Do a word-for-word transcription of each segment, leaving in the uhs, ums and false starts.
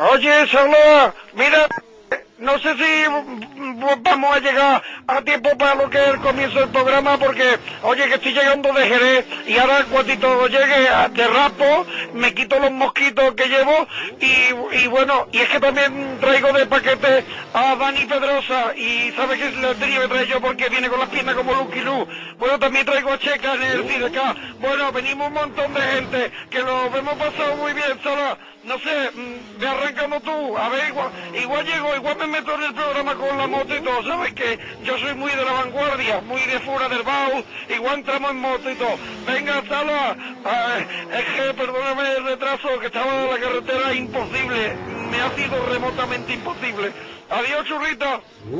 Oye, Salva, mira, no sé si vamos a llegar a tiempo para lo que es el comienzo del programa, porque, oye, que estoy llegando de Jerez y ahora cuando llegue a derrapo, me quito los mosquitos que llevo y, y bueno, y es que también traigo de paquete a Dani Pedrosa y ¿sabes qué es la tría que traigo yo? Porque viene con las piernas como Lucky Lu. Bueno, también traigo a Checa en el Cineca. Bueno, venimos un montón de gente que lo hemos pasado muy bien, Sala. No sé, ve arrancando tú, a ver, igual, igual llego, igual me meto en el programa con la moto y todo, ¿sabes? Que yo soy muy de la vanguardia, muy de fuera del baúl, igual entramos en moto y todo. Venga, Sala, es que perdóname el retraso, que estaba en la carretera imposible, me ha sido remotamente imposible. Adiós, churrita.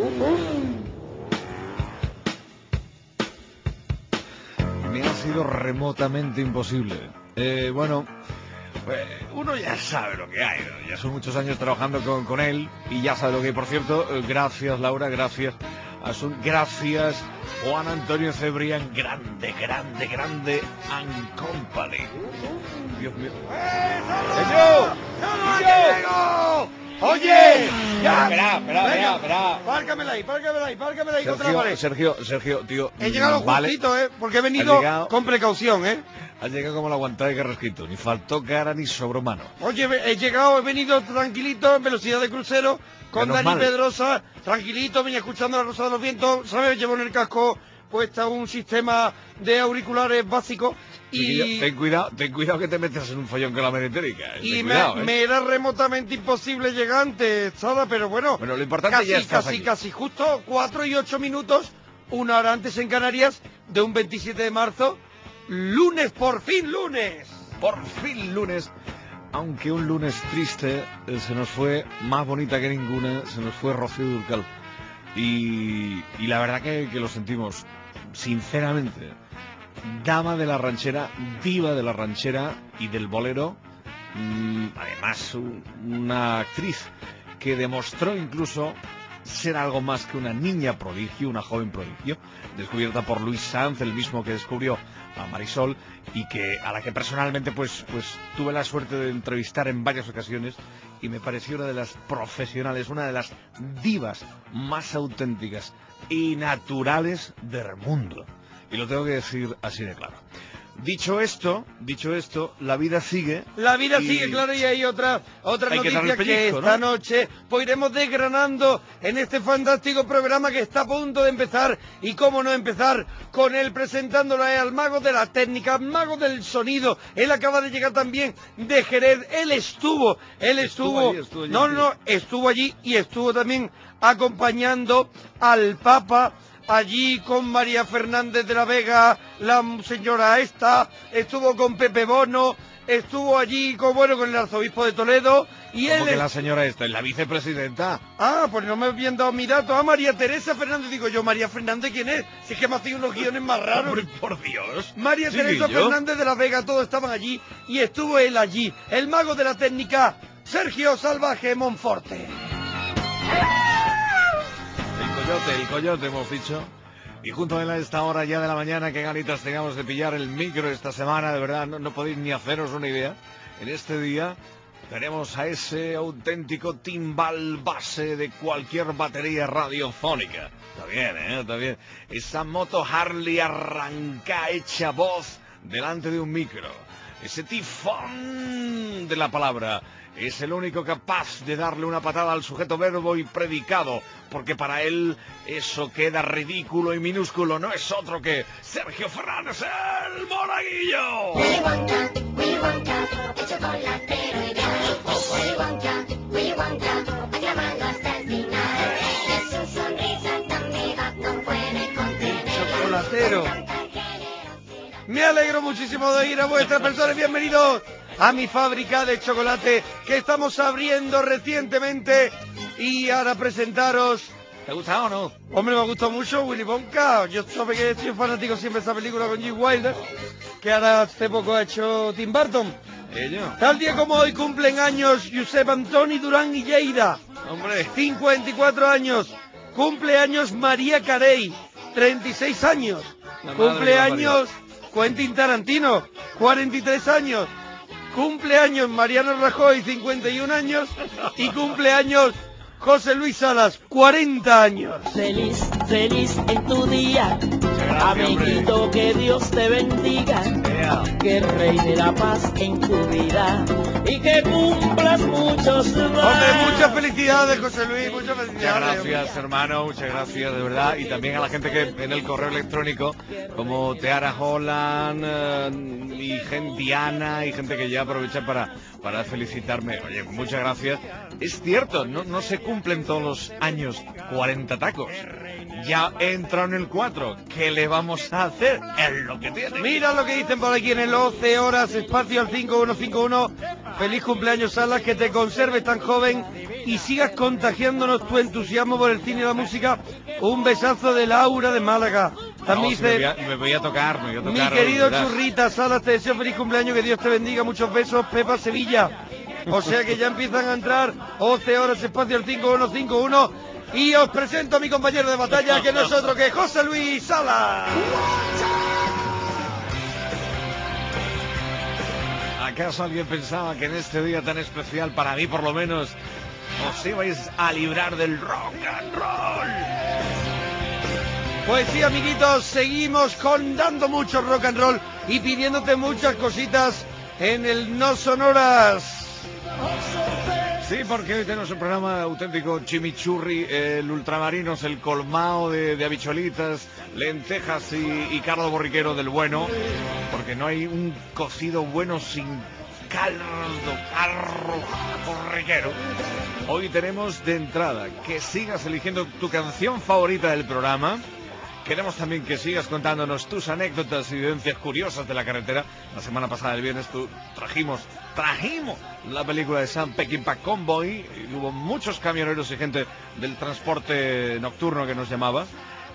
Me ha sido remotamente imposible. Eh, bueno... Eh, uno ya sabe lo que hay, ¿no? Ya son muchos años trabajando con, con él y ya sabe lo que hay. Por cierto, eh, gracias Laura, gracias Asun, gracias Juan Antonio Cebrián, grande, grande, grande and company. Dios mío. ¡Eh, ¡Yo! ¡Yo! ¡Oye! ¡Ya! Espera, espera, espera, espera. Párcamela ahí, párcamela ahí, párcamela ahí contra la Sergio, pared. Sergio, Sergio, tío. He llegado vale. justito, ¿eh? Porque he venido llegado... con precaución, ¿eh? Has llegado como la aguantada de Carrasquito, ni faltó cara ni sobró mano. Oye, he llegado, he venido tranquilito, en velocidad de crucero, con Menos Dani mal. Pedrosa, tranquilito, venía escuchando la Rosa de los Vientos, ¿sabes? Llevo en el casco puesta un sistema de auriculares básico y... Chiquillo, ten cuidado, ten cuidado que te metas en un follón con la meritérica. Y ten me, cuidado, ¿eh? me era remotamente imposible llegar antes, Sada, pero bueno... Bueno, lo importante casi, ya estás casi, aquí. casi justo cuatro y ocho minutos, una hora antes en Canarias, de un veintisiete de marzo, lunes, por fin lunes. Por fin lunes, aunque un lunes triste, eh, se nos fue, más bonita que ninguna, se nos fue Rocío Dúrcal. Y, y la verdad que, que lo sentimos, sinceramente. Dama de la ranchera, diva de la ranchera y del bolero, mmm, además un, una actriz que demostró incluso ser algo más que una niña prodigio, una joven prodigio, descubierta por Luis Sanz, el mismo que descubrió a Marisol y que a la que personalmente pues pues tuve la suerte de entrevistar en varias ocasiones y me pareció una de las profesionales, una de las divas más auténticas y naturales del mundo. Y lo tengo que decir así de claro. Dicho esto, dicho esto, la vida sigue. La vida y... sigue, claro, y hay otra, otra hay noticia que, que, pellizco, esta ¿no? noche pues iremos desgranando en este fantástico programa que está a punto de empezar. Y cómo no empezar con él presentándolo al mago de la técnica, mago del sonido. Él acaba de llegar también de Jerez. Él estuvo, él estuvo, estuvo, allí, estuvo allí, no, tío. no, estuvo allí y estuvo también acompañando al Papa. Allí con María Fernández de la Vega, la señora esta, estuvo con Pepe Bono, estuvo allí con, bueno, con el arzobispo de Toledo y ¿Cómo él... que es... la señora esta es la vicepresidenta? Ah, pues no me habían dado mi dato. Ah, María Teresa Fernández. Digo yo, María Fernández, ¿quién es? Si es que me hacía unos guiones más raros. Hombre, por Dios. María ¿Sí, Teresa que yo? Fernández de la Vega, todos estaban allí y estuvo él allí. El mago de la técnica, Sergio Salvaje Monforte. El coyote, el coyote hemos dicho. Y junto a él a esta hora ya de la mañana, qué ganitas tengamos de pillar el micro esta semana, de verdad, no, no podéis ni haceros una idea. En este día tenemos a ese auténtico timbal base de cualquier batería radiofónica. Está bien, ¿eh? Está bien. Esa moto Harley arranca hecha voz delante de un micro. Ese tifón de la palabra. Es el único capaz de darle una patada al sujeto verbo y predicado, porque para él eso queda ridículo y minúsculo. No es otro que Sergio Fernández, el Monaguillo. Willy Wonka, Willy Wonka, el chocolatero ideal. Willy Wonka, Willy Wonka, aclamando hasta el final. Es su sonrisa tan viva, no puede contenerla. Chocolatero. Me alegro muchísimo de ir a vuestras personas. Bienvenidos a mi fábrica de chocolate que estamos abriendo recientemente. Y ahora presentaros... ¿Te ha gustado o no? Hombre, me ha gustado mucho Willy Wonka. Yo sabe que soy fanático siempre de esa película con Gene Wilder, que ahora hace poco ha hecho Tim Burton. Ello. Tal día como hoy cumplen años Josep Antoni Durán y Lleida. Hombre. cincuenta y cuatro años. Cumpleaños María Carey. treinta y seis años. La madre Cumpleaños Quentin Tarantino. cuarenta y tres años. cumpleaños Mariano Rajoy, cincuenta y un años, y cumpleaños José Luis Salas, cuarenta años. Feliz, feliz en tu día, Gracias, amiguito, que Dios te bendiga, Yeah. que reine la paz en tu vida y que cumplas muchos más. Hombre, muchas felicidades, José Luis, muchas Muchas felicidades. gracias, hermano, muchas gracias, de verdad. Y también a la gente que en el correo electrónico, como Teara Holland, eh, y gente Diana, y gente que ya aprovecha para, para felicitarme. Oye, muchas gracias. Es cierto, no, no se cumplen todos los años cuarenta tacos. Ya he entrado en el cuatro. ¿Qué le vamos a hacer? Es lo que tiene. Mira lo que dicen por aquí en el once horas, espacio al cinco uno cinco uno. Feliz cumpleaños, Salas, que te conserves tan joven y sigas contagiándonos tu entusiasmo por el cine y la música. Un besazo de Laura de Málaga. También No, si me, voy a, dice, me voy a tocar, me voy a mi tocar. querido hoy, ¿verdad? Churrita, Salas, te deseo feliz cumpleaños, que Dios te bendiga, muchos besos, Pepa Sevilla. O sea que ya empiezan a entrar once horas, espacio al cinco uno cinco uno. Y os presento a mi compañero de batalla, que no es otro que José Luis Salas. ¿Acaso alguien pensaba que en este día tan especial, para mí por lo menos, os ibais a librar del rock and roll? Pues sí, amiguitos, seguimos con dando mucho rock and roll y pidiéndote muchas cositas en el No Sonoras. Sí, porque hoy tenemos un programa auténtico chimichurri, eh, el ultramarinos, el colmao de, de habichuelitas, lentejas y, y caldo borriquero del bueno, porque no hay un cocido bueno sin caldo, caldo borriquero. Hoy tenemos de entrada que sigas eligiendo tu canción favorita del programa. Queremos también que sigas contándonos tus anécdotas y vivencias curiosas de la carretera. La semana pasada, el viernes, tú trajimos, trajimos la película de Sam Peckinpah Convoy. Y hubo muchos camioneros y gente del transporte nocturno que nos llamaba.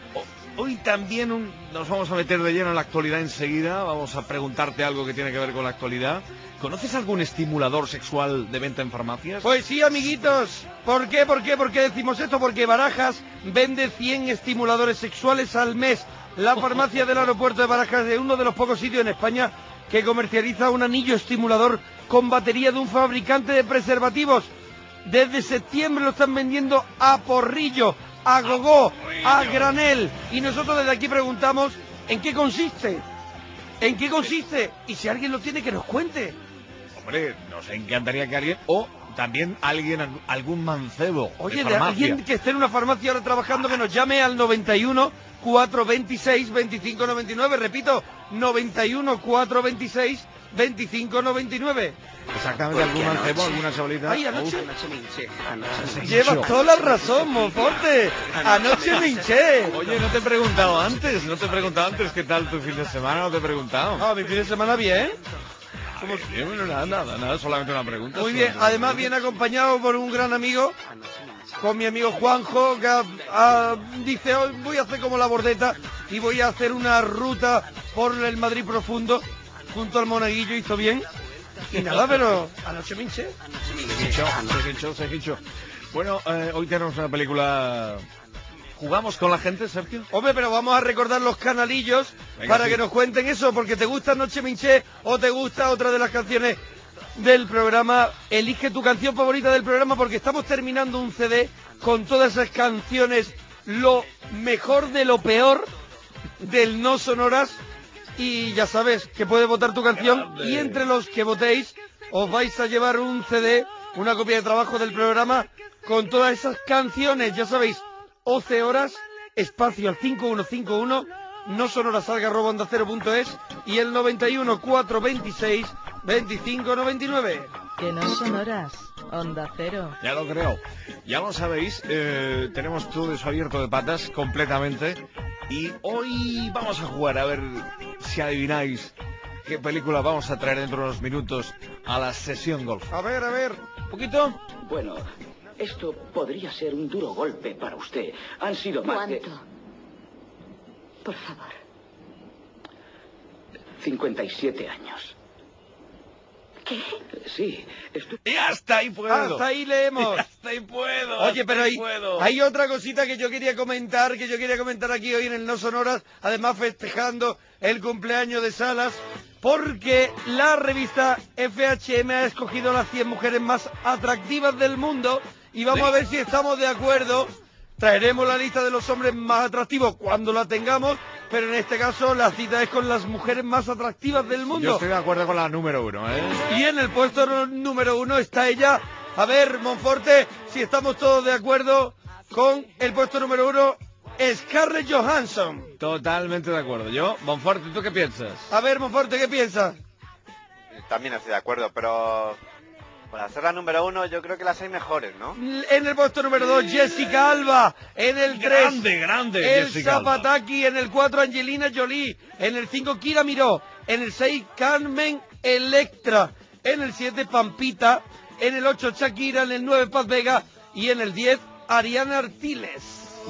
Hoy también un, nos vamos a meter de lleno en la actualidad enseguida. Vamos a preguntarte algo que tiene que ver con la actualidad. ¿Conoces algún estimulador sexual de venta en farmacias? Pues sí, amiguitos. ¿Por qué? ¿Por qué? ¿Por qué decimos esto? Porque Barajas vende cien estimuladores sexuales al mes. La farmacia del aeropuerto de Barajas es uno de los pocos sitios en España que comercializa un anillo estimulador con batería de un fabricante de preservativos. Desde septiembre lo están vendiendo a porrillo, a gogó, a granel. Y nosotros desde aquí preguntamos, ¿en qué consiste? ¿En qué consiste? Y si alguien lo tiene, que nos cuente. Hombre, nos encantaría que alguien, o también alguien, algún mancebo. Oye, de de farmacia. alguien que esté en una farmacia ahora trabajando, que nos llame al noventa y uno, cuatrocientos veintiséis, veinticinco noventa y nueve. Repito, noventa y uno, cuatrocientos veintiséis, veinticinco noventa y nueve. Exactamente, algún mancebo, alguna chavalita. Ay, anoche. Uf. Anoche me hinché, anoche me Llevas toda la razón, Monforte. Anoche me hinché. Oye, no te he preguntado antes, no te he preguntado antes qué tal tu fin de semana, no te he preguntado. Ah, mi fin de semana bien. Ah, bien, bien, bueno, nada, nada, nada, solamente una pregunta. Muy bien, solamente una además pregunta. viene acompañado por un gran amigo, anoche me hinché. con mi amigo Juanjo, que ah, ah, dice, hoy voy a hacer como la bordeta y voy a hacer una ruta por el Madrid profundo, junto al Monaguillo, hizo bien. Y nada, pero anoche me hinché. Anoche me Se hinché, hinchó, anoche. se hinchó, se hinchó. Bueno, eh, hoy tenemos una película. ¿Jugamos con la gente, Sergio? Hombre, pero vamos a recordar los canalillos Venga, para sí. que nos cuenten eso, porque te gusta Noche me hinché o te gusta otra de las canciones del programa. Elige tu canción favorita del programa, porque estamos terminando un C D con todas esas canciones, lo mejor de lo peor del No Sonoras. Y ya sabes que puedes votar tu canción, Grande. y entre los que votéis os vais a llevar un C D, una copia de trabajo del programa con todas esas canciones. Ya sabéis, once horas, espacio al cinco uno cinco uno, no sonoras arroba onda cero punto es y el noventa y uno, cuatrocientos veintiséis, veinticinco noventa y nueve. Que no sonoras, Onda Cero. Ya lo creo. Ya lo sabéis, eh, tenemos todo eso abierto de patas completamente. Y hoy vamos a jugar a ver si adivináis qué película vamos a traer dentro de unos minutos a la sesión golf. A ver, a ver. ¿Un poquito? Bueno, esto podría ser un duro golpe para usted. Han sido más de ¿Cuánto? Por favor. cincuenta y siete años. ¿Qué? Sí, estu- Y hasta ahí puedo. Hasta ahí leemos. Hasta ahí puedo. Oye, hasta pero ahí hay, puedo. hay otra cosita que yo quería comentar, que yo quería comentar aquí hoy en el No Sonoras, además festejando el cumpleaños de Salas, porque la revista F H M ha escogido las cien mujeres más atractivas del mundo y vamos Sí. a ver si estamos de acuerdo. Traeremos la lista de los hombres más atractivos cuando la tengamos, pero en este caso la cita es con las mujeres más atractivas del Yo mundo. estoy de acuerdo con la número uno, ¿eh? Y en el puesto no- número uno está ella. A ver, Monforte, si estamos todos de acuerdo con el puesto número uno, Scarlett Johansson. Totalmente de acuerdo. Yo, Monforte, ¿tú qué piensas? A ver, Monforte, ¿qué piensas? También estoy de acuerdo, pero para ser la número uno yo creo que las hay mejores, ¿no? En el puesto número dos, Jessica Alba. En el tres, Grande, grande, el Jessica Alba. Zapataki. En el cuatro, Angelina Jolie. En el cinco, Kira Miró. En el seis, Carmen Electra. En el siete, Pampita. En el ocho, Shakira. En el nueve, Paz Vega. Y en el diez, Ariana Artiles.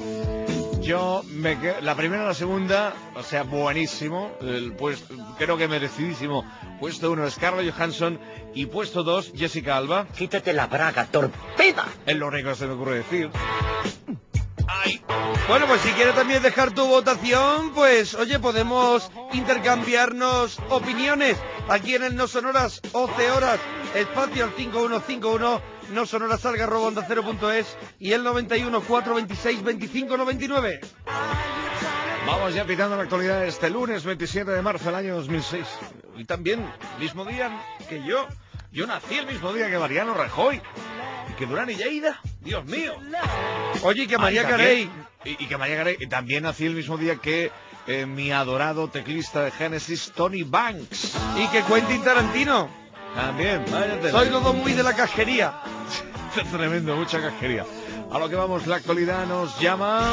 Yo me quedo, la primera y la segunda, o sea, buenísimo, el puesto, creo que merecidísimo. Puesto uno, Scarlett Johansson, y puesto dos, Jessica Alba. Quítate la braga, torpeda. Es lo único que se me ocurre decir. Ay. Bueno, pues si quieres también dejar tu votación, pues oye, podemos intercambiarnos opiniones aquí en el No Sonoras once horas, espacio al cinco uno cinco uno, no sonoras alga arroba onda cero punto es y el noventa y uno, cuatrocientos veintiséis, veinticinco noventa y nueve. Vamos ya pitando la actualidad este lunes veintisiete de marzo del año dos mil seis. Y también, mismo día que yo, yo nací el mismo día que Mariano Rajoy. Y que Durán y Lleida, Dios mío. Oye, y que María Ay, Carey. también- Y, y que María Carey, y también nací el mismo día que eh, mi adorado teclista de Genesis, Tony Banks. Y que Quentin Tarantino. También, váyate. Soy todo muy de la cajería. Tremendo, mucha casquería. A lo que vamos, la actualidad nos llama.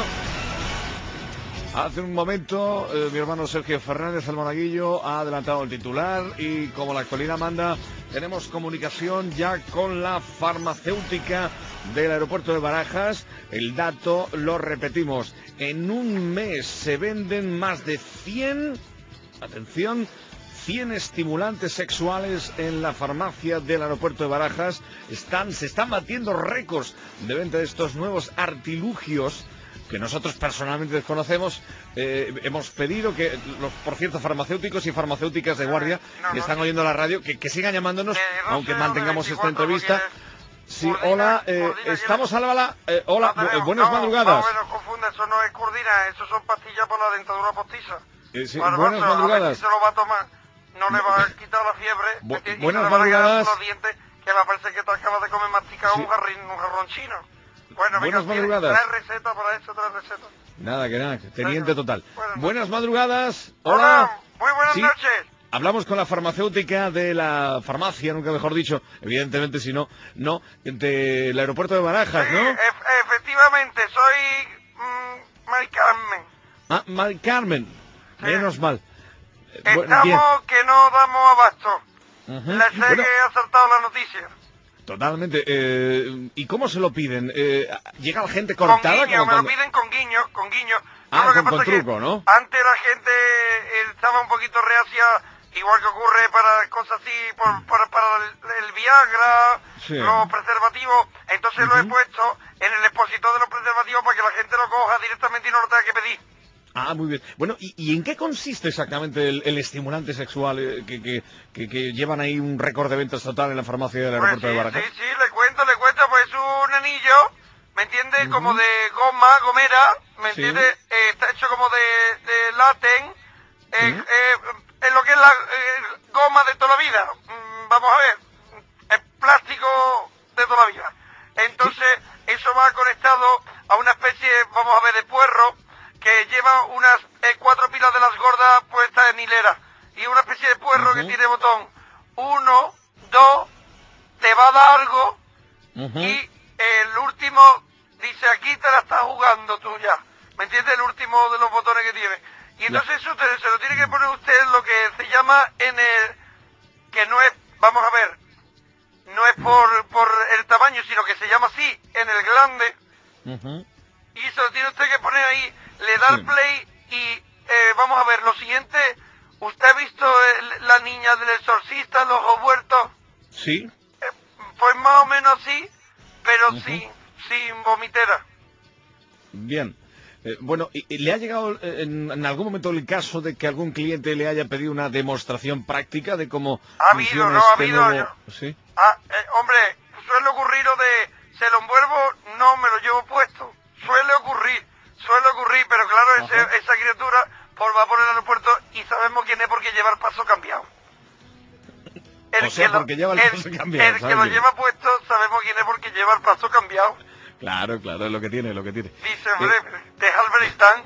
Hace un momento, eh, mi hermano Sergio Fernández, el monaguillo, ha adelantado el titular y como la actualidad manda, tenemos comunicación ya con la farmacéutica del aeropuerto de Barajas. El dato lo repetimos, en un mes se venden más de cien, atención, cien estimulantes sexuales en la farmacia del aeropuerto de Barajas. Están, se están batiendo récords de venta de estos nuevos artilugios que nosotros personalmente desconocemos. Eh, hemos pedido que los, por cierto, farmacéuticos y farmacéuticas de guardia que están oyendo la radio, que, que sigan llamándonos, aunque mantengamos esta entrevista. Sí, hola, eh, estamos al bala. Eh, hola, bu- eh, buenas madrugadas. No, no confunda, eso no es cordina, eso son pastillas para la dentadura postiza. Eh, sí, Bueno, buenas Gonzo, a ver madrugadas. si se lo va a tomar, no le va a quitar la fiebre, Bu- ¿me entiendes? Y buenas se le van a quedar madrugadas. los dientes, que me parece que te acabas de comer masticado Sí. un, jarrín, un jarrón chino. Bueno, venga, Buenas tiene madrugadas. tres recetas para eso, tres recetas. Nada, que nada, teniente total. Buenas Buenas madrugadas. Hola, Hola. muy buenas Sí, noches. hablamos con la farmacéutica de la farmacia, nunca mejor dicho, evidentemente, si no, no, del aeropuerto de Barajas, Sí, ¿no? ef- efectivamente, soy mm, Mari Carmen. Ah, Mari Carmen. Menos mal. Eh, bu- Estamos bien. que no damos abasto. Ujú. Les sé Bueno, que he acertado la noticia. totalmente. eh, ¿Y cómo se lo piden? Eh, ¿Llega la gente Con cortada? guiño, como me lo cuando- piden con guiño, con guiño. Ah, lo que con- pasa con es que truco, ¿no? Antes la gente eh, estaba un poquito reacia, igual que ocurre para cosas así, por, por- para el, el Viagra, Sí. los preservativos. Entonces lo he Ujú. puesto en el expositor de los preservativos para que la gente lo coja directamente y no lo tenga que pedir. Ah, muy bien. Bueno, ¿y, y en qué consiste exactamente el, el estimulante sexual eh, que, que, que, que llevan ahí un récord de ventas total en la farmacia del Pues aeropuerto sí, de Barajas? sí, sí, le cuento, le cuento, pues es un anillo, ¿me entiendes? Ujú. Como de goma, gomera, ¿me Sí. entiendes? Eh, está hecho como de, de látex, eh, Sí. eh, en lo que es la eh, goma de toda la vida. Mm, vamos a ver, es plástico de toda la vida. Entonces, eso va conectado a una especie, vamos a ver, de puerro, que lleva unas eh, cuatro pilas de las gordas puestas en hilera. Y una especie de puerro Ujú. que tiene botón uno, dos, te va a dar algo, Ujú. y el último dice, aquí te la estás jugando tú ya. ¿Me entiendes? El último de los botones que tiene. Y entonces eso te- se lo tiene que poner usted en lo que se llama en el... que no es, vamos a ver, no es por, por el tamaño, sino que se llama así, en el glande. Ujú. Y se lo tiene usted que poner ahí, le da Sí. al play y eh, vamos a ver, lo siguiente, ¿usted ha visto el- la niña del exorcista, los ojos vueltos? Sí. Eh, pues más o menos así, pero Ujú. sin, sin vomitera. Bien. Eh, bueno, ¿y, y le ha llegado eh, en, en algún momento el caso de que algún cliente le haya pedido una demostración práctica de cómo Ha habido, funciona no, ha este habido, nuevo... yo- ¿Sí? Ah, eh, hombre, suele ocurrir lo de se lo envuelvo, no me lo llevo puesto. Suele ocurrir, suele ocurrir, pero claro, ese, esa criatura pues va por el aeropuerto y sabemos quién es porque lleva el paso cambiado. O sea, que lo- porque lleva el paso cambiado, El que ¿sabe lo quién? lleva puesto sabemos quién es porque lleva el paso cambiado. Claro, claro, es lo que tiene, es lo que tiene. Dice, hombre, deja el Bristán,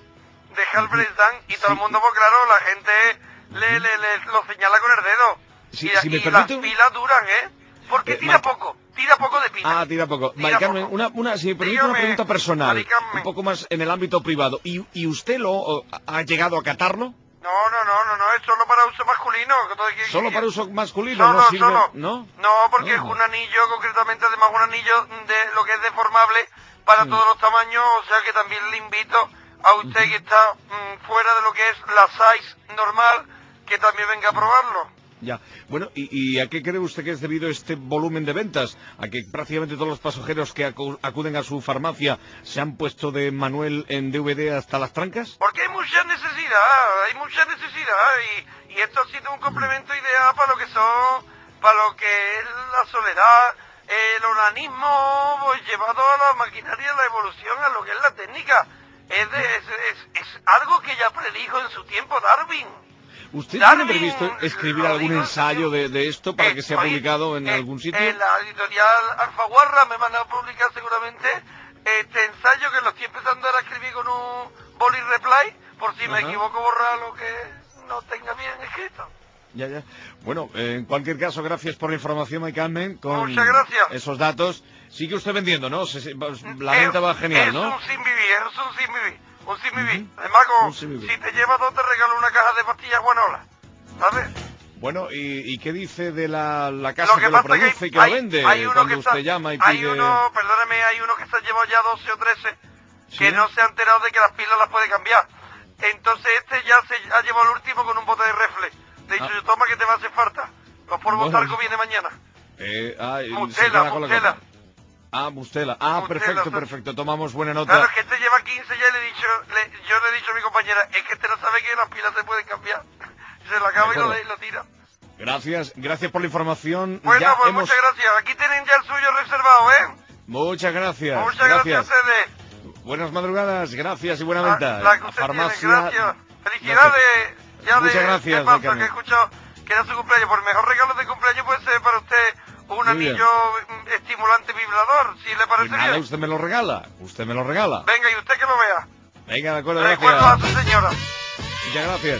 deja el Bristán y todo el Sí. mundo, pues claro, la gente le, le, le lo señala con el dedo. Si- y la- si me y las permite un- pilas duran, ¿eh? Porque Eh, tira Marca- poco, tira poco de pilas. Ah, tira poco. Tira Mari Carmen, poco. una, una, si me permite una Dígame, pregunta personal, Mari Carmen. un poco más en el ámbito privado. ¿Y, y usted lo o, ha llegado a catarlo? No, no, no, no, no, es solo para uso masculino. que todo- que- ¿Solo que- para uso masculino? Solo, ¿No sirve? solo. ¿No? No, porque Ah. es un anillo, concretamente, además un anillo de lo que es deformable para Sí. todos los tamaños, o sea que también le invito a usted que está mm, fuera de lo que es la size normal, que también venga a probarlo. Ya. Bueno, ¿y, y a qué cree usted que es debido este volumen de ventas? ¿A que prácticamente todos los pasajeros que acu- acuden a su farmacia se han puesto de Manuel en D V D hasta las trancas? Porque hay mucha necesidad, hay mucha necesidad y, y esto ha sido un complemento ideal para lo que son, para lo que es la soledad, el organismo pues, llevado a la maquinaria, a la evolución, a lo que es la técnica. Es, de- es, es- es algo que ya predijo en su tiempo Darwin. ¿Usted Darwin tiene previsto escribir lo algún dijo en su ensayo tiempo. de, de esto para que sea Oye, publicado en eh, algún sitio? En la editorial Alfaguarra me van a publicar seguramente este ensayo que lo estoy empezando ahora a escribir con un boli reply, por si me Ajá. equivoco borrar lo que no tenga bien escrito. Ya, ya. Bueno, eh, en cualquier caso, gracias por la información, Mari Carmen, con Muchas gracias. esos datos. Sigue usted vendiendo, ¿no? Se- se- La Es- venta va genial, es ¿no? un sin vivir, es un sin vivir, un sin vivir. Ujú. Además, como Un sin vivir. si te llevas dos te regalo una caja de pastillas guanola, ¿sabes? Bueno, ¿y, y qué dice de la, la casa Lo que que lo pasa es que produce y que hay- lo vende? hay uno Cuando que usted está- llama y Hay pide... uno, perdóname, hay uno que se ha llevado ya doce o trece que ¿Sí? no se ha enterado de que las pilas las puede cambiar. Entonces este ya se ha llevado el último con un bote de reflex. Le he dicho, Ah. yo, toma que te va a hacer falta. Los polvos Bueno. talco viene mañana. Eh, ah, y se Mustela, queda con la Mustela. cosa. Ah, Mustela. Ah, Mustela, perfecto, sí. perfecto. Tomamos buena Claro, nota. es que este lleva quince ya y le he dicho, le- yo le he dicho a mi compañera, es que este no sabe que las pilas se pueden cambiar. Se lo acaba De y lo, acuerdo. de- y lo tira. Gracias, gracias por la información. Bueno, ya pues hemos... muchas gracias. Aquí tienen ya el suyo reservado, ¿eh? Muchas gracias. Muchas gracias, a ustedes. Buenas madrugadas, gracias y buena La, venta. la que A usted farmacia... tiene, gracias. Felicidades. Ya Muchas de, gracias, ¿qué pasa? Carmen. Que he escuchado que era su cumpleaños. Por el mejor regalo de cumpleaños puede ser para usted un Muy bien. anillo mm, estimulante vibrador, si le Pues parece nada, bien. usted me lo regala. Usted me lo regala. Venga, y usted que lo vea. Venga, de acuerdo, Recuerdo a gracias. su señora. Muchas gracias.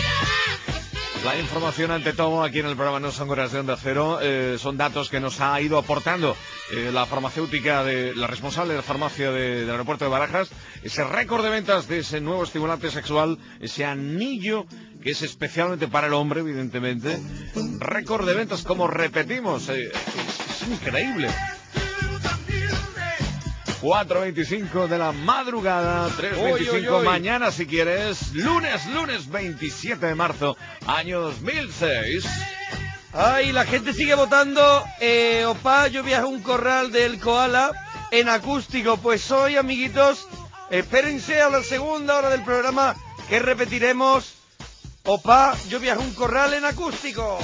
La información ante todo aquí en el programa No Son Horas de Onda Cero eh, son datos que nos ha ido aportando eh, la farmacéutica, de la responsable de la farmacia de- del aeropuerto de Barajas, ese récord de ventas de ese nuevo estimulante sexual, ese anillo que es especialmente para el hombre, evidentemente. Récord de ventas, como repetimos, eh, es, es increíble. cuatro veinticinco de la madrugada, tres veinticinco Uy, uy, uy. mañana si quieres, lunes, lunes veintisiete de marzo, año dos mil seis. Ay, la gente sigue votando. Eh, Opa, yo viajo a un corral del koala en acústico. Pues hoy, amiguitos, espérense a la segunda hora del programa que repetiremos. Opa, yo viajo a un corral en acústico.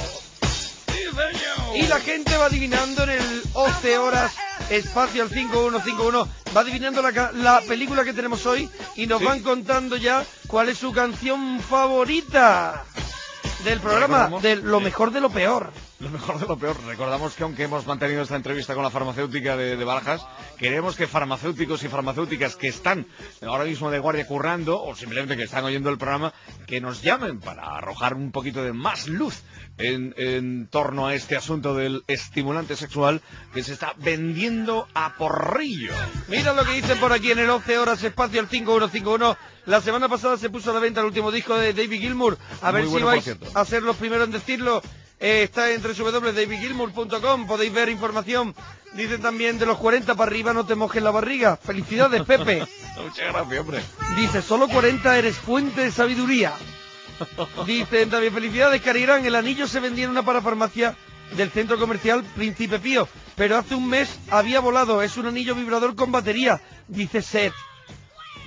Y la gente va adivinando en el once horas espacio al cinco uno cinco uno, va adivinando la, ca- la película que tenemos hoy y nos Sí. van contando ya cuál es su canción favorita del programa, Recordamos. de lo mejor de lo peor. Lo mejor de lo peor, recordamos que aunque hemos mantenido esta entrevista con la farmacéutica de, de Barajas, queremos que farmacéuticos y farmacéuticas que están ahora mismo de guardia currando, o simplemente que están oyendo el programa, que nos llamen para arrojar un poquito de más luz en, en torno a este asunto del estimulante sexual que se está vendiendo a porrillo. Mira lo que dicen por aquí en el once horas espacio al cinco uno cinco uno. La semana pasada se puso a la venta el último disco de David Gilmour. A Muy ver si bueno, por vais cierto. a ser los primeros en decirlo. Eh, está en doble u doble u doble u punto david gilmour punto com. Podéis ver información. Dicen también de los cuarenta para arriba no te mojes la barriga. Felicidades, Pepe. Muchas gracias, hombre. Dice, solo cuarenta eres fuente de sabiduría. Dicen también, felicidades, Carirán. El anillo se vendía en una parafarmacia del centro comercial Príncipe Pío, pero hace un mes había volado. Es un anillo vibrador con batería, dice Seth.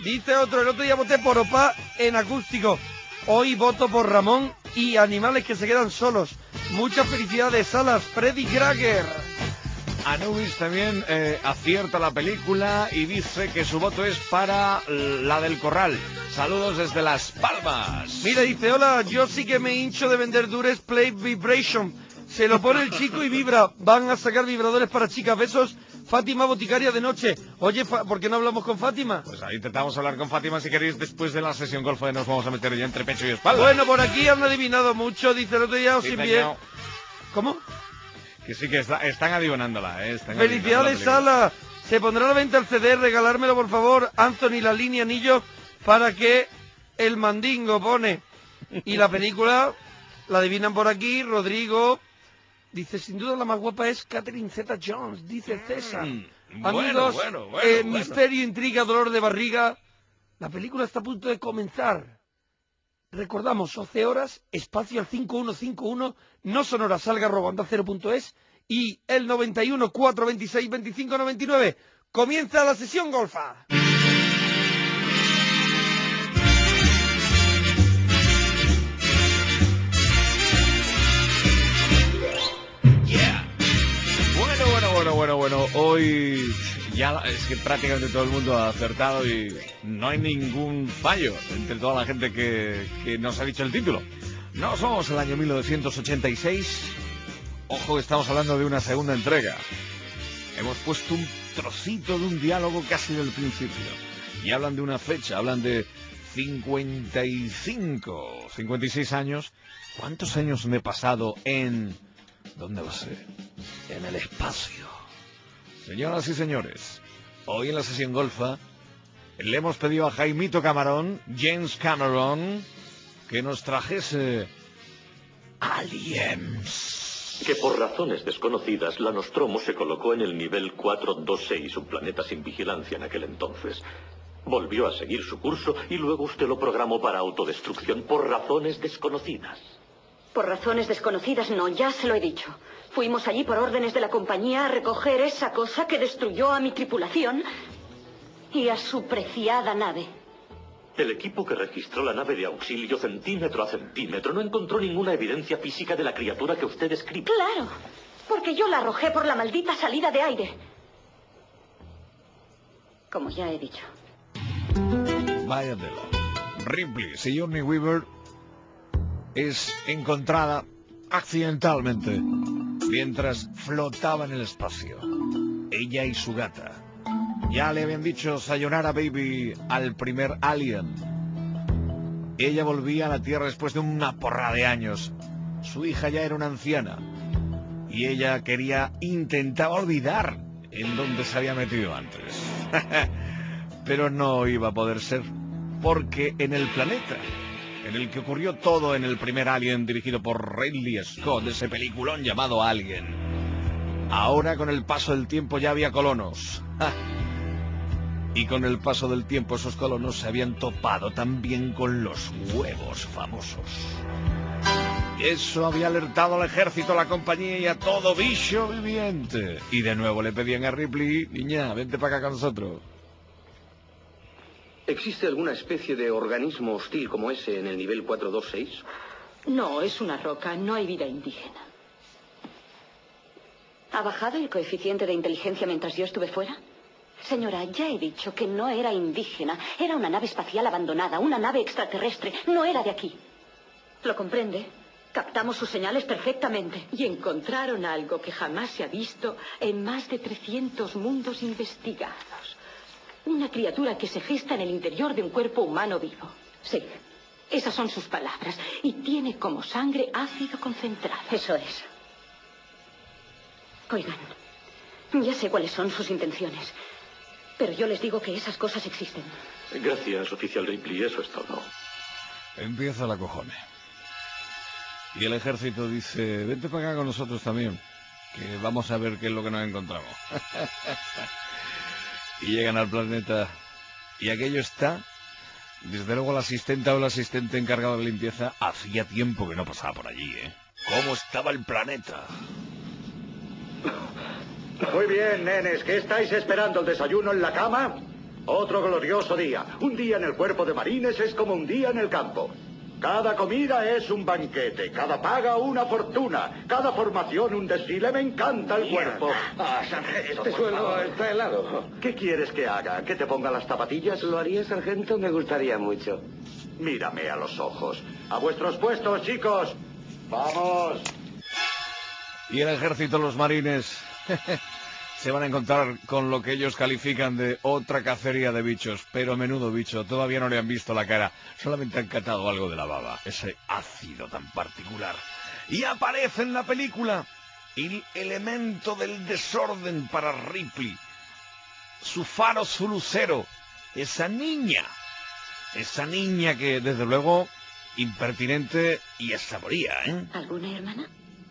Dice otro, el otro día voté por Opa en acústico. Hoy voto por Ramón y Animales que se quedan solos. Muchas felicidades, Salas. Freddy Krager. Anubis también eh, acierta la película y dice que su voto es para la del Corral. Saludos desde Las Palmas. Mira, dice, hola, yo sí que me hincho de vender Dures Play Vibration. Se lo pone el chico y vibra. Van a sacar vibradores para chicas. Besos, Fátima Boticaria de noche. Oye, Fa- ¿por qué no hablamos con Fátima? Pues ahí intentamos hablar con Fátima si queréis después de la sesión golf. Nos vamos a meter ya entre pecho y espalda. Bueno, por aquí han adivinado mucho, dice el otro día, os Sí, envié... señor. ¿Cómo? Que sí que está- están adivinándola, ¿eh? Están Felicidades, adivinando la Sala. Se pondrá a la venta el C D, regalármelo por favor, Anthony, la línea anillo, para que el mandingo pone. Y la película, la adivinan por aquí, Rodrigo. Dice, sin duda la más guapa es Catherine Zeta-Jones, dice César. Mm, Amigos, bueno, bueno, bueno, eh, bueno. misterio, intriga, dolor de barriga. La película está a punto de comenzar. Recordamos, once horas, espacio al cinco uno cinco uno, no sonora, salga robando cero punto es y el noventa y uno, cuatro veintiséis, veinticinco noventa y nueve. Comienza la sesión golfa. Yeah. Bueno, bueno, bueno, bueno, bueno. Hoy ya es que prácticamente todo el mundo ha acertado y no hay ningún fallo entre toda la gente que, que nos ha dicho el título. No somos el año mil novecientos ochenta y seis. Ojo, estamos hablando de una segunda entrega. Hemos puesto un trocito de un diálogo casi del principio. Y hablan de una fecha, hablan de cincuenta y cinco, cincuenta y seis años. ¿Cuántos años me he pasado en... ¿Dónde va a ser? En el espacio. Señoras y señores, hoy en la sesión golfa le hemos pedido a Jaimito Camarón, James Cameron, que nos trajese Aliens. Que por razones desconocidas, la Nostromo se colocó en el nivel cuatrocientos veintiséis, un planeta sin vigilancia en aquel entonces. Volvió a seguir su curso y luego usted lo programó para autodestrucción por razones desconocidas. Por razones desconocidas no, ya se lo he dicho. Fuimos allí por órdenes de la compañía a recoger esa cosa que destruyó a mi tripulación y a su preciada nave. El equipo que registró la nave de auxilio centímetro a centímetro no encontró ninguna evidencia física de la criatura que usted describe. Claro, porque yo la arrojé por la maldita salida de aire. Como ya he dicho. Vaya tela. Ripley, Sigourney Weaver, es encontrada accidentalmente mientras flotaba en el espacio. Ella y su gata. Ya le habían dicho sayonara baby al primer Alien. Ella volvía a la Tierra después de una porra de años. Su hija ya era una anciana. Y ella quería, intentaba olvidar en dónde se había metido antes. Pero no iba a poder ser. Porque en el planeta en el que ocurrió todo en el primer Alien dirigido por Ridley Scott, ese peliculón llamado Alien, ahora con el paso del tiempo ya había colonos. ¡Ja! Y con el paso del tiempo esos colonos se habían topado también con los huevos famosos. Eso había alertado al ejército, a la compañía y a todo bicho viviente. Y de nuevo le pedían a Ripley, niña, vente para acá con nosotros. ¿Existe alguna especie de organismo hostil como ese en el nivel cuatrocientos veintiséis? No, es una roca, no hay vida indígena. ¿Ha bajado el coeficiente de inteligencia mientras yo estuve fuera? Señora, ya he dicho que no era indígena. Era una nave espacial abandonada, una nave extraterrestre. No era de aquí. ¿Lo comprende? Captamos sus señales perfectamente. Y encontraron algo que jamás se ha visto en más de trescientos mundos investigados. Una criatura que se gesta en el interior de un cuerpo humano vivo. Sí. Esas son sus palabras. Y tiene como sangre ácido concentrado. Eso es. Oigan, ya sé cuáles son sus intenciones. Pero yo les digo que esas cosas existen. Gracias, oficial Ripley, eso es todo. Empieza la cojones. Y el ejército dice, vente para acá con nosotros también, que vamos a ver qué es lo que nos encontramos. Y llegan al planeta y aquello está, desde luego la asistenta o el asistente encargado de limpieza hacía tiempo que no pasaba por allí, ¿eh? ¿Cómo estaba el planeta? Muy bien, nenes, ¿qué estáis esperando? ¿El desayuno en la cama? Otro glorioso día. Un día en el cuerpo de marines es como un día en el campo. Cada comida es un banquete, cada paga una fortuna, cada formación un desfile. Me encanta el cuerpo. Ah, sargento, este suelo está helado. ¿Qué quieres que haga? ¿Que te ponga las zapatillas? ¿Lo haría, sargento? Me gustaría mucho. Mírame a los ojos. A vuestros puestos, chicos. ¡Vamos! Y el ejército, los marines, se van a encontrar con lo que ellos califican de otra cacería de bichos. Pero menudo bicho, todavía no le han visto la cara. Solamente han catado algo de la baba, ese ácido tan particular. Y aparece en la película el elemento del desorden para Ripley. Su faro, su lucero, esa niña. Esa niña que, desde luego, impertinente y saboría, ¿eh? ¿Alguna hermana?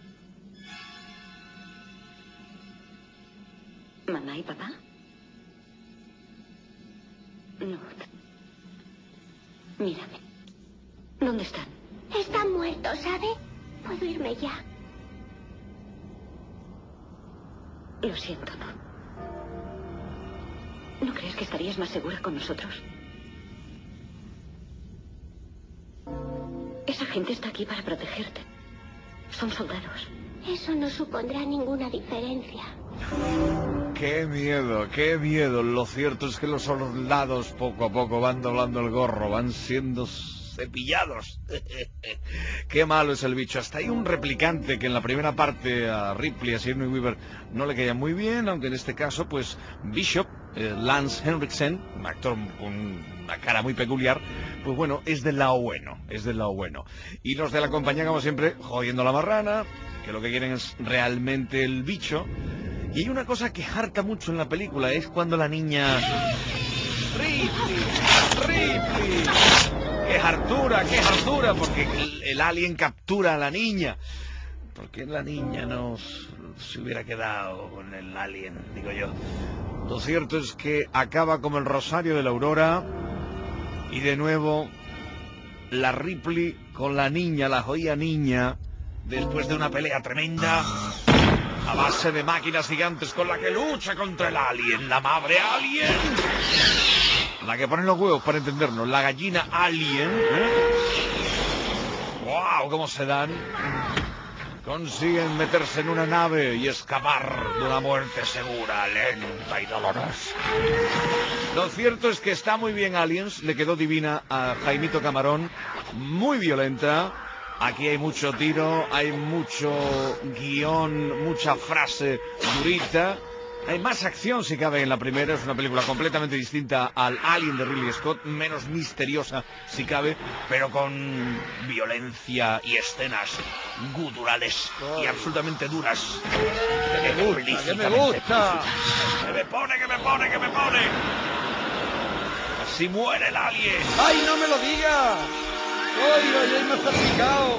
¿Mamá y papá? No. Mírame. ¿Dónde están? Están muertos, ¿sabe? Puedo irme ya. Lo siento, no. ¿No crees que estarías más segura con nosotros? Esa gente está aquí para protegerte. Son soldados. Eso no supondrá ninguna diferencia. ¡Qué miedo, qué miedo! Lo cierto es que los soldados poco a poco van doblando el gorro, van siendo cepillados. ¡Qué malo es el bicho! Hasta hay un replicante que en la primera parte a Ripley, a Sigourney Weaver, no le caía muy bien, aunque en este caso, pues, Bishop, eh, Lance Henriksen, un actor con una cara muy peculiar, pues bueno, es del lado bueno, es del lado bueno. Y los de la compañía, como siempre, jodiendo la marrana, que lo que quieren es realmente el bicho. Y hay una cosa que harta mucho en la película, es cuando la niña... ¡Ripley! ¡Ripley! ¡Qué hartura, qué hartura! Porque el, el alien captura a la niña. ¿Por qué la niña no se hubiera quedado con el alien, digo yo? Lo cierto es que acaba como el Rosario de la Aurora. Y de nuevo, la Ripley con la niña, la joya niña, después de una pelea tremenda, a base de máquinas gigantes con la que lucha contra el alien, la madre alien, la que pone los huevos para entendernos, la gallina alien, ¿eh? ¡Wow! ¿Cómo se dan? Consiguen meterse en una nave y escapar de una muerte segura, lenta y dolorosa. Lo cierto es que está muy bien Aliens, le quedó divina a Jaimito Camarón, muy violenta. Aquí hay mucho tiro, hay mucho guión, mucha frase durita. Hay más acción si cabe en la primera, es una película completamente distinta al Alien de Ridley Scott, menos misteriosa si cabe, pero con violencia y escenas guturales y absolutamente duras. ¡Que me gusta, que me gusta! ¡Que me pone, que me pone, que me pone! ¡Así muere el alien! ¡Ay, no me lo digas! ¡Ay, ay, ay, me has salpicado!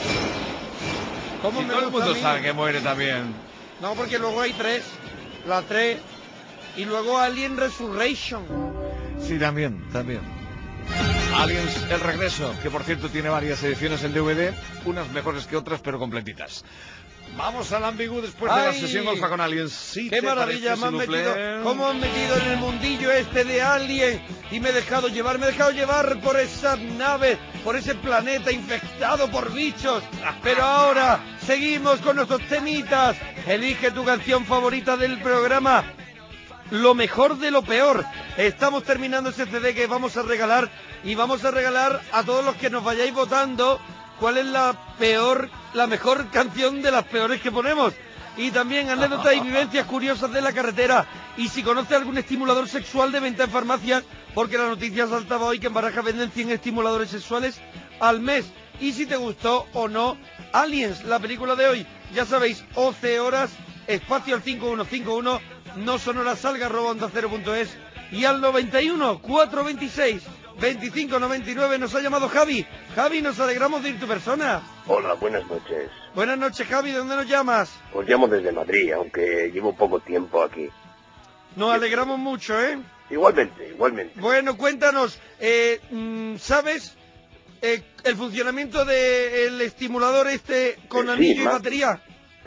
¿Cómo Si me todo el gusta mundo a mí? sabe que muere también. No, porque luego hay tres. La tres. Y luego Alien Resurrection. Sí, también, también. Aliens, el regreso, que por cierto tiene varias ediciones en D V D, unas mejores que otras, pero completitas. Vamos al ambigú después de la ¡Ay! sesión Golfa con Aliens. Sí, ¡Qué te maravilla! parece, Me han s'il vous metido, plaît. ¿cómo han metido en el mundillo este de Alien? Y me he dejado llevar, me he dejado llevar por esas naves, por ese planeta infectado por bichos. Pero ahora seguimos con nuestros temitas. Elige tu canción favorita del programa. Lo mejor de lo peor. Estamos terminando ese C D que vamos a regalar y vamos a regalar a todos los que nos vayáis votando cuál es la peor, la mejor canción de las peores que ponemos. Y también anécdotas y vivencias curiosas de la carretera. Y si conoce algún estimulador sexual de venta en farmacias, porque la noticia saltaba hoy que en Barajas venden cien estimuladores sexuales al mes. Y si te gustó o no Aliens, la película de hoy, ya sabéis, once horas, espacio al cinco uno cinco uno, no sonora salga arroba onda cero punto es y al noventa y uno, cuatrocientos veintiséis, veinticinco noventa y nueve nos ha llamado Javi. Javi, nos alegramos de ir tu persona. Hola, buenas noches. Buenas noches, Javi, ¿de dónde nos llamas? Os llamo desde Madrid, aunque llevo poco tiempo aquí. Nos alegramos mucho, ¿eh? Igualmente, igualmente. Bueno, cuéntanos, eh, ¿sabes eh, el funcionamiento del estimulador este con Eh, sí, anillo y más- batería?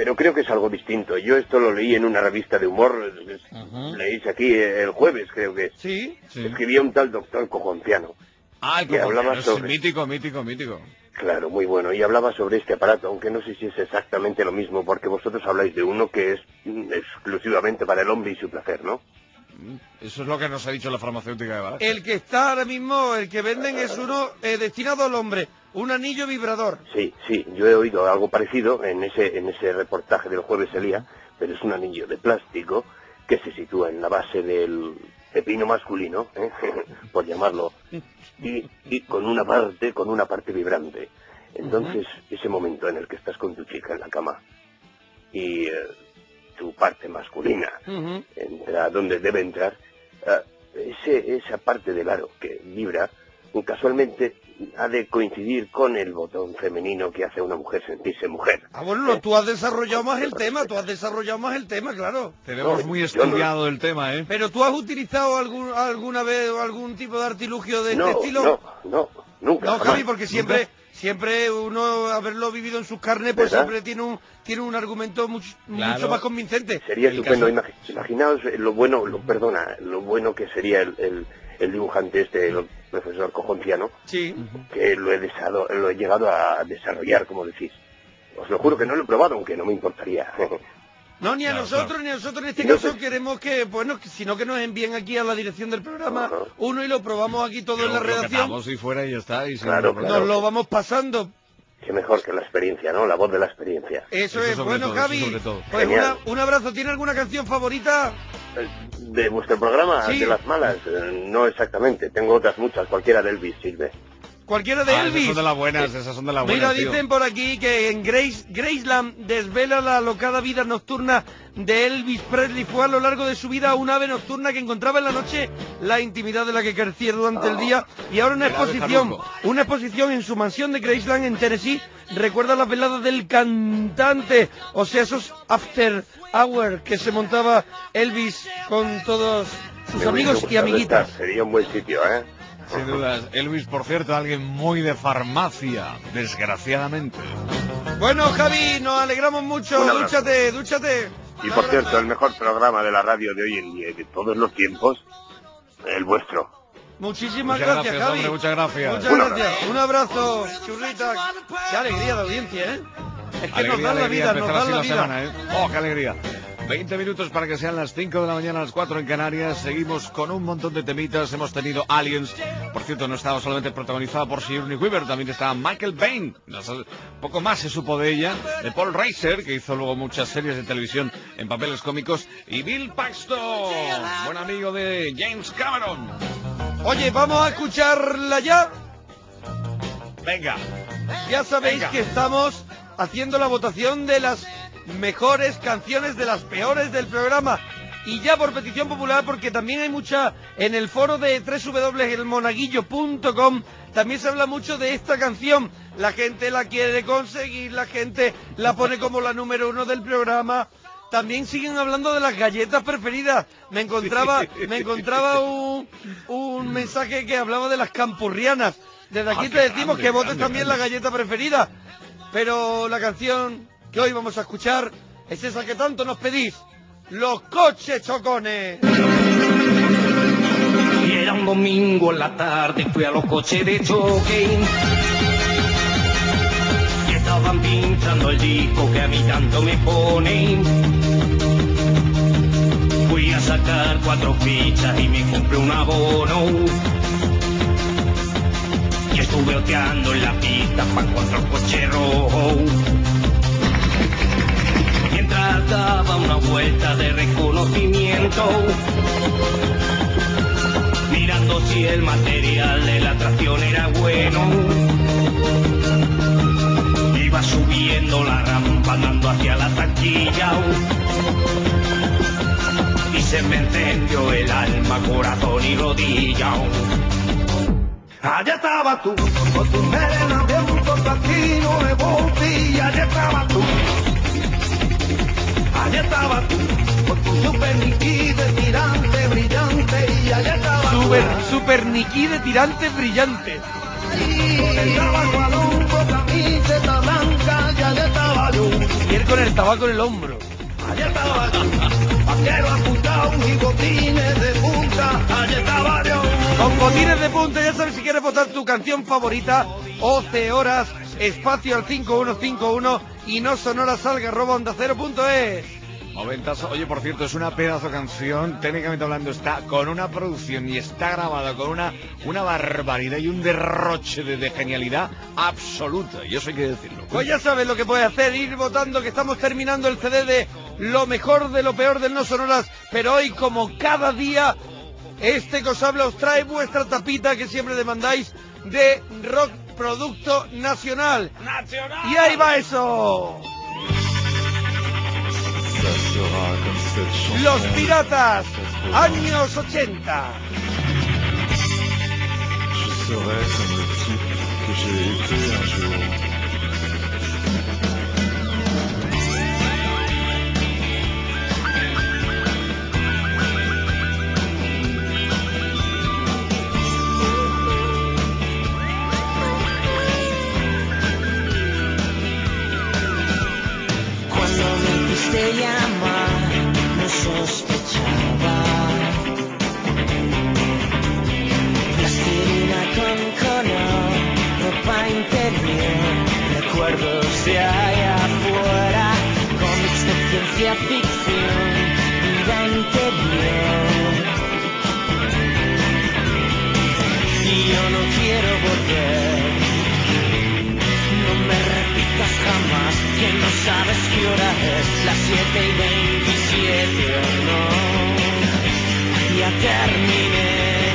pero creo que es algo distinto. Yo esto lo leí en una revista de humor, uh-huh. leéis aquí el jueves, creo que es. Sí, sí. Escribía un tal doctor Cojonciano. Ah, el que hablaba es sobre... mítico, mítico, mítico. Claro, muy bueno. Y hablaba sobre este aparato, aunque no sé si es exactamente lo mismo, porque vosotros habláis de uno que es exclusivamente para el hombre y su placer, ¿no? Eso es lo que nos ha dicho la farmacéutica de Barajas. El que está ahora mismo, el que venden es uno eh, destinado al hombre, un anillo vibrador. Sí, sí, yo he oído algo parecido en ese en ese reportaje del jueves Elía, pero es un anillo de plástico que se sitúa en la base del pepino masculino, ¿eh? por llamarlo, y, y con una parte, con una parte vibrante. Entonces, uh-huh. ese momento en el que estás con tu chica en la cama y eh, tu parte masculina uh-huh. entra donde debe entrar, uh, ese, esa parte del aro que vibra, casualmente ha de coincidir con el botón femenino que hace a una mujer sentirse mujer. Ah, bueno, ¿eh? Tú has desarrollado más el tema, tú has desarrollado más el tema, claro. Tenemos no, muy estudiado no. el tema, ¿eh? Pero tú has utilizado algún, alguna vez algún tipo de artilugio de no, este estilo. No, no, nunca. No, jamás. Javi, porque siempre... ¿Nunca? Siempre uno, haberlo vivido en sus carnes, pues ¿verdad? siempre tiene un tiene un argumento mucho, claro. mucho más convincente. Sería el estupendo, caso... imaginaos lo bueno, lo, perdona, lo bueno que sería el, el, el dibujante este, el profesor Cojonciano, sí. que lo he, desado, lo he llegado a desarrollar, como decís. Os lo juro que no lo he probado, aunque no me importaría. No, ni a claro, nosotros, claro. ni a nosotros en este no, caso pues... queremos que, bueno, sino que nos envíen aquí a la dirección del programa uh-huh. uno y lo probamos aquí todo lo, en la redacción. Lo y fuera y ya está. Y claro, no, claro. Nos lo vamos pasando. Qué mejor que la experiencia, ¿no? La voz de la experiencia. Eso, eso es, bueno, todo, Javi, pues una, un abrazo. ¿Tiene alguna canción favorita? ¿De vuestro programa? Sí. ¿De las malas? No exactamente, tengo otras muchas, cualquiera de Elvis sirve. Cualquiera de ah, Elvis. Esas son de las buenas, esas son de las buenas. Mira, tío. dicen por aquí que en Grace, Graceland desvela la alocada vida nocturna de Elvis Presley. Fue a lo largo de su vida un ave nocturna que encontraba en la noche la intimidad de la que carecía durante oh. el día. Y ahora una exposición, una exposición en su mansión de Graceland en Tennessee recuerda las veladas del cantante. O sea, esos after hour que se montaba Elvis con todos sus Me amigos y amiguitas. Estar. Sería un buen sitio, ¿eh? Sin dudas. Elvis, por cierto, alguien muy de farmacia, desgraciadamente. Bueno, Javi, nos alegramos mucho. Dúchate, dúchate. Y por cierto, el mejor programa de la radio de hoy en día y de todos los tiempos, el vuestro. Muchísimas muchas gracias, gracias, Javi. Hombre, muchas gracias. Muchas gracias. Un abrazo, churrita. Qué alegría de audiencia, ¿eh? Es que alegría, nos dan la vida, nos dan la, la vida. Semana, ¿eh? Oh, qué alegría. veinte minutos para que sean las cinco de la mañana, las cuatro en Canarias. Seguimos con un montón de temitas. Hemos tenido Aliens. Por cierto, no estaba solamente protagonizada por Sigourney Weaver, también estaba Michael Bain. Poco más se supo de ella. De Paul Reiser, que hizo luego muchas series de televisión en papeles cómicos. Y Bill Paxton, buen amigo de James Cameron. Oye, vamos a escucharla ya. Venga. Ya sabéis Venga. que estamos haciendo la votación de las mejores canciones, de las peores del programa. Y ya por petición popular, porque también hay mucha en el foro de doble u doble u doble u punto el monaguillo punto com, también se habla mucho de esta canción. La gente la quiere conseguir, la gente la pone como la número uno del programa. También siguen hablando de las galletas preferidas. Me encontraba, me encontraba un, un mensaje que hablaba de las campurrianas. Desde aquí te decimos que votes también la galleta preferida. Pero la canción que hoy vamos a escuchar es esa que tanto nos pedís. Los Coches Chocones. Y era un domingo en la tarde, fui a los coches de choque. Y estaban pinchando el disco que a mí tanto me pone. Fui a sacar cuatro fichas y me compré un abono. Y estuve oteando en la pista para encontrar un coche rojo. Mientras daba una vuelta de reconocimiento, mirando si el material de la tracción era bueno. Iba subiendo la rampa andando hacia la taquilla y se me encendió el alma, corazón y rodilla. Allá estaba tú, con tu melena de un portatino de bombilla. Allá estaba tú, allá estaba tú, con tu super niqui de tirante brillante. Y allá estaba super, tú, super niqui de tirante brillante. con el trabajo al hombro, camiseta blanca. punta y allí estaba yo. Y él con el tabaco en el hombro. Allí estaba yo, vaquero apuntado y botines de punta, allí estaba yo. Con botines de punta, ya sabes, si quieres votar tu canción favorita, once horas, espacio al cinco uno cinco uno y no sonoras al arroba onda cero punto es. Momentazo. Oye, por cierto, es una pedazo canción, técnicamente hablando, está con una producción y está grabada con una, una barbaridad y un derroche de, de genialidad absoluta, y eso hay que decirlo. Pues ya sabes lo que puedes hacer, ir votando, que estamos terminando el C D de lo mejor de lo peor del No Sonoras, pero hoy, como cada día, este que os habla os trae vuestra tapita que siempre demandáis de rock producto nacional. ¡Nacional! Y ahí va eso. Los Piratas, años ochenta. Je serai comme le type que j'ai été un jour. Cuando me quise llamar, no sospechaba. Plastilina con color, ropa interior, recuerdos de allá afuera, cómics de ciencia ficción, vida interior. Y yo no quiero volver. No me repitas jamás que no sabes qué hora es, las siete y veintisiete o no. Ya terminé.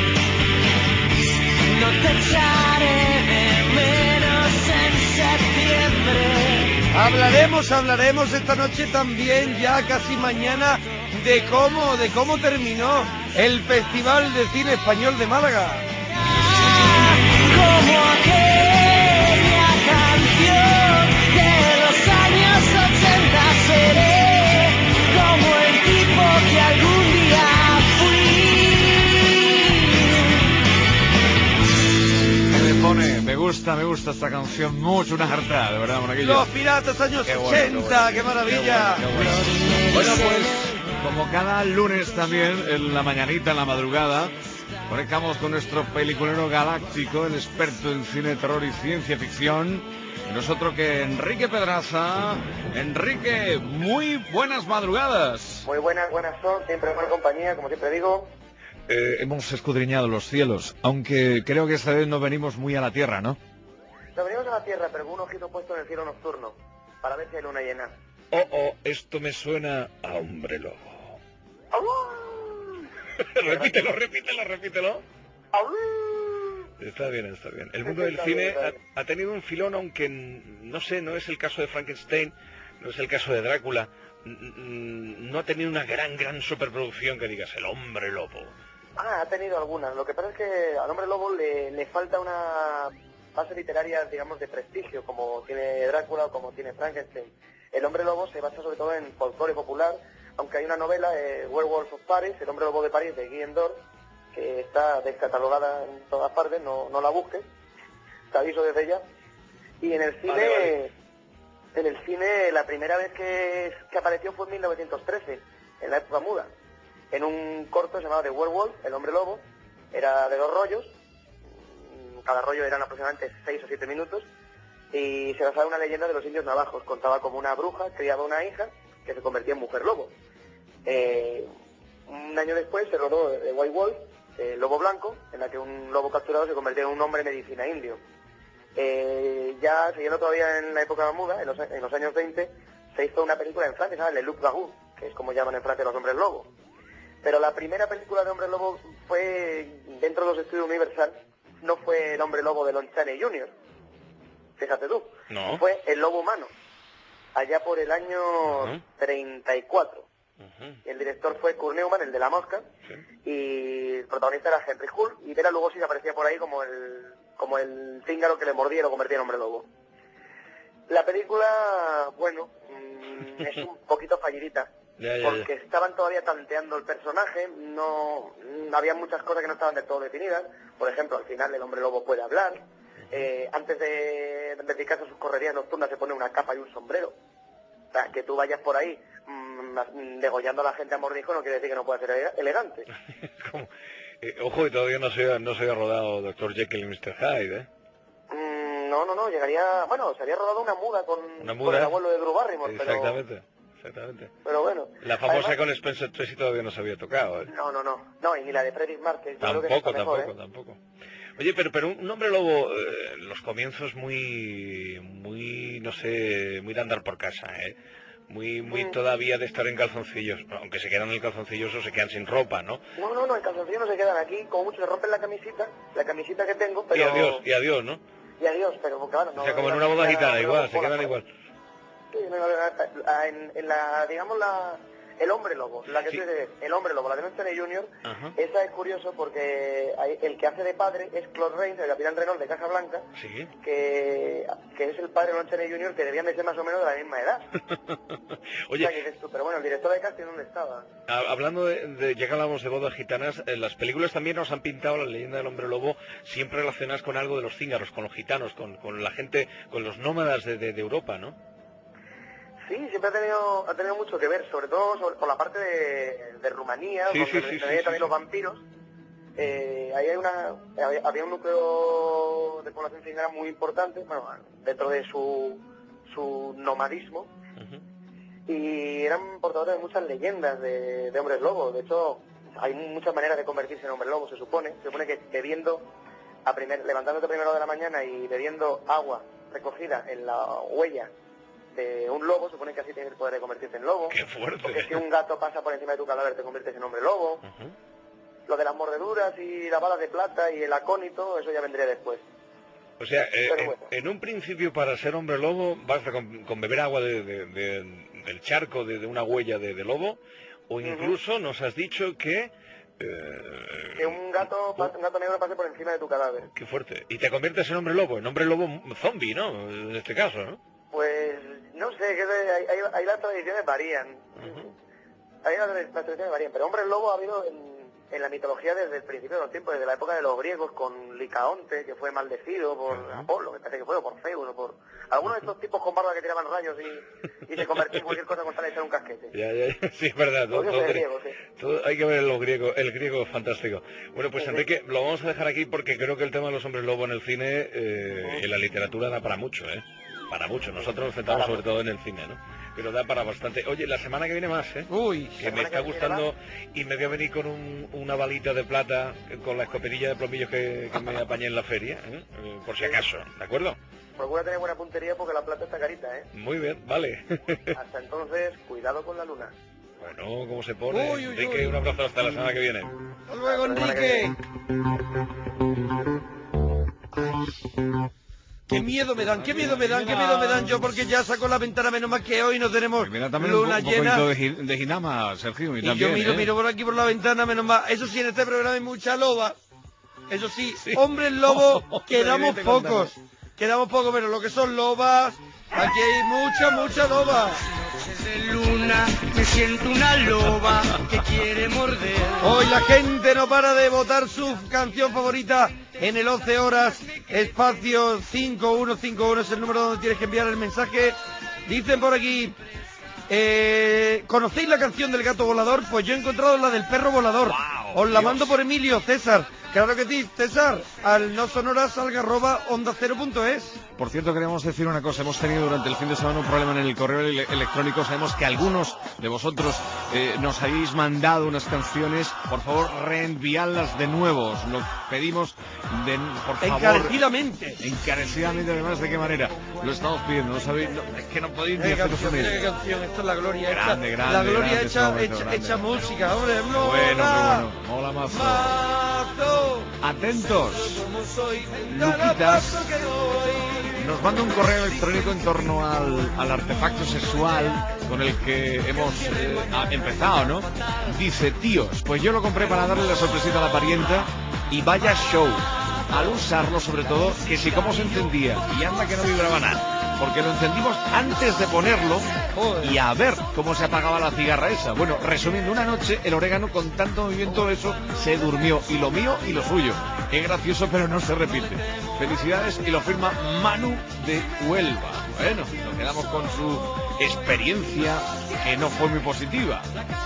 No te echaré de menos en septiembre. Hablaremos, hablaremos esta noche también, ya casi mañana, de cómo, de cómo terminó el Festival de Cine Español de Málaga. Como aquella canción de los años ochenta, seré como el tipo que algún día Me pone, me gusta, me gusta esta canción mucho, una jartada, de verdad, Monaguillo. Los Piratas, años Qué bueno, ochenta, qué, qué bueno, maravilla. Qué bueno, qué bueno. Bueno, pues, como cada lunes también, en la mañanita, en la madrugada, conectamos con nuestro peliculero galáctico, el experto en cine, terror y ciencia ficción, y nosotros que Enrique Pedraza. Enrique, muy buenas madrugadas. Muy buenas, buenas son, siempre en buena compañía, como siempre digo. Eh, hemos escudriñado los cielos, aunque creo que esta vez no venimos muy a la Tierra, ¿no? Nos venimos a la Tierra, pero con un ojito puesto en el cielo nocturno, para ver si hay luna llena. Oh, oh, esto me suena a Hombre Lobo. repítelo, repítelo, repítelo. Está bien, está bien. El mundo del cine ha, ha tenido un filón, aunque no sé, no es el caso de Frankenstein, no es el caso de Drácula, no ha tenido una gran, gran superproducción que digas, el Hombre Lobo. Ah, ha tenido algunas. Lo que pasa es que al Hombre Lobo le, le falta una base literaria, digamos, de prestigio, como tiene Drácula o como tiene Frankenstein. El Hombre Lobo se basa sobre todo en folclore popular, aunque hay una novela, eh, Werewolf of Paris, El Hombre Lobo de París, de Guy Endore, que está descatalogada en todas partes, no, no la busques, te aviso desde ya. Y en el cine, vale, vale. en el cine la primera vez que, que apareció fue en mil novecientos trece, en la época muda, en un corto llamado The Werewolf, El Hombre Lobo. Era de dos rollos, cada rollo eran aproximadamente seis o siete minutos, y se basaba en una leyenda de los indios navajos. Contaba como una bruja criaba una hija que se convertía en mujer lobo. Eh, un año después se rodó The White Wolf, eh, Lobo Blanco, en la que un lobo capturado se convertía en un hombre medicina indio. Eh, ya siguiendo todavía en la época muda, en los, en los años veinte, se hizo una película en Francia, ¿sabes? Le Loup Garou, que es como llaman en Francia los hombres lobo. Pero la primera película de Hombre Lobo fue dentro de los estudios Universal, no fue El Hombre Lobo de Lon Chaney junior, fíjate tú, no. Fue El Lobo Humano, allá por el año uh-huh. treinta y cuatro. Uh-huh. El director fue Kurt Neumann, el de La Mosca, sí. Y el protagonista era Henry Hull, y Bela Lugosi aparecía por ahí como el como el cíngaro que le mordía y lo convertía en hombre lobo. La película, bueno, mmm, es un poquito fallidita, ya, ya, porque ya. Estaban todavía tanteando el personaje, no, no había muchas cosas que no estaban del todo definidas. Por ejemplo, al final el hombre lobo puede hablar, eh, antes de dedicarse a sus correrías nocturnas se pone una capa y un sombrero. O sea, que tú vayas por ahí mmm, degollando a la gente a mordisco no quiere decir que no pueda ser ele- elegante. Eh, ojo, y todavía no se, ha, no se había rodado doctor Jekyll y mister Hyde, ¿eh? Mm, no, no, no, llegaría... Bueno, se había rodado una muda con, Una con muda. el abuelo de Drew Barrymore, pero... Exactamente, exactamente. Pero bueno. La famosa Además, con Spencer Tracy todavía no se había tocado, ¿eh? No, no, no. No, y ni la de Freddy Márquez. Yo creo que Tampoco, está mejor, tampoco, ¿eh? tampoco. Oye, pero, pero un hombre lobo, eh, los comienzos muy, muy, no sé, muy de andar por casa, ¿eh? Muy, muy Mm. todavía de estar en calzoncillos, aunque se quedan en el calzoncillos o se quedan sin ropa, ¿no? No, no, no, el calzoncillo no se quedan aquí, como mucho se rompen la camisita, la camisita que tengo, pero... Y adiós, y adiós, ¿no? Y adiós, pero porque bueno, no... O sea, como en la una boda camisita, gitana, no, igual, no, se no, quedan no, igual. Sí, no, no, no, en, en la, digamos, la... El hombre lobo, la que Sí. tú dices, el hombre lobo, la de Anthony junior, Ajá. esa es curioso porque hay- el que hace de padre es Claude Rains, el capitán Renault de Casablanca, Sí. que, que es el padre de Anthony junior, que debían de ser más o menos de la misma edad. Oye, O sea, que dices tú, pero bueno, el director de casting, ¿dónde estaba? Ha- Hablando de, de- ya que hablamos de bodas gitanas, en las películas también nos han pintado la leyenda del hombre lobo siempre relacionadas con algo de los cíngaros, con los gitanos, con, con la gente, con los nómadas de, de- de Europa, ¿no? Sí, siempre ha tenido, ha tenido mucho que ver, sobre todo sobre- por la parte de, de Rumanía, Sí, donde sí, sí, donde sí, hay sí, también sí. los vampiros. Eh, ahí hay una, había, había un núcleo de población cingara muy importante, bueno, dentro de su, su nomadismo, y eran portadores de muchas leyendas de, de hombres lobos. De hecho, hay muchas maneras de convertirse en hombre lobo, se supone. Se supone que bebiendo, a primer, levantándote a primera hora de la mañana y bebiendo agua recogida en la huella de un lobo, supone que así tienes el poder de convertirte en lobo. ¡Qué fuerte! Porque si un gato pasa por encima de tu cadáver te conviertes en hombre lobo. Lo de las mordeduras y las balas de plata y el acónito, eso ya vendría después. O sea, eh, Pero en, bueno. en un principio para ser hombre lobo basta con, con beber agua de- de- de- del charco de, de una huella de, de lobo, o incluso nos has dicho que... eh, Que un gato, pa- un gato negro pase por encima de tu cadáver. qué fuerte. Y te conviertes en hombre lobo, en hombre lobo zombie, ¿no? En este caso, ¿no? Pues no sé, que de- ahí, ahí- ahí las tradiciones varían. Ahí las, las tradiciones varían, pero hombres lobo ha habido en, en la mitología desde el principio de los tiempos, desde la época de los griegos, con Licaonte, que fue maldecido por Apolo, me parece que fue, o por Zeus, o por... Algunos de estos tipos con barba que tiraban rayos y, y se convertían en cualquier cosa con tal de echar un casquete. Ya, ya, ya, sí, es verdad. Todo, Los todo dioses tiene- griegos, sí. todo- hay que ver los griegos, el griego es fantástico. Bueno, pues Sí, sí. Enrique, lo vamos a dejar aquí porque creo que el tema de los hombres lobo en el cine, eh, en la literatura da para mucho, ¿eh? Para mucho. Nosotros nos centramos Para sobre todo en el cine, ¿no? Pero da para bastante. Oye, la semana que viene más, ¿eh? Uy, que me está gustando y me voy a venir con un- una balita de plata, eh, con la escopetilla de plomillos que, que me apañé en la feria, ¿eh? Eh, por si acaso, ¿de acuerdo? Procura tener buena puntería porque la plata está carita, ¿eh? Muy bien, vale. Hasta entonces, cuidado con la luna. Bueno, ¿cómo se pone? Uy, uy, Enrique, uy. un abrazo hasta la semana que viene. Hasta luego, Enrique. Qué miedo me dan, qué miedo me dan, qué miedo me dan yo porque ya saco la ventana, menos mal que hoy no tenemos Pues Mira también un, luna po- un llena. poquito de, gi- de ginama, Sergio. Y, Y también, yo miro, ¿eh? miro por aquí por la ventana, menos mal. Eso sí, en este programa hay mucha loba. Eso sí, hombres lobos, quedamos Vete pocos. Quedamos pocos, pero lo que son lobas, aquí hay mucha, mucha loba. De luna me siento una loba que quiere morder. Hoy la gente no para de votar su canción favorita en el once horas, espacio cinco uno cinco uno es el número donde tienes que enviar el mensaje. Dicen por aquí, eh, ¿conocéis la canción del gato volador? Pues yo he encontrado la del perro volador. Os la Dios. mando por Emilio, César. Claro que sí, César, al no sonoras alga arroba onda cero punto es. Por cierto, queremos decir una cosa. Hemos tenido durante el fin de semana un problema en el correo ele- electrónico. Sabemos que algunos de vosotros eh, nos habéis mandado unas canciones. Por favor, reenviadlas de nuevo. Os lo pedimos de, por favor. Encarecidamente. Encarecidamente, además, ¿de qué manera? Lo estamos pidiendo. No sabéis, no, es que no podéis ni Mira qué haceros canción, una mira qué idea. canción, esto es la gloria Grande, hecha, grande, la gloria grande, hecha, momento, hecha, grande. hecha música, hombre, Qué mola. bueno, qué bueno. Mola mazo. Mazo. Atentos. Como soy, Luquitas nos manda un correo electrónico en torno al, al artefacto sexual con el que hemos eh, ha- empezado, ¿no? Dice, tíos, pues yo lo compré para darle la sorpresita a la parienta y vaya show. Al usarlo, sobre todo, que si cómo se encendía y anda que no vibraba nada. porque lo encendimos antes de ponerlo y a ver cómo se apagaba la cigarra esa. Bueno, resumiendo, una noche el orégano con tanto movimiento de eso se durmió, y lo mío y lo suyo. Es gracioso, pero no se repite. Felicidades, y lo firma Manu de Huelva. Bueno, nos quedamos con su experiencia, que no fue muy positiva.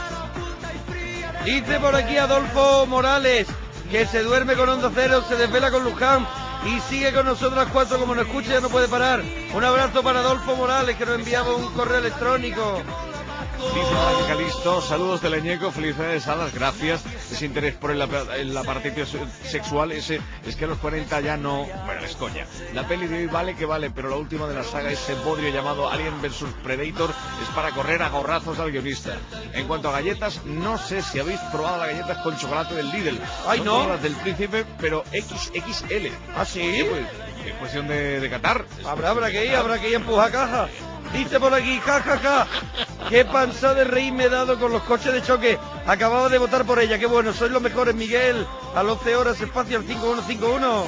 Dice por aquí Adolfo Morales que se duerme con Onda Cero, se desvela con Luján y sigue con nosotros a las cuatro, como nos escucha ya no puede parar. Un abrazo para Adolfo Morales, que nos enviaba un correo electrónico. Dice María Calisto, saludos de Leñeco, felicidades a las gracias. Ese interés por el, el apartheid sexual, ese es que a los cuarenta ya no... Bueno, es coña. La peli de hoy vale que vale, pero la última de la saga, ese bodrio llamado Alien versus Predator, es para correr a gorrazos al guionista. En cuanto a galletas, no sé si habéis probado las galletas con chocolate del Lidl. ¡Ay, Son no! como las del Príncipe, pero equis equis ele. ¿Ah, sí? ¿Qué, pues? Es cuestión de, de catar. Habrá, habrá que ir, habrá que ir a empujar caja. Dice por aquí, ja, ja, ja, qué panza de reír me he dado con los coches de choque. Acababa de votar por ella, qué bueno, sois los mejores, Miguel. A las once horas, espacio al cinco uno cinco uno.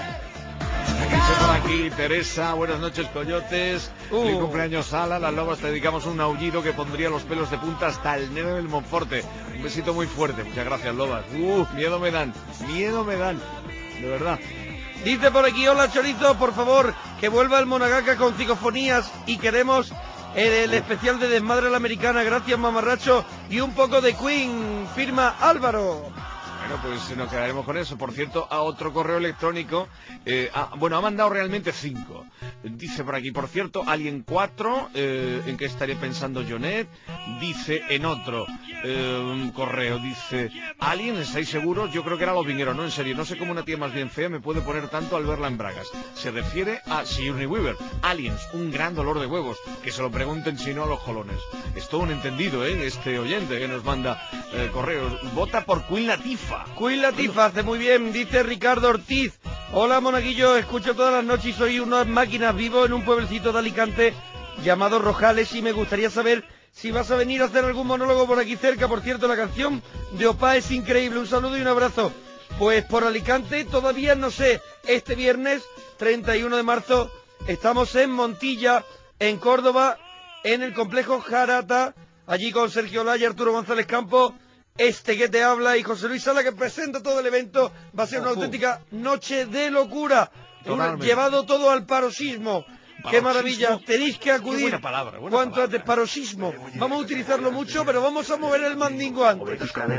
Dice por aquí Teresa, buenas noches, coyotes. Uh. Feliz cumpleaños, Ala. Las lobas te dedicamos un aullido que pondría los pelos de punta hasta el nene del Monforte. Un besito muy fuerte, muchas gracias, lobas. Uh, miedo me dan, miedo me dan, de verdad. Dice por aquí, hola Chorizo, por favor, que vuelva el Monagaca con psicofonías y queremos el, el especial de Desmadre a la Americana, gracias mamarracho, y un poco de Queen, firma Álvaro. Bueno, pues nos quedaremos con eso. Por cierto, a otro correo electrónico, eh, ah, bueno, ha mandado realmente cinco. Dice por aquí, por cierto, Alien cuatro, eh, ¿en qué estaría pensando Jonet? Dice en otro eh, un correo, dice, Alien, ¿estáis seguros? Yo creo que era Los Vingueros, no, en serio, no sé cómo una tía más bien fea me puede poner tanto al verla en bragas. Se refiere a Sigourney Weaver. Aliens, un gran dolor de huevos, que se lo pregunten si no a los colones. Es todo un entendido, ¿eh? Este oyente que nos manda eh, correos. Vota por Queen Latifah. Queen Latifah hace muy bien, dice Ricardo Ortiz. Hola Monaguillo, escucho todas las noches y soy unas máquinas, vivo en un pueblecito de Alicante llamado Rojales y me gustaría saber si vas a venir a hacer algún monólogo por aquí cerca. Por cierto, la canción de Opa es increíble. Un saludo y un abrazo. Pues por Alicante todavía no sé. Este viernes treinta y uno de marzo estamos en Montilla, en Córdoba, en el complejo Jarata, allí con Sergio Laya, Arturo González Campo, este que te habla y José Luis Sala, que presenta todo el evento. Va a ser una Ojo. auténtica noche de locura. Un, llevado todo al paroxismo. ¡Qué maravilla! Tenéis que acudir. Qué buena palabra, buena Cuanto antes, paroxismo. Vamos a utilizarlo mucho, pero vamos a mover el mandingo antes.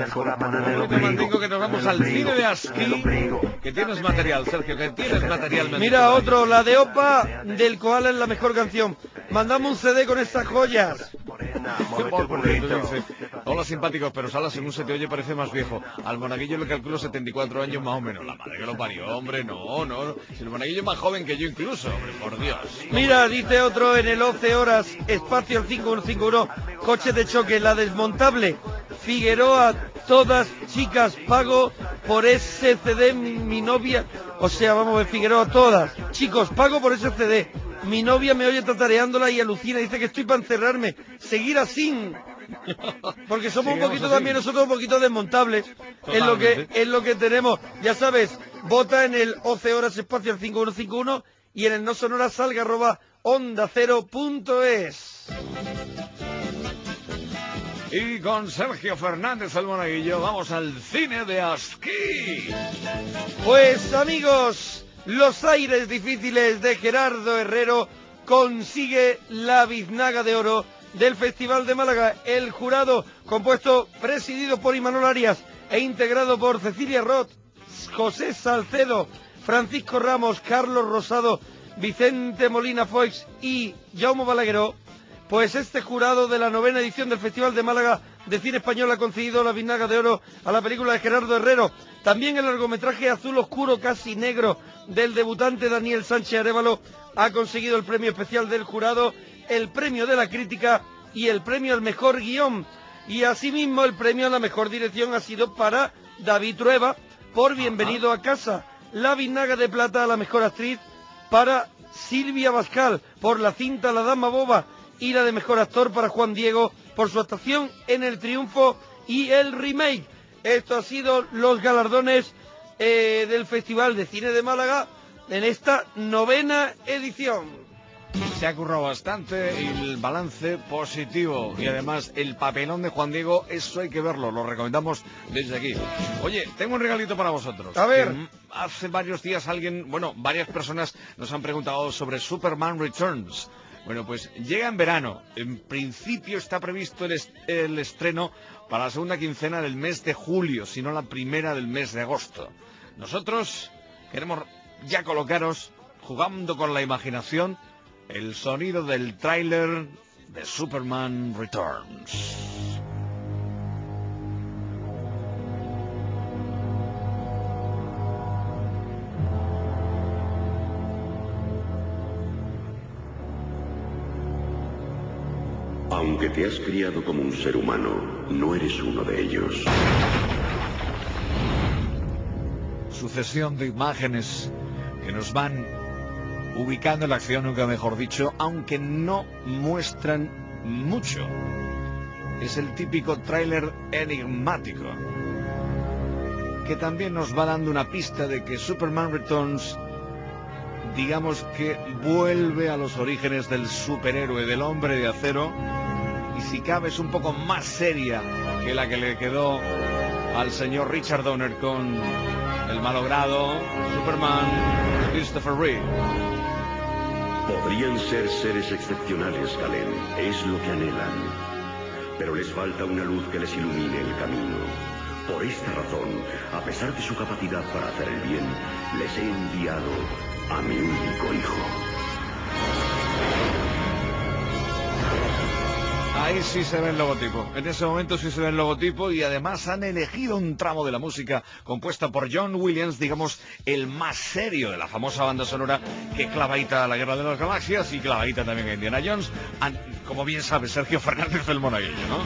El mandingo, que nos vamos al cine de Asquí, que tienes material, Sergio, que tienes material. me Mira, han dicho. otro, la de Opa del Koala es la mejor canción. Mandamos un C D con estas joyas. Paul, por cierto, dice, hola simpáticos, pero Sala, según se te oye parece más viejo. Al Monaguillo le calculo setenta y cuatro años más o menos. La madre que lo parió, hombre, no, no. Si el Monaguillo es más joven que yo incluso, hombre, por Dios. Mira, dice otro en el once horas, espacio al cinco uno cinco uno, coche de choque, la desmontable. Figueroa, todas chicas, pago por ese C D, mi, mi novia. O sea, vamos a ver, Figueroa, todas. Chicos, pago por ese C D. Mi novia me oye tatareándola y alucina, dice que estoy para encerrarme. Seguir así. Porque somos un Sigamos poquito así. también nosotros un poquito desmontables. Es lo que Totalmente. es lo que tenemos. Ya sabes, vota en el once horas espacio al cinco uno cinco uno y en el no sonora salga arroba onda cero punto es. Y con Sergio Fernández el Monaguillo vamos al cine de Asquí. Pues amigos, los aires difíciles de Gerardo Herrero consigue la biznaga de oro del Festival de Málaga. El jurado, compuesto, presidido por Imanol Arias e integrado por Cecilia Roth, José Salcedo, Francisco Ramos, Carlos Rosado, Vicente Molina Foix y Jaume Balagueró, pues este jurado de la novena edición del Festival de Málaga de Cine Español ha concedido la biznaga de oro a la película de Gerardo Herrero. También el largometraje Azul Oscuro Casi Negro del debutante Daniel Sánchez Arévalo ha conseguido el premio especial del jurado, el premio de la crítica y el premio al mejor guión. Y asimismo el premio a la mejor dirección ha sido para David Trueba por Bienvenido a Casa. La biznaga de plata a la mejor actriz para Silvia Bascal por la cinta La Dama Boba, y la de mejor actor para Juan Diego por su actuación en El Triunfo y el remake. Esto ha sido los galardones eh, del Festival de Cine de Málaga en esta novena edición. Se ha currado bastante y el balance positivo. Y además el papelón de Juan Diego, eso hay que verlo, lo recomendamos desde aquí. Oye, tengo un regalito para vosotros. A ver. Que hace varios días alguien, bueno, varias personas nos han preguntado sobre Superman Returns. Bueno, pues llega en verano. En principio está previsto el, est el estreno para la segunda quincena del mes de julio, si no la primera del mes de agosto. Nosotros queremos ya colocaros, jugando con la imaginación, el sonido del tráiler de Superman Returns. Aunque te has criado como un ser humano, no eres uno de ellos. Sucesión de imágenes que nos van ubicando en la acción, nunca mejor dicho, aunque no muestran mucho. Es el típico tráiler enigmático que también nos va dando una pista de que Superman Returns, digamos que vuelve a los orígenes del superhéroe, del hombre de acero, y si cabe es un poco más seria que la que le quedó al señor Richard Donner con el malogrado Superman Christopher Reeve. Podrían ser seres excepcionales, Kal-El, es lo que anhelan. Pero les falta una luz que les ilumine el camino. Por esta razón, a pesar de su capacidad para hacer el bien, les he enviado a mi único hijo. Ahí sí se ve el logotipo, en ese momento sí se ve el logotipo, y además han elegido un tramo de la música compuesta por John Williams, digamos el más serio de la famosa banda sonora que clavadita a la Guerra de las Galaxias y clavadita también a Indiana Jones, como bien sabe Sergio Fernández del Monaguillo, ¿no?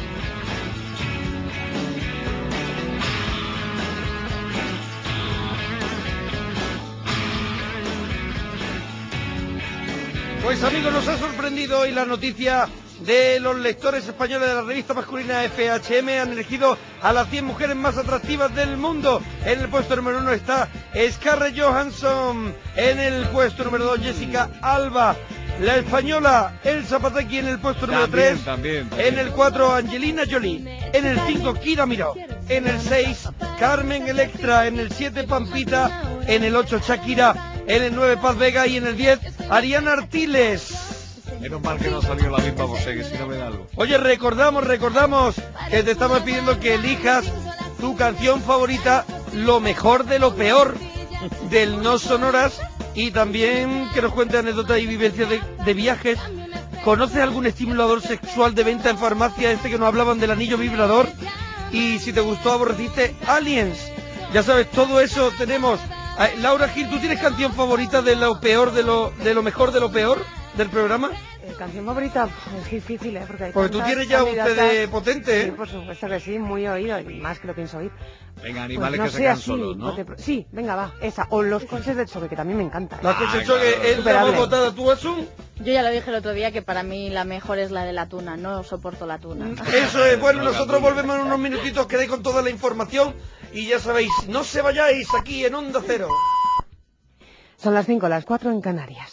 Pues amigos, nos ha sorprendido hoy la noticia de los lectores españoles de la revista masculina F H M. Han elegido a las cien mujeres más atractivas del mundo. En el puesto número uno está Scarlett Johansson. En el puesto número dos, Jessica Alba. La española Elsa Pataky en el puesto número tres. También, también. En el cuatro, Angelina Jolie. En el cinco, Kira Miró. En el seis, Carmen Electra. En el siete, Pampita. En el ocho, Shakira. En el nueve, Paz Vega. Y en el diez, Ariana Artiles. Menos mal que no salió la misma José, que si no me da algo. Oye, recordamos, recordamos que te estamos pidiendo que elijas tu canción favorita, lo mejor de lo peor del No Sonoras, y también que nos cuente anécdotas y vivencias de, de viajes. ¿Conoces algún estimulador sexual de venta en farmacia, este que nos hablaban del anillo vibrador? Y si te gustó, aborreciste Aliens. Ya sabes, todo eso tenemos. Eh, Laura Gil, ¿tú tienes canción favorita de lo peor, de lo, de lo mejor de lo peor del programa? Eh, canción favorita es difícil, ¿eh? Porque, hay Porque tú tienes ya un C D potente, ¿eh? Sí, por supuesto que sí, muy oído, y más que lo pienso oír. Venga, animales Pues que no se sé, quedan así, solos, ¿no? bote- Sí, venga, va, esa. O los coches de choque, que también me encanta. Los coches de choque, es la más votada. ¿Tú, Asun? Yo ya lo dije el otro día que para mí la mejor es la de la tuna, no soporto la tuna. Eso es, bueno, nosotros volvemos en unos minutitos, quedéis con toda la información y ya sabéis, no se vayáis aquí en Onda Cero. Son las cinco, las cuatro en Canarias.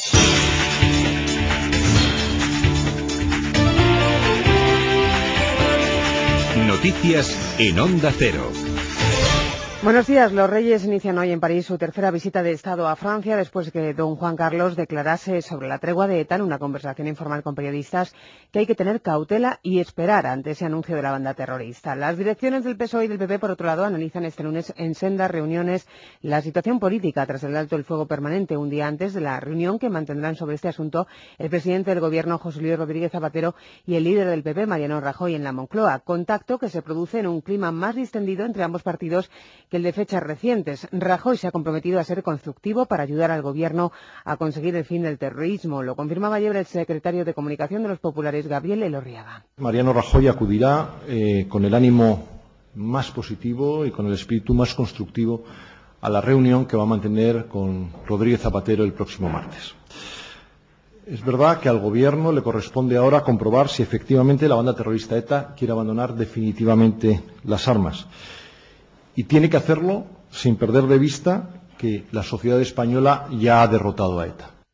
Noticias en Onda Cero. Buenos días. Los Reyes inician hoy en París su tercera visita de Estado a Francia después de que don Juan Carlos declarase sobre la tregua de ETA en una conversación informal con periodistas que hay que tener cautela y esperar ante ese anuncio de la banda terrorista. Las direcciones del P S O E y del P P, por otro lado, analizan este lunes en sendas reuniones la situación política tras el alto el fuego permanente, un día antes de la reunión que mantendrán sobre este asunto el presidente del Gobierno, José Luis Rodríguez Zapatero, y el líder del P P, Mariano Rajoy, en la Moncloa. Contacto que se produce en un clima más distendido entre ambos partidos que el de fechas recientes. Rajoy se ha comprometido a ser constructivo para ayudar al Gobierno a conseguir el fin del terrorismo. Lo confirmaba ayer el secretario de Comunicación de los Populares, Gabriel Elorriaga. Mariano Rajoy acudirá eh, con el ánimo más positivo y con el espíritu más constructivo a la reunión que va a mantener con Rodríguez Zapatero el próximo martes. Es verdad que al Gobierno le corresponde ahora comprobar si efectivamente la banda terrorista ETA quiere abandonar definitivamente las armas. Y tiene que hacerlo sin perder de vista que la sociedad española ya ha derrotado a ETA.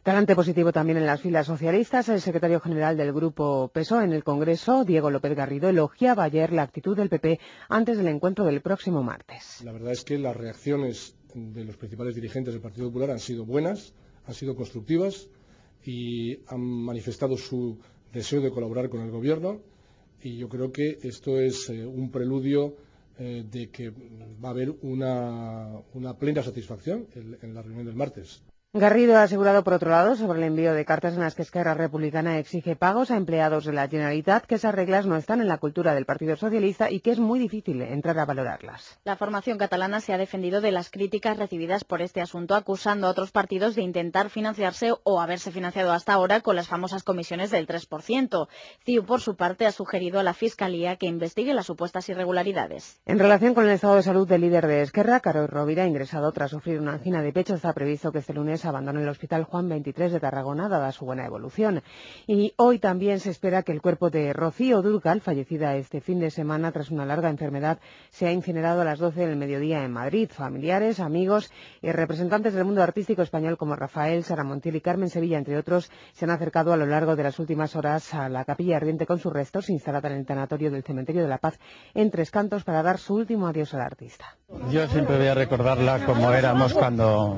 Talante positivo también en las filas socialistas. El secretario general del Grupo P S O E en el Congreso, Diego López Garrido, elogiaba ayer la actitud del P P antes del encuentro del próximo martes. La verdad es que las reacciones de los principales dirigentes del Partido Popular han sido buenas, han sido constructivas y han manifestado su deseo de colaborar con el Gobierno, y yo creo que esto es eh, un preludio eh, de que va a haber una, una plena satisfacción en, en la reunión del martes. Garrido ha asegurado, por otro lado, sobre el envío de cartas en las que Esquerra Republicana exige pagos a empleados de la Generalitat, que esas reglas no están en la cultura del Partido Socialista y que es muy difícil entrar a valorarlas. La formación catalana se ha defendido de las críticas recibidas por este asunto, acusando a otros partidos de intentar financiarse o haberse financiado hasta ahora con las famosas comisiones del tres por ciento. C I U, por su parte, ha sugerido a la Fiscalía que investigue las supuestas irregularidades. En relación con el estado de salud del líder de Esquerra, Carol Rovira, ingresado tras sufrir una angina de pecho, está previsto que este lunes abandona el Hospital Juan veintitrés de Tarragona, dada su buena evolución. Y hoy también se espera que el cuerpo de Rocío Dúrcal, fallecida este fin de semana tras una larga enfermedad, sea incinerado a las doce del mediodía en Madrid. Familiares, amigos y representantes del mundo artístico español como Rafael, Sara Montiel y Carmen Sevilla, entre otros, se han acercado a lo largo de las últimas horas a la capilla ardiente con sus restos, instalada en el tanatorio del Cementerio de la Paz en Tres Cantos, para dar su último adiós al artista. Yo siempre voy a recordarla como éramos cuando,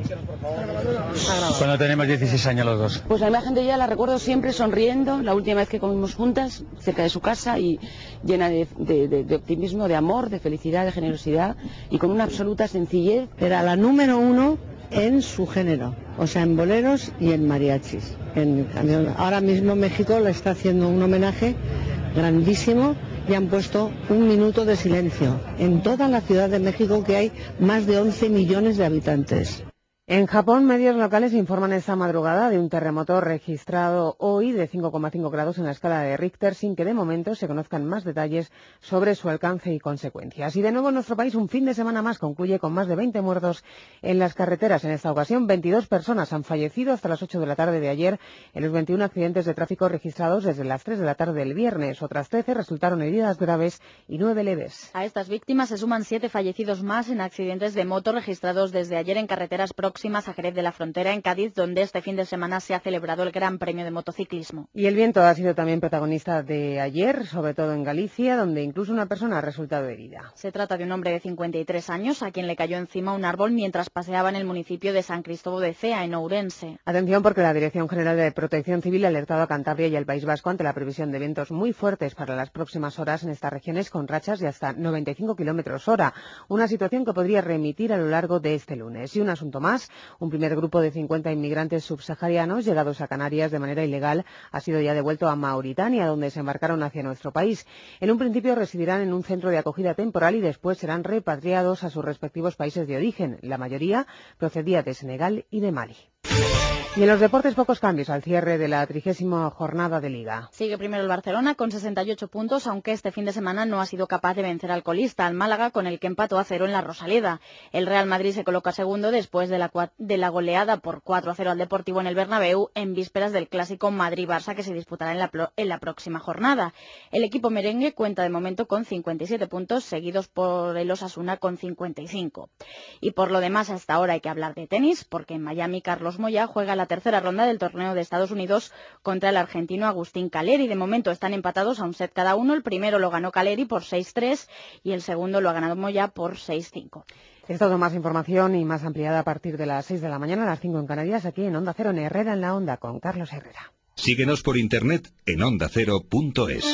cuando tenemos dieciséis años los dos. Pues la imagen de ella la recuerdo siempre sonriendo, la última vez que comimos juntas, cerca de su casa, y llena de, de, de, de optimismo, de amor, de felicidad, de generosidad y con una absoluta sencillez. Era la número uno en su género, o sea, en boleros y en mariachis. En, ahora mismo México le está haciendo un homenaje grandísimo y han puesto un minuto de silencio en toda la Ciudad de México, que hay más de once millones de habitantes. En Japón, medios locales informan esta madrugada de un terremoto registrado hoy de cinco coma cinco grados en la escala de Richter, sin que de momento se conozcan más detalles sobre su alcance y consecuencias. Y de nuevo en nuestro país, un fin de semana más concluye con más de veinte muertos en las carreteras. En esta ocasión, veintidós personas han fallecido hasta las ocho de la tarde de ayer en los veintiún accidentes de tráfico registrados desde las tres de la tarde del viernes. Otras trece resultaron heridas graves y nueve leves. A estas víctimas se suman siete fallecidos más en accidentes de moto registrados desde ayer en carreteras próximas próximas a Jerez de la Frontera, en Cádiz, donde este fin de semana se ha celebrado el Gran Premio de Motociclismo. Y el viento ha sido también protagonista de ayer, sobre todo en Galicia, donde incluso una persona ha resultado herida. Se trata de un hombre de cincuenta y tres años a quien le cayó encima un árbol mientras paseaba en el municipio de San Cristóbal de Cea, en Ourense. Atención, porque la Dirección General de Protección Civil ha alertado a Cantabria y al País Vasco ante la previsión de vientos muy fuertes para las próximas horas en estas regiones, con rachas de hasta noventa y cinco kilómetros hora, una situación que podría remitir a lo largo de este lunes. Y un asunto más, un primer grupo de cincuenta inmigrantes subsaharianos llegados a Canarias de manera ilegal ha sido ya devuelto a Mauritania, donde se embarcaron hacia nuestro país. En un principio residirán en un centro de acogida temporal y después serán repatriados a sus respectivos países de origen. La mayoría procedía de Senegal y de Mali. Y en los deportes, pocos cambios al cierre de la trigésima jornada de Liga. Sigue primero el Barcelona con sesenta y ocho puntos, aunque este fin de semana no ha sido capaz de vencer al colista, al Málaga, con el que empató a cero en la Rosaleda. El Real Madrid se coloca segundo después de la, de la goleada por cuatro a cero al Deportivo en el Bernabéu, en vísperas del clásico Madrid-Barça, que se disputará en la, en la próxima jornada. El equipo merengue cuenta de momento con cincuenta y siete puntos, seguidos por el Osasuna con cincuenta y cinco. Y por lo demás, hasta ahora hay que hablar de tenis, porque en Miami Carlos Moya juega la tercera ronda del torneo de Estados Unidos contra el argentino Agustín Caleri. De momento están empatados a un set cada uno. El primero lo ganó Caleri por seis tres y el segundo lo ha ganado Moya por seis cinco. Es todo, más información y más ampliada a partir de las seis de la mañana, a las cinco en Canarias, aquí en Onda Cero, en Herrera en la Onda, con Carlos Herrera. Síguenos por internet en onda cero punto es.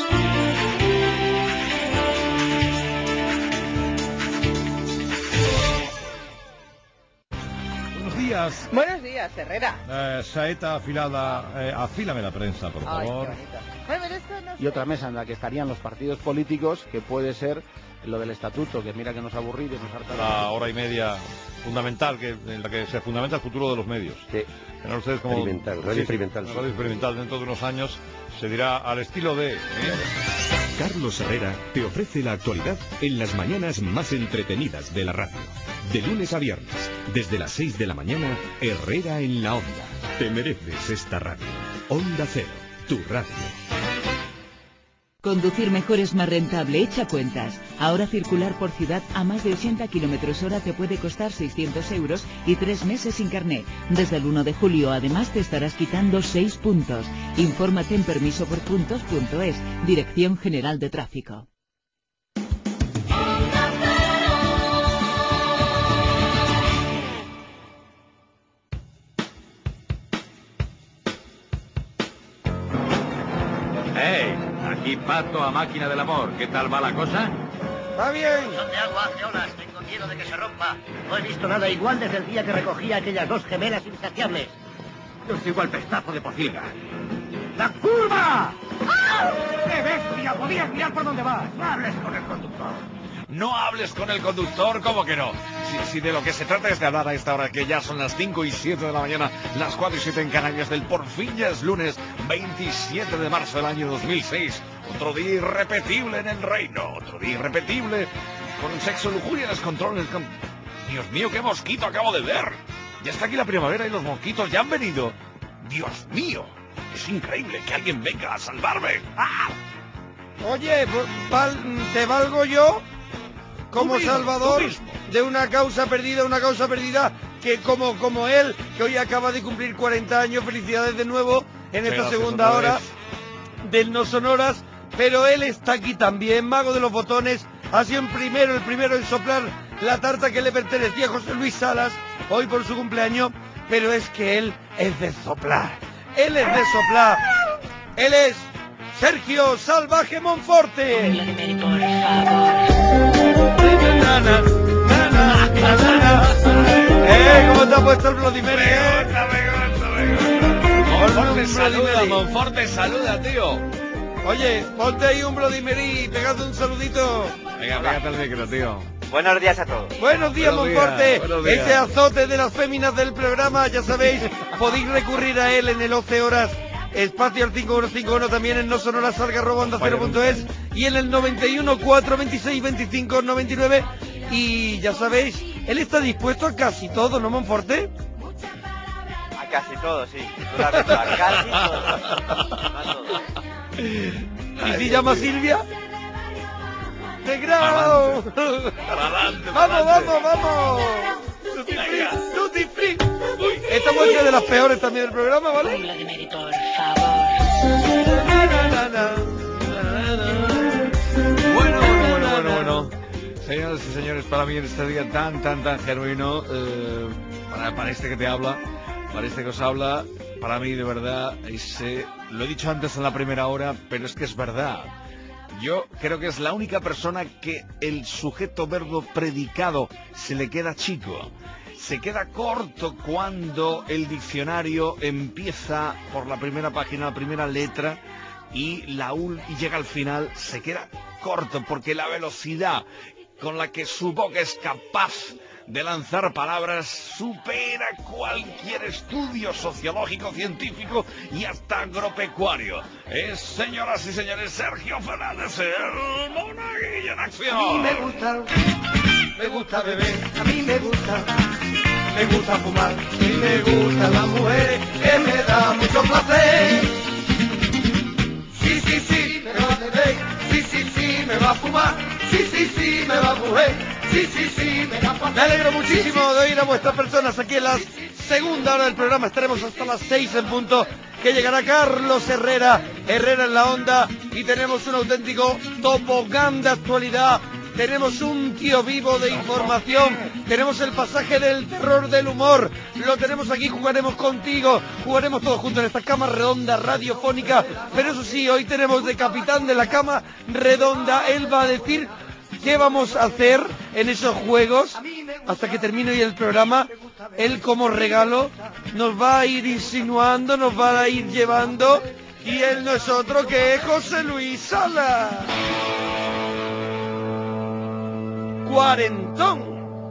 Días. Buenos días, Herrera. Eh, saeta afilada, eh, afílame la prensa, por Ay, favor. qué bonito. Bueno, pero esto no sé. Y otra mesa en la que estarían los partidos políticos, que puede ser lo del estatuto, que mira que nos aburrido y nos harta. La hora y media fundamental, que en la que se fundamenta el futuro de los medios. Sí. No, ustedes como, experimental, radio sí, experimental. Radio experimental, dentro de unos años se dirá al estilo de... ¿eh? Carlos Herrera te ofrece la actualidad en las mañanas más entretenidas de la radio. De lunes a viernes, desde las seis de la mañana, Herrera en la Onda. Te mereces esta radio. Onda Cero, tu radio. Conducir mejor es más rentable, echa cuentas. Ahora circular por ciudad a más de ochenta kilómetros hora te puede costar seiscientos euros y tres meses sin carné. Desde el uno de julio además te estarás quitando seis puntos. Infórmate en permiso por puntos punto es, Dirección General de Tráfico. ¡Hey! Aquí Pato a Máquina del Amor. ¿Qué tal va la cosa? Va bien. Son de agua hace olas, tengo miedo de que se rompa. No he visto nada igual desde el día que recogí a aquellas dos gemelas insaciables. Yo estoy igual pestazo de pocilga. ¡La curva! ¡Ah! ¡Qué bestia! ¡Podías mirar por dónde vas! No hables con el conductor. No hables con el conductor, ¿cómo que no? Si, si de lo que se trata es de hablar a esta hora, que ya son las cinco y siete de la mañana, las cuatro y siete en Canarias, del por fin ya es lunes veintisiete de marzo del año dos mil seis. Otro día irrepetible en el reino, otro día irrepetible con el sexo, lujuria y descontrol. Con... Dios mío, qué mosquito acabo de ver. Ya está aquí la primavera y los mosquitos ya han venido. Dios mío, es increíble que alguien venga a salvarme. ¡Ah! Oye, val, ¿te valgo yo como mismo, salvador de una causa perdida, una causa perdida que como, como él, que hoy acaba de cumplir cuarenta años, felicidades de nuevo en esta Gracias, segunda hora vez. del No Sonoras, pero él está aquí también, mago de los botones, ha sido el primero, el primero en soplar la tarta que le pertenecía a José Luis Salas, hoy por su cumpleaños, pero es que él es de soplar, él es de soplar, él es Sergio Salvaje Monforte. ¡Eh! ¿Cómo te ha puesto el Bloody Mary, eh? Monforte saluda, Monforte saluda, tío. Oye, ponte ahí un Bloody Mary y pegate un saludito. Venga, pégate al micro, tío. Buenos días a todos. Buenos días, Buenos Monforte. días, buenos días. Ese azote de las féminas del programa, ya sabéis, podéis recurrir a él en el once horas. Espacio al cinco uno cinco uno, también en no sonoras salga arroba onda cero punto es y en el noventa y uno, cuatro veintiséis, veinticinco, noventa y nueve. Y ya sabéis, él está dispuesto a casi todo, ¿no, Monforte? A casi todo, sí. A casi todo. A todo. ¿Y si llama Silvia? ¡De grado! ¡Vamos, vamos, vamos! ¡Tutti free! ¡Tutti free! Esta puede ser de las peores también del programa, ¿vale? Bueno, bueno, bueno, bueno, bueno. Señoras y señores, para mí en este día tan, tan, tan genuino, eh, para, para este que te habla, para este que os habla, para mí de verdad, ese, lo he dicho antes en la primera hora, pero es que es verdad. Yo creo que es la única persona que el sujeto verbo predicado se le queda chico. Se queda corto cuando el diccionario empieza por la primera página, la primera letra, y la ul y llega al final, se queda corto porque la velocidad con la que su boca es capaz de lanzar palabras supera cualquier estudio sociológico, científico y hasta agropecuario. Es, señoras y señores, Sergio Fernández, el monaguillo en acción. A mí me gusta, me gusta beber, a mí me gusta, me gusta fumar, y me gustan las mujeres, que me da mucho placer. Sí, sí, sí, me va a beber, sí, sí, sí, me va a fumar, sí, sí, sí, me va a mujer. Sí, sí, sí, me da placer. Me alegro muchísimo de oír a vuestras personas aquí en la segunda hora del programa. Estaremos hasta las seis en punto, que llegará Carlos Herrera, Herrera en la onda, y tenemos un auténtico tobogán de actualidad. Tenemos un tío vivo de información, tenemos el pasaje del terror del humor, lo tenemos aquí, jugaremos contigo, jugaremos todos juntos en esta cama redonda radiofónica, pero eso sí, hoy tenemos de capitán de la cama redonda, él va a decir qué vamos a hacer en esos juegos hasta que termine hoy el programa. Él como regalo nos va a ir insinuando, nos va a ir llevando, y él no es otro que José Luis Salas. Cuarentón.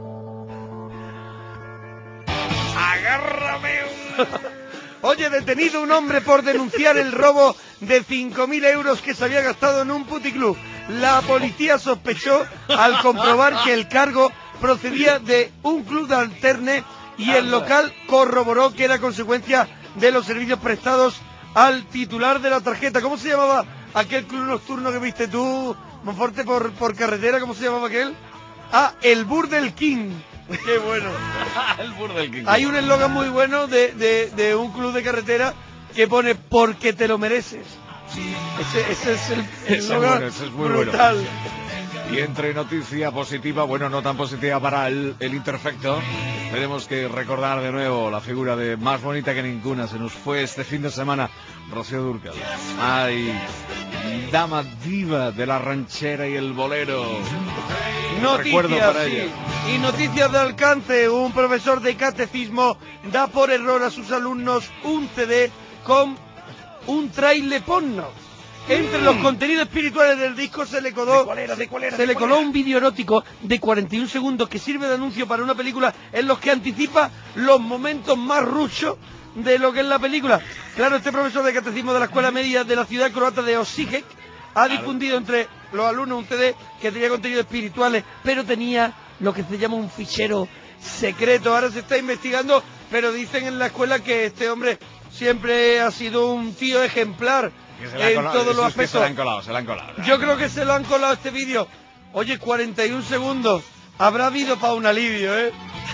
Agárrame. Oye, detenido un hombre por denunciar el robo de cinco mil euros que se había gastado en un puticlub. La policía sospechó al comprobar que el cargo procedía de un club de alterne y el local corroboró que era consecuencia de los servicios prestados al titular de la tarjeta. ¿Cómo se llamaba aquel club nocturno que viste tú, Monforte, por, por carretera, ¿cómo se llamaba aquel? Ah, el Burdel King. Qué bueno. El Burdel King. Hay un eslogan muy bueno de, de, de un club de carretera que pone porque te lo mereces. Ese, ese es el eslogan es bueno, es brutal. Bueno. Y entre noticia positiva, bueno, no tan positiva para el, el Interfecto, tenemos que recordar de nuevo la figura de más bonita que ninguna. Se nos fue este fin de semana Rocío Dúrcal. Ay, dama diva de la ranchera y el bolero. Noticias, para sí. ella. Y noticias de alcance. Un profesor de catecismo da por error a sus alumnos un C D con un trailer porno. Entre los contenidos espirituales del disco se le coló, ¿De cuál era? ¿De cuál era? se ¿De le cuál coló era? un vídeo erótico de cuarenta y un segundos que sirve de anuncio para una película en los que anticipa los momentos más ruchos de lo que es la película. Claro, este profesor de catecismo de la escuela media de la ciudad croata de Osijek ha difundido entre los alumnos un C D que tenía contenidos espirituales, pero tenía lo que se llama un fichero secreto. Ahora se está investigando, pero dicen en la escuela que este hombre siempre ha sido un tío ejemplar en colado, todos los es que aspectos. se la han colado, se la han colado. Yo creo que se lo han colado este vídeo. Oye, cuarenta y un segundos. Habrá habido para un alivio, ¿eh?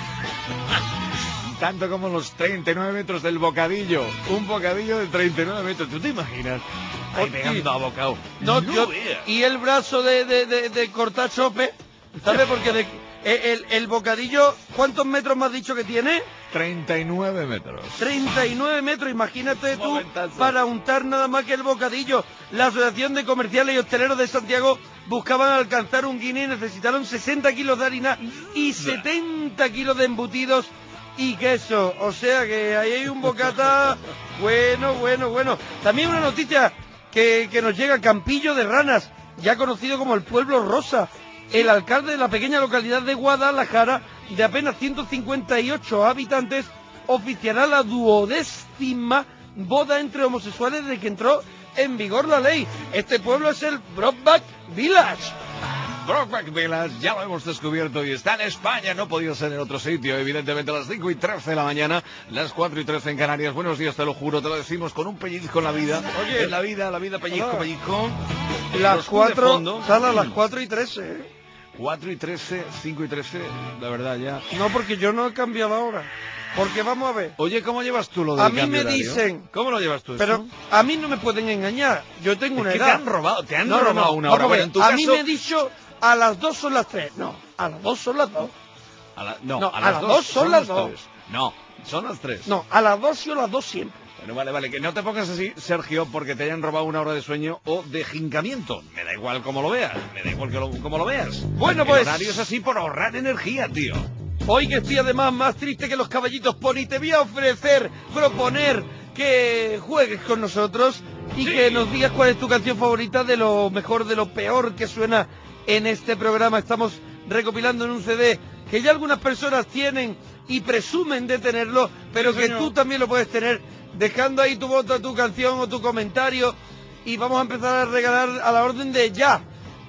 Tanto como los treinta y nueve metros del bocadillo. Un bocadillo de treinta y nueve metros. ¿Tú te imaginas? Ahí pegando a bocado. No, No yo- veas. y el brazo de, de, de, de cortar chope, ¿sabes? Porque de- el, el bocadillo, ¿cuántos metros me has dicho que tiene? treinta y nueve metros. treinta y nueve metros, imagínate tú, Momentazo. para untar nada más que el bocadillo. La Asociación de Comerciales y Hosteleros de Santiago buscaban alcanzar un guinea y necesitaron sesenta kilos de harina y setenta kilos de embutidos y queso. O sea que ahí hay un bocata bueno, bueno, bueno. También una noticia que, que nos llega, Campillo de Ranas, ya conocido como el Pueblo Rosa. El alcalde de la pequeña localidad de Guadalajara, de apenas ciento cincuenta y ocho habitantes, oficiará la duodécima boda entre homosexuales desde que entró en vigor la ley. Este pueblo es el Brockback Village. Brockback Village, ya lo hemos descubierto y está en España, no podía ser en otro sitio, evidentemente a las cinco y trece de la mañana, las cuatro y trece en Canarias. Buenos días, te lo juro, te lo decimos con un pellizco en la vida. Oye. En la vida, la vida, pellizco, Hola. pellizco. Las Los de cuatro, fondo. sale a las cuatro y trece, ¿eh? cuatro y trece, cinco y trece, la verdad ya. No, porque yo no he cambiado la hora. Porque vamos a ver. Oye, ¿cómo llevas tú lo del A mí cambio me horario? dicen. ¿Cómo lo llevas tú eso? Pero a mí no me pueden engañar. Yo tengo Es una que edad. te han robado, te han No, no, robado no. una Vamos hora. a Bueno, ver, en tu a caso... mí me he dicho a las dos son las tres. No, a las dos son las dos. A la- no, No, a a las las dos, dos son las dos. tres. No, son las tres. No, a las dos y a las dos siempre. Bueno, vale, vale, que no te pongas así, Sergio, porque te hayan robado una hora de sueño o de jincamiento. Me da igual cómo lo veas, me da igual que lo, cómo lo veas. Bueno, El pues- horario es así por ahorrar energía, tío. Hoy que estoy además más triste que los caballitos pony, te voy a ofrecer, proponer que juegues con nosotros y que nos digas cuál es tu canción favorita de lo mejor, de lo peor que suena en este programa. Estamos recopilando en un C D que ya algunas personas tienen y presumen de tenerlo, pero Sí, que señor. tú también lo puedes tener, dejando ahí tu voto, tu canción o tu comentario. Y vamos a empezar a regalar a la orden de ya.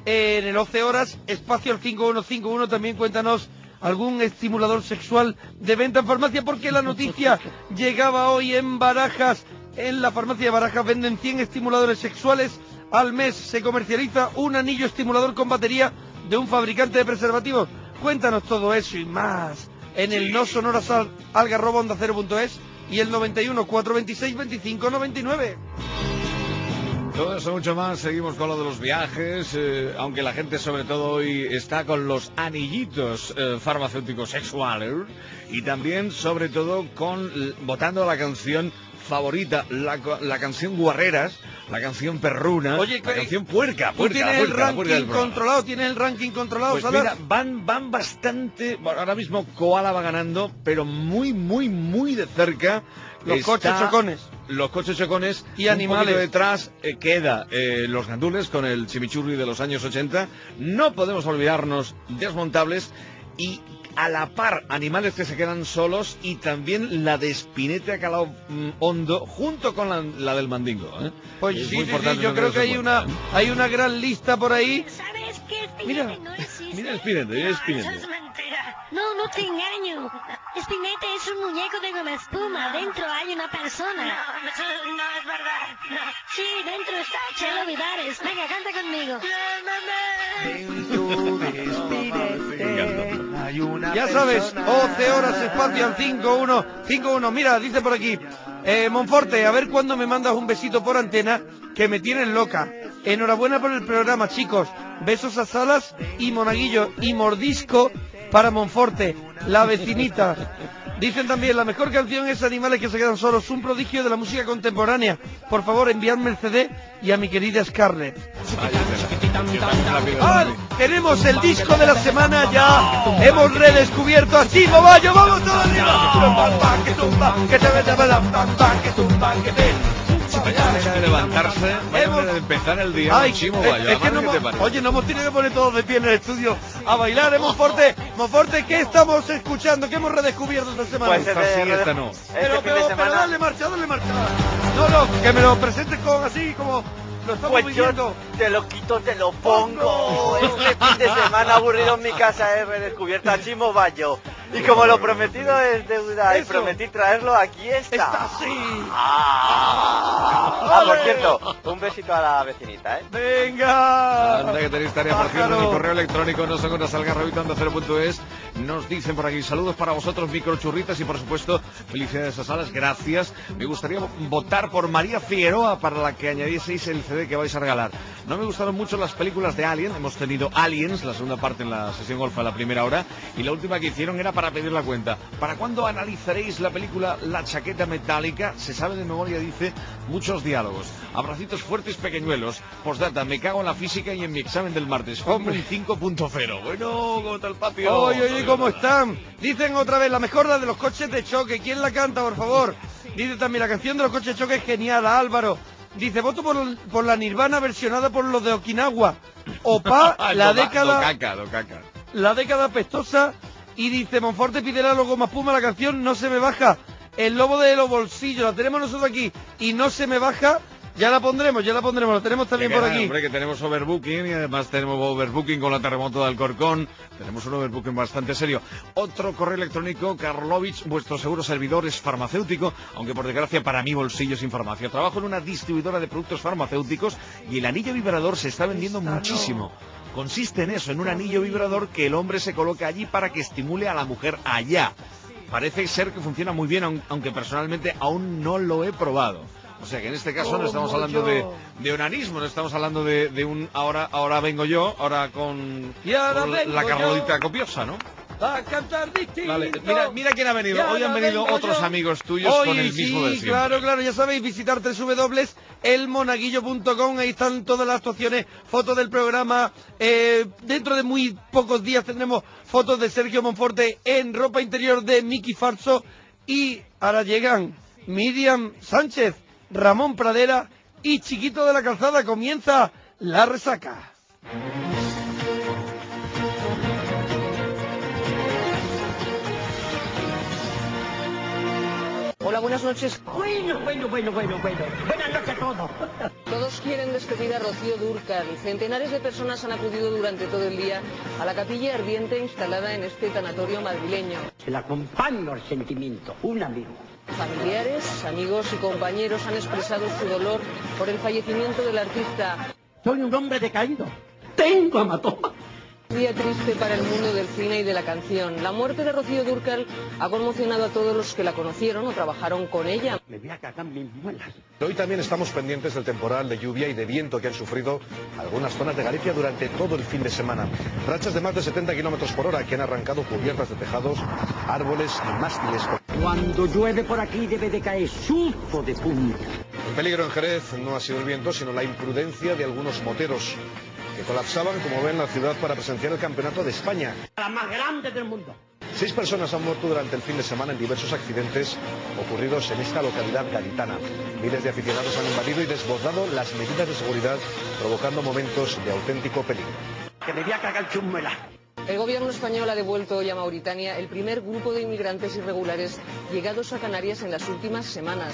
En el once horas, espacio al cinco uno cinco uno, también cuéntanos algún estimulador sexual de venta en farmacia, porque la noticia llegaba hoy en Barajas. En la farmacia de Barajas venden cien estimuladores sexuales al mes. Se comercializa un anillo estimulador con batería de un fabricante de preservativos. Cuéntanos todo eso y más en el no sonoras al algarroba onda cero punto es y el noventa y uno, cuatrocientos veintiséis, veinticinco noventa y nueve. Todo eso mucho más, seguimos con lo de los viajes, eh, aunque la gente sobre todo hoy está con los anillitos eh, farmacéuticos sexuales y también sobre todo con l- votando la canción favorita, la, co- la canción Guarreras, la canción Perruna, Oye, la que- canción Puerca, ¿Tú puerca, tienes el puerca, la puerca del ranking programa. controlado? ¿Tienes el ranking controlado, Pues Salas? mira, van, van bastante, bueno, ahora mismo Koala va ganando, pero muy, muy, muy de cerca. Los está- coches chocones. Los coches chocones. Y un animales. poquito detrás eh, queda eh, los gandules con el chimichurri de los años ochenta. No podemos olvidarnos desmontables y a la par animales que se quedan solos y también la de Spinetta a calado mm, hondo junto con la, la del mandingo. ¿eh? Pues Es sí, muy sí, importante sí, yo tener creo eso que en hay cuenta, una, ¿eh? hay una gran lista por ahí. ¿Sabes qué? Mira, No existe. Mira el Spinetta, mira el No, eso Spinetta. es mentira. No, no te engaño. Spinete es un muñeco de goma espuma. Dentro hay una persona. No, eso no es verdad. No. Sí, dentro está Chelo Vivares. Venga, canta conmigo. Hay una ya sabes, once horas espacio al cinco uno cinco uno. Mira, dice por aquí, eh, Monforte, a ver cuándo me mandas un besito por antena, que me tienen loca. Enhorabuena por el programa, chicos. Besos a Salas y Monaguillo y mordisco para Monforte, la vecinita. Dicen también, la mejor canción es Animales que se quedan solos, un prodigio de la música contemporánea. Por favor, enviadme el C D y a mi querida Scarlett. Ah, tenemos el disco de la semana ya. Hemos redescubierto a Chimo Bayo. ¡Vamos todos arriba! Que te Vaya manera de levantarse, vaya manera de empezar el día. Ay, Chimo es, Bayo, es que no hemos, oye, no hemos tenido que poner todos de pie en el estudio a bailar. ¿eh, Monforte? Monforte, ¿qué estamos escuchando? ¿Qué hemos redescubierto esta semana? Pues esta sí, esta no. Pero, Este fin pero, de pero semana... dale marcha, dale marcha. No, no, que me lo presentes con así, como lo estamos Pues yo viviendo. te lo quito, te lo pongo. Este fin de semana aburrido en mi casa he redescubierto a Chimo Bayo. Y como lo prometido es deuda y prometí traerlo, aquí está. Está así. Ah, ah, por cierto, un besito a la vecinita, ¿eh? Venga. Anda que tenéis tarea, por cierto, en el correo electrónico no son horas algarrobito anda cero punto es. Nos dicen por aquí, saludos para vosotros, microchurritas, y por supuesto, felicidades a Salas, gracias. Me gustaría votar por María Figueroa para la que añadieseis el C D que vais a regalar. No me gustaron mucho las películas de Alien, hemos tenido Aliens, la segunda parte en la sesión golfa, la primera hora, y la última que hicieron era para pedir la cuenta. ¿Para cuándo analizaréis la película La chaqueta metálica? Se sabe de memoria, dice, muchos diálogos. Abracitos fuertes pequeñuelos. Postdata, me cago en la física y en mi examen del martes. Hombre, cinco punto cero. Bueno, ¿cómo está el patio? Oye, oye, ¿cómo están? Dicen otra vez, la mejor, la de los coches de choque. ¿Quién la canta, por favor? Dice también, la canción de los coches de choque es genial, Álvaro. Dice, voto por, por la Nirvana versionada por los de Okinawa. Opa, la década... Docaca, docaca. La década pestosa. Y dice, Monforte pide la logo más puma, la canción No se me baja. El lobo de los bolsillos, la tenemos nosotros aquí. Y No se me baja, ya la pondremos, ya la pondremos, la tenemos también por aquí. Hombre, que tenemos overbooking y además tenemos overbooking con la terremoto de Alcorcón. Tenemos un overbooking bastante serio. Otro correo electrónico, Karlovich, vuestro seguro servidor es farmacéutico, aunque por desgracia para mi bolsillo sin farmacia. Trabajo en una distribuidora de productos farmacéuticos y el anillo vibrador se está vendiendo muchísimo. Consiste en eso, en un anillo vibrador que el hombre se coloca allí para que estimule a la mujer allá. Parece ser que funciona muy bien, aunque personalmente aún no lo he probado. O sea que en este caso no estamos hablando de, de onanismo, no estamos hablando de, de un ahora ahora vengo yo, ahora con, y ahora con vengo la carlodita yo. copiosa, ¿no? Va a cantar distinto. Vale, mira, mira quién ha venido. Hoy han venido otros yo. amigos tuyos Hoy, con el mismo sí, de siempre. claro, claro, ya sabéis, visitar doble u doble u doble u punto el monaguillo punto com, ahí están todas las actuaciones, fotos del programa. Eh, dentro de muy pocos días tendremos fotos de Sergio Monforte en ropa interior de Miki Farso. Y ahora llegan Miriam Sánchez, Ramón Pradera y Chiquito de la Calzada. Comienza La Resaca. Hola, buenas noches. Bueno, bueno, bueno, bueno, bueno. Buenas noches a todos. Todos quieren despedir a Rocío Dúrcal. Centenares de personas han acudido durante todo el día a la capilla ardiente instalada en este tanatorio madrileño. Se la acompaño al sentimiento, un amigo. Familiares, amigos y compañeros han expresado su dolor por el fallecimiento del artista. Soy un hombre decaído. Tengo hematoma. Día triste para el mundo del cine y de la canción. La muerte de Rocío Dúrcal ha conmocionado a todos los que la conocieron o trabajaron con ella. Me voy a cagar mis muelas. Hoy también estamos pendientes del temporal de lluvia y de viento que han sufrido algunas zonas de Galicia durante todo el fin de semana. Rachas de más de setenta kilómetros por hora que han arrancado cubiertas de tejados, árboles y mástiles. Cuando llueve por aquí debe de caer supo de punta. El peligro en Jerez no ha sido el viento, sino la imprudencia de algunos moteros que colapsaban, como ven, la ciudad para presenciar el Campeonato de España. La más grande del mundo. Seis personas han muerto durante el fin de semana en diversos accidentes ocurridos en esta localidad gaditana. Miles de aficionados han invadido y desbordado las medidas de seguridad, provocando momentos de auténtico peligro. Que me voy a cagar chumela. El gobierno español ha devuelto hoy a Mauritania el primer grupo de inmigrantes irregulares llegados a Canarias en las últimas semanas.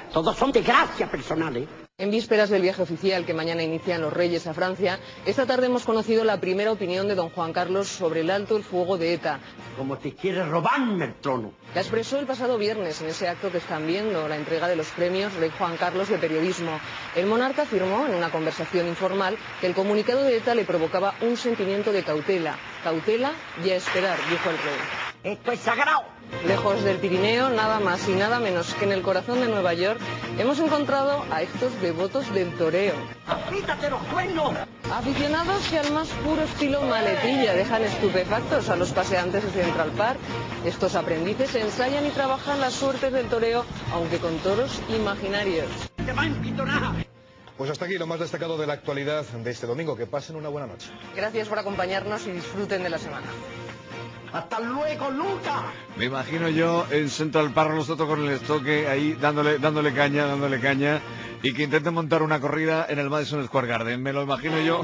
Todos son desgracias personales. En vísperas del viaje oficial que mañana inician los Reyes a Francia, esta tarde hemos conocido la primera opinión de don Juan Carlos sobre el alto el fuego de ETA. Como te quiere robarme el trono. La expresó el pasado viernes en ese acto que están viendo, la entrega de los premios Rey Juan Carlos de Periodismo. El monarca afirmó en una conversación informal que el comunicado de ETA le provocaba un sentimiento de cautela. Cautela y a esperar, dijo el rey. Esto es sagrado. Lejos del Pirineo, nada más y nada menos que en el corazón de Nueva York, hemos encontrado a estos devotos del toreo. ¡Quítate los cuernos! Aficionados que al más puro estilo maletilla dejan estupefactos a los paseantes de Central Park. Estos aprendices ensayan y trabajan las suertes del toreo, aunque con toros imaginarios. ¡Te va a empitonar! Pues hasta aquí lo más destacado de la actualidad de este domingo. Que pasen una buena noche. Gracias por acompañarnos y disfruten de la semana. ¡Hasta luego, Luca! Me imagino yo en Central Park nosotros con el estoque ahí dándole dándole caña, dándole caña y que intenten montar una corrida en el Madison Square Garden. Me lo imagino yo.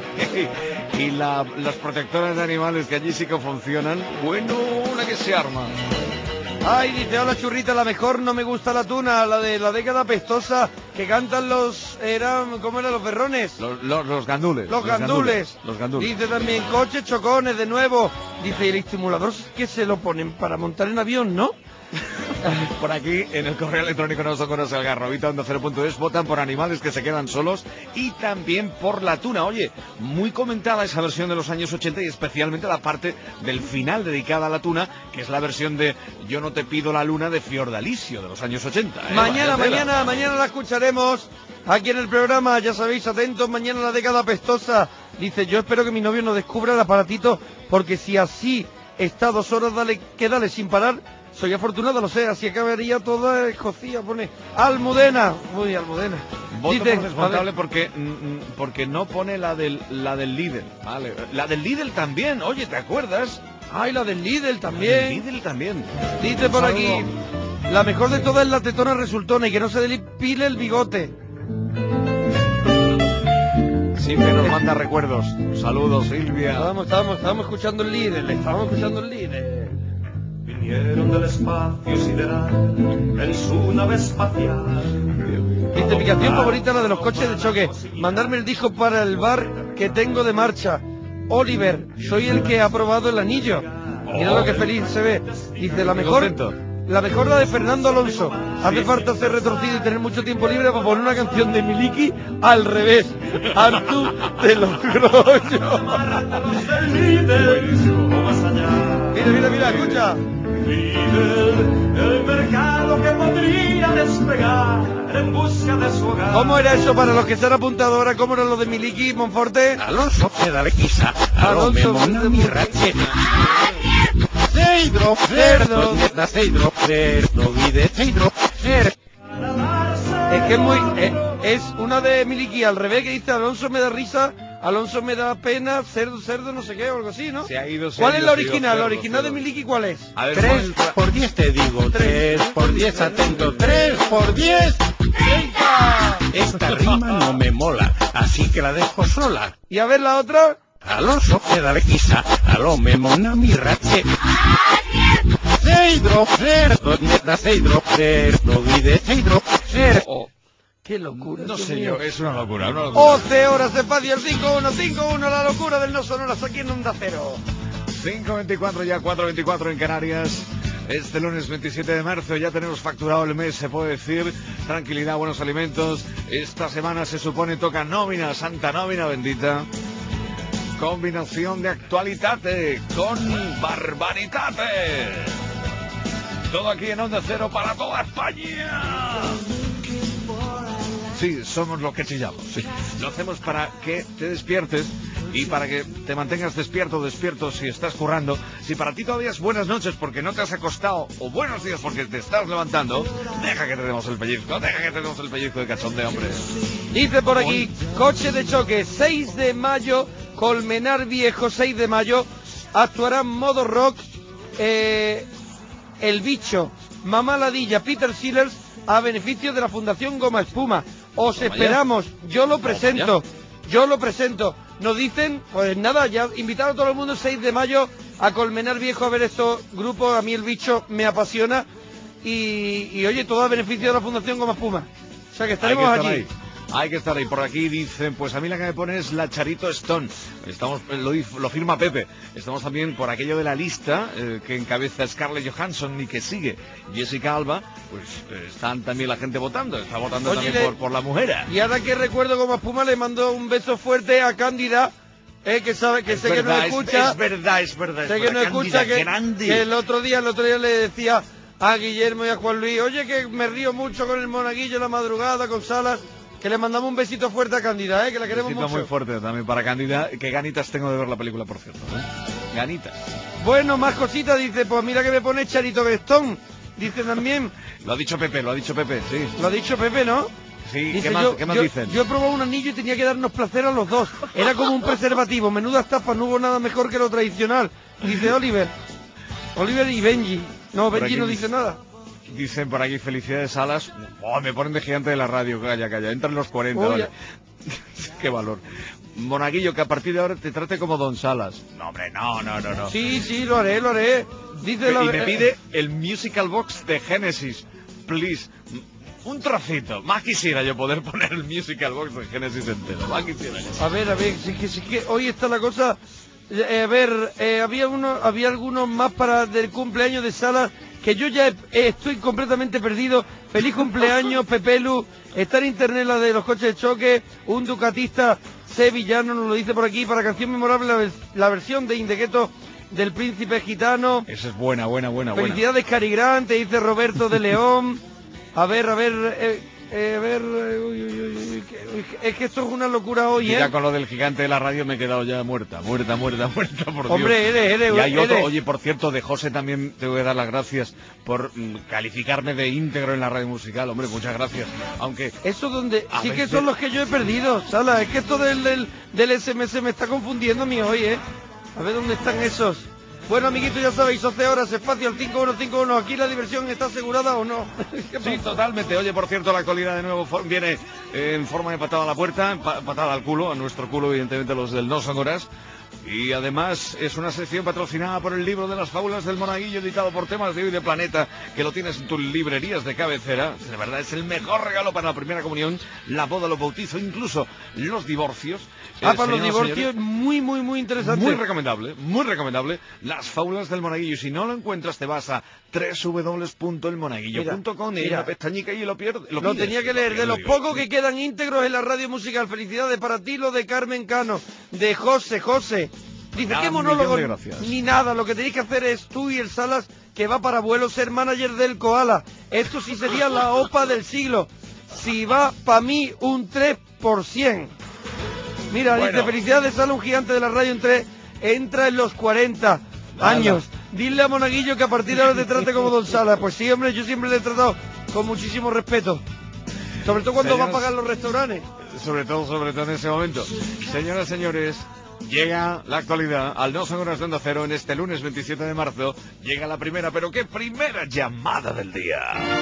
Y la, las protectoras de animales que allí sí que funcionan. Bueno, una que se arma. Ay, dice, hola churrita, la mejor no me gusta la tuna, la de la década pestosa, que cantan los, eran, ¿cómo eran los berrones? Los, los, los gandules. Los, los gandules. gandules. Los gandules. Dice también, coches chocones de nuevo. Dice, el estimulador que se lo ponen para montar en avión, ¿no? Por aquí, en el correo electrónico no conoce el garrobita onda cero punto es, votan por animales que se quedan solos y también por la tuna. Oye, muy comentada esa versión de los años ochenta y especialmente la parte del final dedicada a la tuna, que es la versión de Yo no te pido la luna de Fiordalicio de los años ochenta. ¿eh? Mañana, mañana, mañana la escucharemos aquí en el programa, ya sabéis, atentos, mañana la década pestosa. Dice, yo espero que mi novio no descubra el aparatito, porque si así está dos horas, dale, que dale sin parar. Soy afortunado, no sé, así acabaría toda Escocia, pone Almudena, uy, Almudena. Voto Dice, por descontable porque porque no pone la del la del Lidl, vale. La del Lidl también, oye, ¿te acuerdas? Ay, la del Lidl también. La del Lidl también. Dice por aquí, la mejor de todas es la tetona resultona y que no se depile el bigote. Silvia nos manda recuerdos. Saludos, Silvia. Estábamos, estábamos, estábamos escuchando el Lidl, estábamos escuchando el Lidl. Vinieron del espacio sideral en su nave espacial. Dice, mi canción favorita es la de los coches de choque. Mandarme el disco para el bar que tengo de marcha. Oliver, soy el que ha probado el anillo. Mira lo que feliz se ve. Dice, la mejor, la mejor la de Fernando Alonso. Hace falta ser retorcido y tener mucho tiempo libre para poner una canción de Miliki al revés. Artu, te lo creo yo. Mira, mira, mira, escucha. El mercado que podría despegar en busca de su hogar. ¿Cómo era eso para los que se han apuntado ahora? ¿Cómo era lo de Miliki y Monforte? Alonso, me dale quizá. Alonso, me mi racheta. Seidro, cerdo, neta, seidro, cerdo, vide, seidro, cerdo. Es que es muy... Es, es una de Miliki al revés que dice Alonso me da risa, Alonso me da pena, cerdo, cerdo, no sé qué, o algo así, ¿no? Se ha ido, se ¿Cuál ha es ido, la original? cerdo, ¿La original cerdo. de Miliki cuál es? A ver, Tres por diez te digo, tres por diez, atento, tres por diez. ¡treinta! Esta rima no me mola, así que la dejo sola. Y a ver la otra. Alonso, me dale quizá, aló me mona mi rache. Seidro, cerdo, neta, seidro, cerdo, vide, seidro, cerdo. Oh, qué locura. No Dios sé mío. yo, es una locura, una locura. once horas de espacio, el cinco uno cinco uno, la locura del no sonoras aquí en Onda Cero. cinco veinticuatro ya, cuatro veinticuatro en Canarias. Este lunes veintisiete de marzo ya tenemos facturado el mes, se puede decir. Tranquilidad, buenos alimentos. Esta semana se supone toca nómina, santa nómina bendita. Combinación de actualitate con barbaritate. Todo aquí en Onda Cero para toda España. Sí, somos los que chillamos. Sí. Lo hacemos para que te despiertes y para que te mantengas despierto, despierto si estás currando. Si para ti todavía es buenas noches porque no te has acostado, o buenos días porque te estás levantando, deja que te demos el pellizco, deja que te demos el pellizco de cachondeo, hombre. Dice por aquí, coche de choque, seis de mayo, Colmenar Viejo, seis de mayo, actuarán modo rock, eh, El Bicho, Mamá Ladilla, Peter Sellers, a beneficio de la Fundación Goma Espuma. Os Toma esperamos, ya. yo lo Toma presento, ya. yo lo presento. Nos dicen, pues nada, ya invitar a todo el mundo el seis de mayo a Colmenar Viejo a ver estos grupos. A mí El Bicho me apasiona y, y oye, todo a beneficio de la Fundación Goma Espuma. O sea que estaremos Hay que estar allí. ahí. Hay que estar ahí. Por aquí dicen, pues a mí la que me pone es la Charito Stone. Estamos, lo, lo firma Pepe. Estamos también por aquello de la lista eh, que encabeza Scarlett Johansson y que sigue Jessica Alba. Pues eh, están también la gente votando. Está votando Oye, también le- por, por la mujer. Y ahora que recuerdo como espuma, le mando un beso fuerte a Cándida, eh, que sabe que Es sé verdad, que no es- escucha. es verdad, es verdad, es Sé que verdad. no escucha, Cándida, que, grande. que el otro día, el otro día le decía a Guillermo y a Juan Luis, oye, que me río mucho con el monaguillo en la madrugada, con Salas, que le mandamos un besito fuerte a Cándida, eh, que la queremos Besito mucho. muy fuerte también para Cándida. Qué ganitas tengo de ver la película, por cierto. ¿eh? Ganitas. Bueno, más cositas, dice, pues mira que me pone Charito Gestón, dice también. Lo ha dicho Pepe, lo ha dicho Pepe, sí. Lo ha dicho Pepe, ¿no? Sí, Dice, ¿qué más, yo, ¿qué más yo- dicen? Yo he probado un anillo y tenía que darnos placer a los dos. Era como un preservativo, menudas tapas, no hubo nada mejor que lo tradicional. Dice Oliver. Oliver y Benji. No, Por Benji aquí no dice- dice nada. Dicen por aquí, felicidades Salas. Oh, me ponen de gigante de la radio, calla, calla. Entran los cuarenta, Uy, vale. Qué valor. Monaguillo, que a partir de ahora te trate como Don Salas. No, hombre, no, no, no, no. Sí, sí, lo haré, lo haré. Dice la Y me eh, pide el musical box de Genesis. Please. Un trocito. Más quisiera yo poder poner el musical box de Genesis entero. Más quisiera yo. A ver, a ver, si es que, si es que hoy está la cosa. eh, a ver, eh, había uno, había algunos más para del cumpleaños de Salas que yo ya he- eh, estoy completamente perdido. Feliz cumpleaños, Pepelu. Está en internet la de los coches de choque. Un ducatista sevillano nos lo dice por aquí. Para canción memorable la, vers- la versión de Indequeto del Príncipe Gitano. Esa es buena, buena, buena, buena. Felicidades, Cari Grant, te dice Roberto de León. A ver, a ver, eh, eh, a ver, eh, uy, uy, uy, uy, que- uy, que- es que esto es una locura hoy, Y ¿eh? ya con lo del gigante de la radio me he quedado ya muerta, muerta, muerta, muerta, por Dios. Hombre, eres, eres, Y hay otro, eres. oye, por cierto, de José también te voy a dar las gracias por mm, calificarme de íntegro en la radio musical, hombre, muchas gracias. Aunque Eso donde A sí que veces- son los que yo he perdido, Sala. Es que esto del, del, del S M S me está confundiendo a mí hoy, ¿eh? A ver dónde están esos. Bueno, amiguitos, ya sabéis, doce horas, espacio al cinco uno cinco uno. Aquí la diversión está asegurada o no. ¿Qué sí, pasa? totalmente. Oye, por cierto, la actualidad de nuevo for- viene eh, en forma de patada a la puerta, pa- patada al culo, a nuestro culo, evidentemente los del No Son Horas. Y además es una sección patrocinada por el libro de las fábulas del monaguillo, editado por Temas de Hoy de Planeta, que lo tienes en tus librerías de cabecera. De verdad, es el mejor regalo para la primera comunión, la boda, los bautizos, incluso los divorcios. Ah, Eh, para los señoras y divorcios, señores, muy, muy, muy interesante. muy recomendable, muy recomendable. Las fábulas del monaguillo. Y si no lo encuentras, te vas a doble u doble u doble u punto el monaguillo punto com y hay Mira, una pestañica y lo pierdes. Lo, pides, tenía que lo leer. De pides, los digo. pocos que quedan íntegros en la radio musical. Felicidades para ti, lo de Carmen Cano, de José, José. Dice, Nada, qué un monólogo, millón de gracias. ni nada. Lo que tenéis que hacer es tú y el Salas, que va para vuelo, ser manager del Koala. Esto sí sería la OPA del siglo. Si va para mí un tres por ciento. Mira, Bueno. dice, felicidades, Salas, un gigante de la radio entre, entra en los cuarenta Nada. años. Dile a Monaguillo que a partir de ahora te trate como Don Salas. Pues sí, hombre, yo siempre le he tratado con muchísimo respeto. Sobre todo cuando va a Señoras- pagar los restaurantes. Sobre todo, sobre todo en ese momento. Señoras, señores, llega la actualidad al No Son Horas de Onda Cero en este lunes veintisiete de marzo. Llega la primera, pero qué primera llamada del día.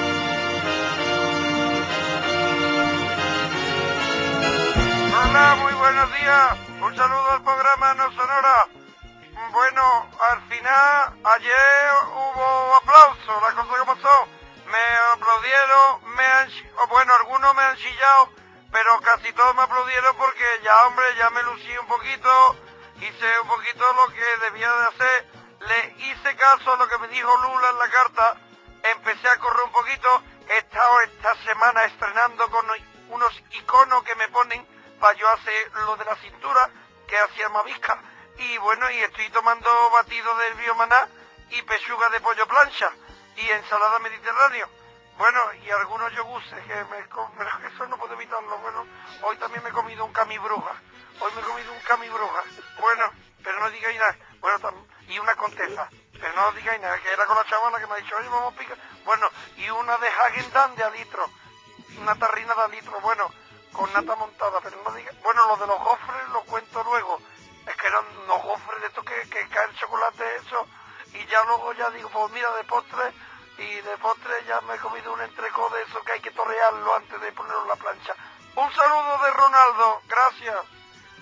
Hola, muy buenos días. Un saludo al programa No Sonora. Bueno, al final, ayer hubo aplausos. La cosa que pasó, me aplaudieron, me han, chi- o bueno, algunos me han chillado, pero casi todos me aplaudieron porque ya, hombre, ya me lucí un poquito, hice un poquito lo que debía de hacer, le hice caso a lo que me dijo Lula en la carta, empecé a correr un poquito, he estado esta semana estrenando con unos iconos que me ponen para yo hacer lo de la cintura, que hacía Mavisca, y bueno, y estoy tomando batido del biomaná y pechuga de pollo plancha y ensalada mediterránea. Bueno, y algunos yogures que me com- pero eso no puedo evitarlo. Bueno, hoy también me he comido un camibruja. Hoy me he comido un camibruja. Bueno, pero no digáis nada. Bueno, tam- y una contesa. Pero no digáis nada, que era con la chavala que me ha dicho, oye, vamos a picar. Bueno, y una de Häagen-Dazs de a litro. Una tarrina de a litro, bueno, con nata montada, pero no diga. Bueno, lo de los gofres lo cuento luego. Es que eran unos gofres de estos que, que cae el chocolate eso. Y ya luego ya digo, pues mira, de postre, y de postre ya me he comido un entrecot de eso que hay que torrearlo antes de ponerlo en la plancha. Un saludo de Ronaldo, gracias.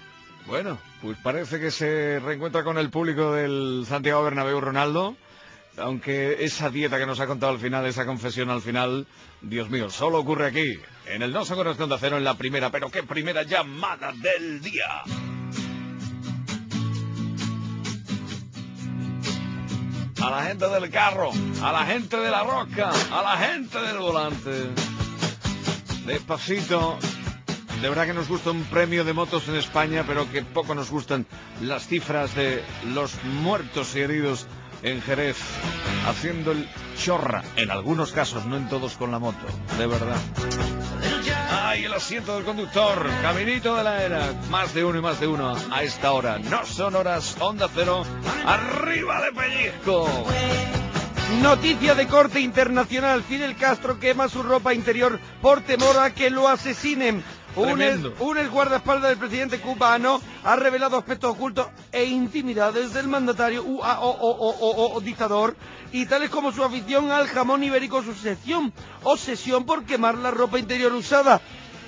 Bueno, pues parece que se reencuentra con el público del Santiago Bernabéu Ronaldo. Aunque esa dieta que nos ha contado al final, esa confesión al final, Dios mío, solo ocurre aquí, en el No Son Horas de Onda Cero, en la primera, pero qué primera llamada del día. A la gente del carro, a la gente de la roca, a la gente del volante. Despacito. De verdad que nos gusta un premio de motos en España, pero que poco nos gustan las cifras de los muertos y heridos en Jerez, haciendo el chorra, en algunos casos, no en todos con la moto, de verdad. ¡Ay, el asiento del conductor! Caminito de la era. Más de uno y más de uno a esta hora. No son horas, Onda Cero, arriba de pellizco. Noticia de corte internacional. Fidel Castro quema su ropa interior por temor a que lo asesinen. Un ex, un ex guardaespaldas del presidente cubano ha revelado aspectos ocultos e intimidades del mandatario u, a, o, o, o, o, o dictador, y tales como su afición al jamón ibérico, su obsesión, obsesión por quemar la ropa interior usada.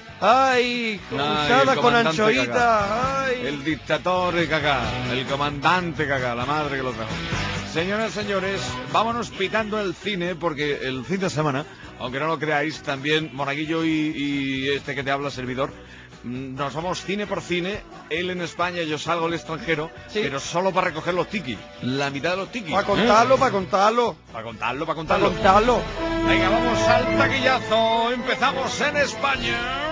Ay, Ay, usada con anchoita. Cagá. Ay. El dictador de Cagá, el comandante Cagá, la madre que lo trajo. Señoras y señores, vámonos pitando el cine, porque el fin de semana, aunque no lo creáis, también Monaguillo y, y este que te habla, servidor, nos vamos cine por cine, él en España, yo salgo al extranjero, sí, pero solo para recoger los tiki, la mitad de los tiki. Para contarlo, ¿eh? para contarlo. Para contarlo, para contarlo. Para contarlo. Venga, vamos al taquillazo, empezamos en España.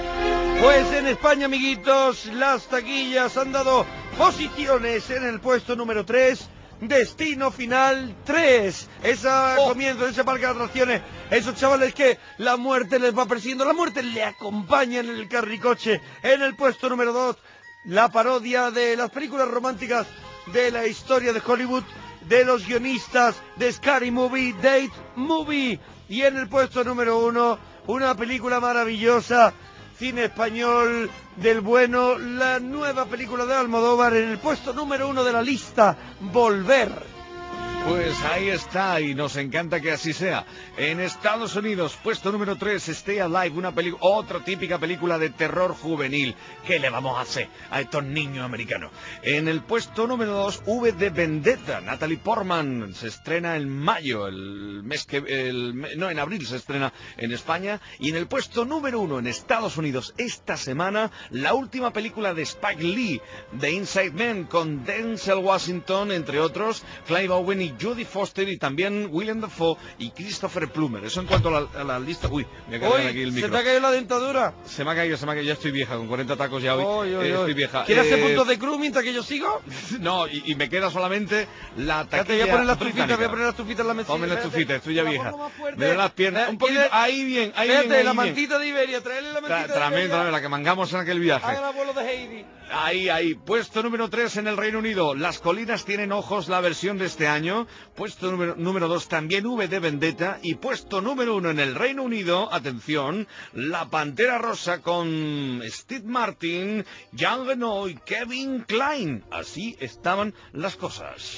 Pues en España, amiguitos, las taquillas han dado posiciones en el puesto número tres. Destino Final tres, esa oh. comienzo de ese parque de atracciones, esos chavales que la muerte les va persiguiendo, la muerte le acompaña en el carricoche. En el puesto número dos, la parodia de las películas románticas de la historia de Hollywood, de los guionistas de Scary Movie, Date Movie. Y en el puesto número uno, una película maravillosa, cine español del bueno, la nueva película de Almodóvar en el puesto número uno de la lista, Volver. Pues ahí está, y nos encanta que así sea. En Estados Unidos, puesto número tres, Stay Alive, una película, otra típica película de terror juvenil. ¿Qué le vamos a hacer a estos niños americanos? En el puesto número dos, V de Vendetta, Natalie Portman, se estrena en mayo, el mes que, el, no, en abril se estrena en España. Y en el puesto número uno, en Estados Unidos, esta semana, la última película de Spike Lee, The Inside Man, con Denzel Washington, entre otros, Clive Owen y Jodie Foster, y también Willem Dafoe y Christopher Plummer. Eso en cuanto a la, a la lista. Uy, me ha caído aquí el micro. ¿Se te ha caído la dentadura? Se me ha caído, se me ha caído. Ya estoy vieja, con cuarenta tacos ya hoy. Oy, oy, eh, oy. Estoy vieja. ¿Quieres eh... hacer puntos de cruz mientras que yo sigo? No, y, y me queda solamente la taquilla. Te voy a poner la estufita, voy a poner la estufita en la mesita. Ponme la estufita, estoy ya vieja. Me doy las piernas. Un poquito. Ahí bien, ahí Espérate, bien. Ahí la bien. mantita de Iberia, traerle la mantita Tra, de Iberia. Tráeme, la que mangamos en aquel viaje. Haga el abuelo de Heidi. Ahí, ahí. Puesto número tres en el Reino Unido. Las colinas tienen ojos, la versión de este año. Puesto número, número dos, también V de Vendetta. Y puesto número uno en el Reino Unido, atención, La Pantera Rosa con Steve Martin, Jean Reno y Kevin Kline. Así estaban las cosas.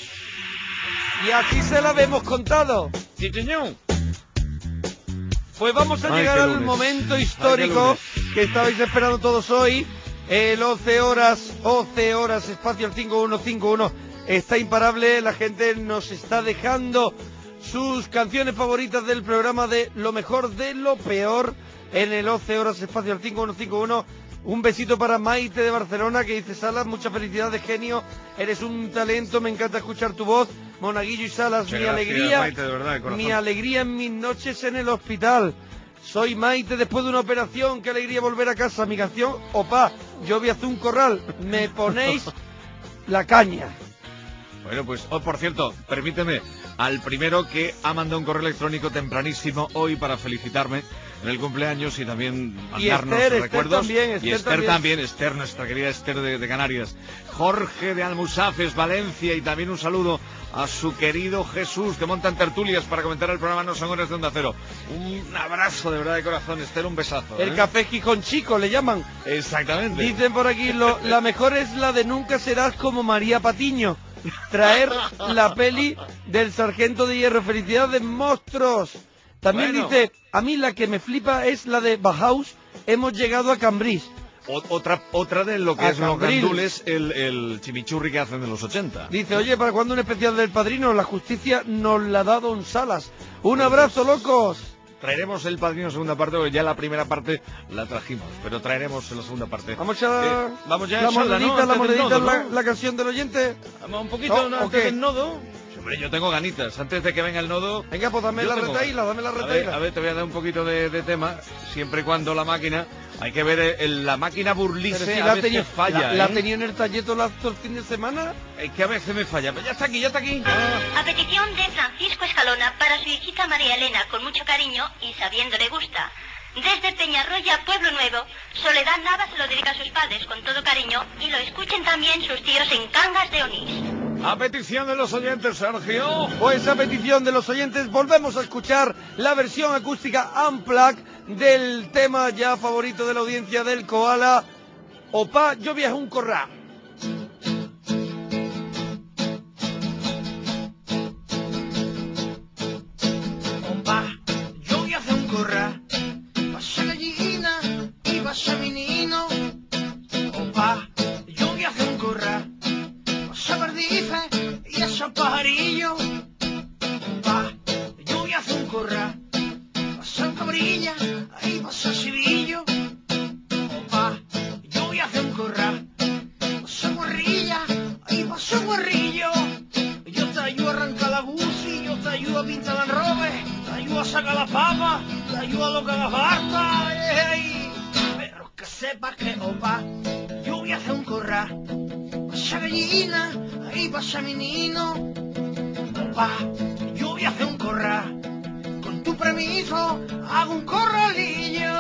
Y así se la hemos contado. Sí, señor. Pues vamos a Ay, llegar al momento histórico Ay, que estabais esperando todos hoy. El once horas, once horas, espacio el cinco uno cinco uno está imparable. La gente nos está dejando sus canciones favoritas del programa de lo mejor de lo peor en el once horas, espacio el cinco uno cinco uno. Un besito para Maite de Barcelona, que dice: Salas, muchas felicidades, genio, eres un talento, me encanta escuchar tu voz. Monaguillo y Salas, Muchas mi gracias, alegría, Maite, de verdad, de corazón. mi alegría en mis noches en el hospital. Soy Maite después de una operación, qué alegría volver a casa. Mi canción, Opa, yo voy a hacer un corral, me ponéis la caña. Bueno, pues, oh, por cierto, permíteme, al primero que ha mandado un correo electrónico tempranísimo hoy para felicitarme en el cumpleaños y también mandarnos y Esther, recuerdos. Esther también, Esther y Esther también. también, Esther, nuestra querida Esther de, de Canarias. Jorge de Almusafes, Valencia, y también un saludo a su querido Jesús, que montan tertulias para comentar el programa No Son Horas de Onda Cero. Un abrazo de verdad de corazón, Esther, un besazo. El ¿eh? café Gijón Chico le llaman. Exactamente. Dicen por aquí, lo, la mejor es la de Nunca serás como María Patiño. Traer la peli del Sargento de Hierro. Felicidades, monstruos. También Bueno. dice, a mí la que me flipa es la de Bauhaus, hemos llegado a Cambrils. O- otra otra de lo que A es los Cambrils. gandules, el, el chimichurri que hacen de los ochenta. Dice, oye, ¿para cuándo un especial del Padrino? La justicia nos la da Don Salas. Un abrazo, locos. Traeremos el Padrino segunda parte, porque ya la primera parte la trajimos, pero traeremos la segunda parte. Vamos a... Eh, vamos ya a la echarla, ¿no? monedita, la Antes del monedita, nodo, la, ¿no? la canción del oyente. Vamos un poquito No, ¿no? ¿o antes qué? del nodo. Hombre, yo tengo ganitas. Antes de que venga el nodo... Venga, pues dame yo la tengo- retaíla, dame la A ver, retaíla. a ver, te voy a dar un poquito de, de tema, siempre y cuando la máquina... Hay que ver, eh, el- la máquina burlice Pero si a la ha veces tenido, falla, la, ¿eh? la ha tenido en el talleto la- todo el fin de semana. Es que a veces me falla. Pero ya está aquí, ya está aquí. A petición de Francisco Escalona para su hijita María Elena, con mucho cariño y sabiendo le gusta. Desde Peñarroya, Pueblo Nuevo, Soledad Nava se lo dedica a sus padres con todo cariño y lo escuchen también sus tíos en Cangas de Onís. A petición de los oyentes, Sergio. Pues a petición de los oyentes volvemos a escuchar la versión acústica Unplugged del tema ya favorito de la audiencia del Koala. Opa, yo viajé un corral. Opa, yo voy a hacer un corral, pasa gallina y pasa menino. Opa, yo voy a hacer un corral, pasa perdices y esos pajarillos. Opa, yo voy a hacer un corral, pasa cabrilla y pasa civillo. Opa, yo voy a hacer un corral, pasa guarrilla y pasa guarrillo. Yo te ayudo a arrancar la buci, yo te ayudo a pintar la robe, te ayudo a sacar la papa, te ayudo a lo que haga falta. Ey, pero que sepas que, opa, yo voy a hacer un corral, pasa gallina y pasa menino. Opa, yo voy a hacer un corral, con tu permiso hago un corralillo.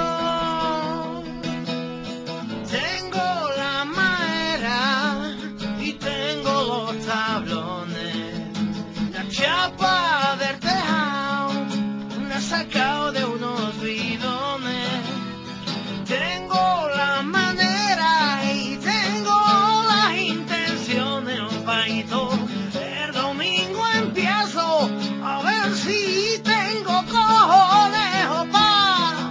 Tengo la madera y tengo los tablones, la chapa del tejado la he sacado de unos bidones. Tengo la manera y tengo las intenciones, paito. El domingo empiezo a ver si tengo cojones, opa.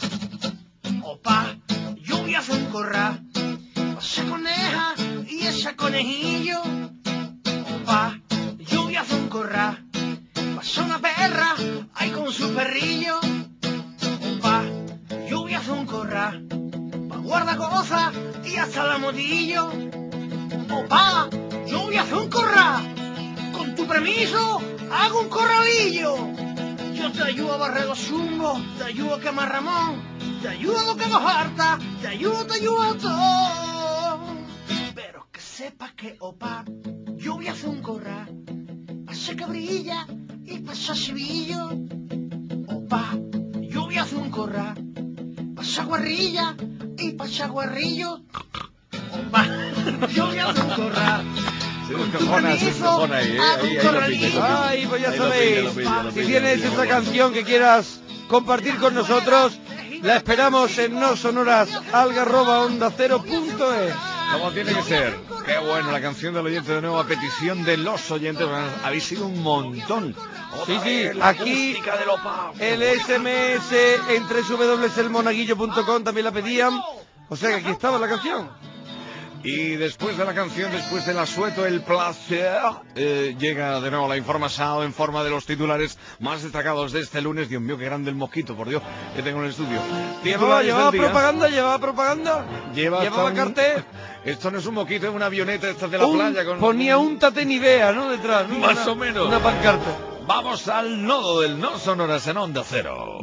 Opa, yo voy a hacer un corral, pasa coneja y ese conejillo. Opa, yo voy a hacer un corral, pasa una perra ahí con su perrillo. Opa, yo voy a hacer un corral, pa' guardar cosas y hasta la motillo. Opa, yo voy a hacer un corral, con tu permiso hago un corralillo. Yo te ayudo a barrer los zumbos, te ayudo a quemar Ramón, te ayudo a lo que haga falta, te ayudo, te ayudo a todo. Pero que sepas que, opa, yo voy a hacer un corral, pasa cabrilla y pasa civillo. Opa, yo voy a hacer un corral, pasa guarrilla y pasa guarrillo. Opa, yo voy a hacer un corral. Se descojona, se descojona ahí, ¿eh? Ahí, ahí lo pilla, lo pilla. Ay, pues ya Ahí lo pilla, sabéis, lo pilla, lo si pilla, tienes lo pilla, esa bueno. canción que quieras compartir con nosotros, la esperamos en no sonoras algarroba onda cero punto es. Como tiene que ser. Qué bueno, la canción del oyente de nuevo a petición de los oyentes. Bueno, habéis sido un montón. Sí, Otra sí, vez la aquí acústica del Opa. el ese eme ese en doble u doble u doble u punto el monaguillo punto com también la pedían. O sea que aquí estaba la canción. Y después de la canción, después del asueto, el placer, eh, llega de nuevo la información en forma de los titulares más destacados de este lunes. Dios mío, qué grande el mosquito, por Dios, que tengo en el estudio. Llevaba, Titulares llevaba del día. propaganda, llevaba propaganda. Lleva llevaba hasta un- cartel. Esto no es un mosquito, es una avioneta esta de la Un- playa. Con... Ponía un tate Nivea, ¿no? Detrás, ¿no? Más Una- o menos. Una pancarta. Vamos al nodo del no sonoras en Onda Cero.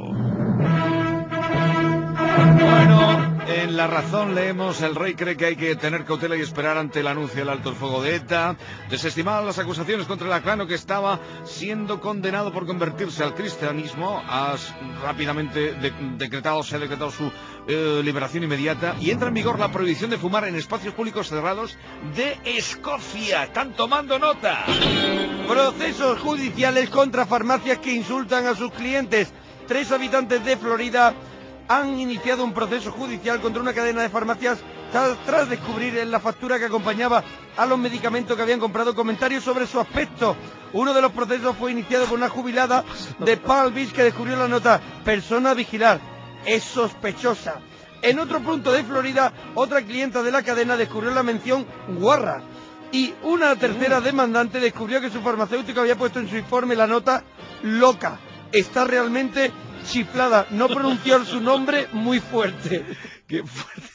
Bueno, en La Razón leemos: el rey cree que hay que tener cautela y esperar ante el anuncio del alto el fuego de ETA. Desestimaban las acusaciones contra el aclano que estaba siendo condenado por convertirse al cristianismo. Has rápidamente de- decretado, se ha decretado su eh, liberación inmediata. Y entra en vigor la prohibición de fumar en espacios públicos cerrados de Escocia. ¿Están tomando nota? Procesos judiciales contra farmacias que insultan a sus clientes. Tres habitantes de Florida han iniciado un proceso judicial contra una cadena de farmacias tras, tras descubrir en la factura que acompañaba a los medicamentos que habían comprado comentarios sobre su aspecto. Uno de los procesos fue iniciado por una jubilada de Palm Beach que descubrió la nota: persona a vigilar, es sospechosa. En otro punto de Florida, otra clienta de la cadena descubrió la mención guarra. Y una tercera demandante descubrió que su farmacéutico había puesto en su informe la nota loca. Está realmente chiflada. No pronunció su nombre muy fuerte. ¡Qué fuerte!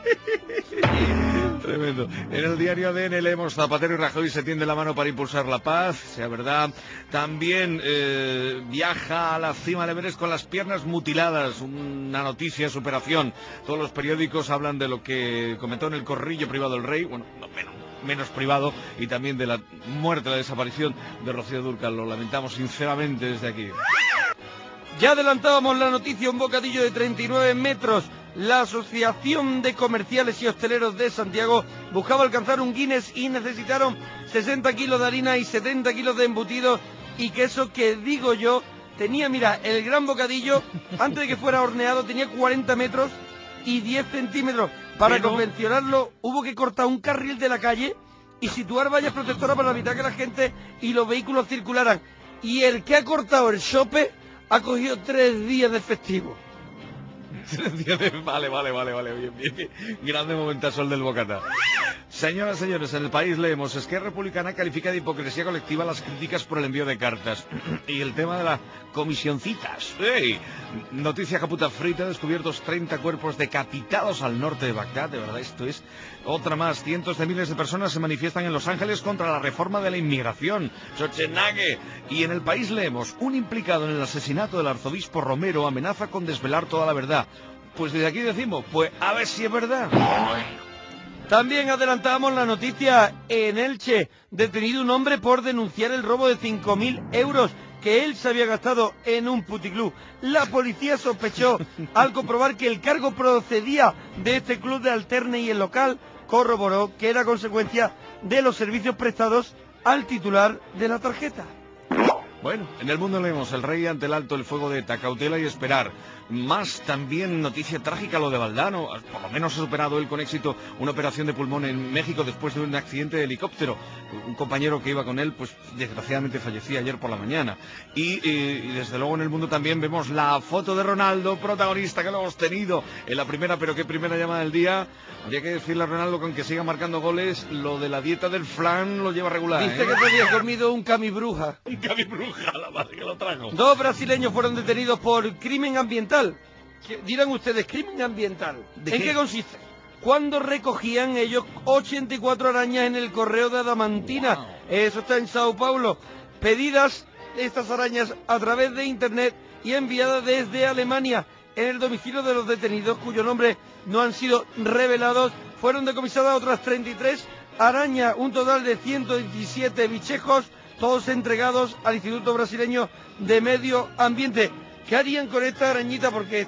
Tremendo. En el diario A D N leemos: Zapatero y Rajoy se tienden la mano para impulsar la paz, sea verdad. También eh, viaja a la cima del Everest con las piernas mutiladas, una noticia, superación. Todos los periódicos hablan de lo que comentó en el corrillo privado del rey, bueno, no menos, menos privado, y también de la muerte, la desaparición de Rocío Dúrcal. Lo lamentamos sinceramente desde aquí. Ya adelantábamos la noticia, un bocadillo de treinta y nueve metros. La Asociación de Comerciales y Hosteleros de Santiago buscaba alcanzar un Guinness y necesitaron sesenta kilos de harina y setenta kilos de embutidos y queso, que digo yo, tenía, mira, el gran bocadillo, antes de que fuera horneado, tenía cuarenta metros y diez centímetros. Para Pero... convencionarlo hubo que cortar un carril de la calle y situar vallas protectoras para evitar que la gente y los vehículos circularan. Y el que ha cortado el chope ha cogido tres días de festivo. Tres días de... Vale, vale, vale, vale, bien, bien, bien. Grande momentazo el del bocata. Señoras y señores, en El País leemos: Esquerra Republicana califica de hipocresía colectiva las críticas por el envío de cartas. Y el tema de las comisioncitas. ¡Ey! Noticia caputa frita: descubiertos treinta cuerpos decapitados al norte de Bagdad. De verdad, esto es otra más. Cientos de miles de personas se manifiestan en Los Ángeles contra la reforma de la inmigración. Schwarzenegger. Y en El País leemos: un implicado en el asesinato del arzobispo Romero amenaza con desvelar toda la verdad. Pues desde aquí decimos, pues a ver si es verdad. También adelantamos la noticia: en Elche, detenido un hombre por denunciar el robo de cinco mil euros que él se había gastado en un puticlub. La policía sospechó al comprobar que el cargo procedía de este club de alterne y el local corroboró que era consecuencia de los servicios prestados al titular de la tarjeta. Bueno, en El Mundo leemos: el rey ante el alto el fuego de ETA, cautela y esperar. Más también noticia trágica lo de Valdano. Por lo menos ha superado él con éxito una operación de pulmón en México después de un accidente de helicóptero. Un compañero que iba con él, pues desgraciadamente fallecía ayer por la mañana. Y, y, y desde luego en El Mundo también vemos la foto de Ronaldo, protagonista, que lo hemos tenido en la primera, pero qué primera llamada del día. Habría que decirle a Ronaldo que aunque siga marcando goles, lo de la dieta del flan lo lleva regular. Dice ¿eh? que se había comido un camibruja. Un camibruja, la madre que lo trajo. Dos brasileños fueron detenidos por crimen ambiental. Dirán ustedes, ¿crimen ambiental? ¿En qué? qué consiste? Cuando recogían ellos ochenta y cuatro arañas en el correo de Adamantina. Wow. Eso está en Sao Paulo. Pedidas estas arañas a través de internet y enviadas desde Alemania. En el domicilio de los detenidos, cuyo nombre no han sido revelados, fueron decomisadas otras treinta y tres arañas, un total de ciento diecisiete bichejos, todos entregados al Instituto Brasileño de Medio Ambiente. ¿Qué harían con esta arañita? Porque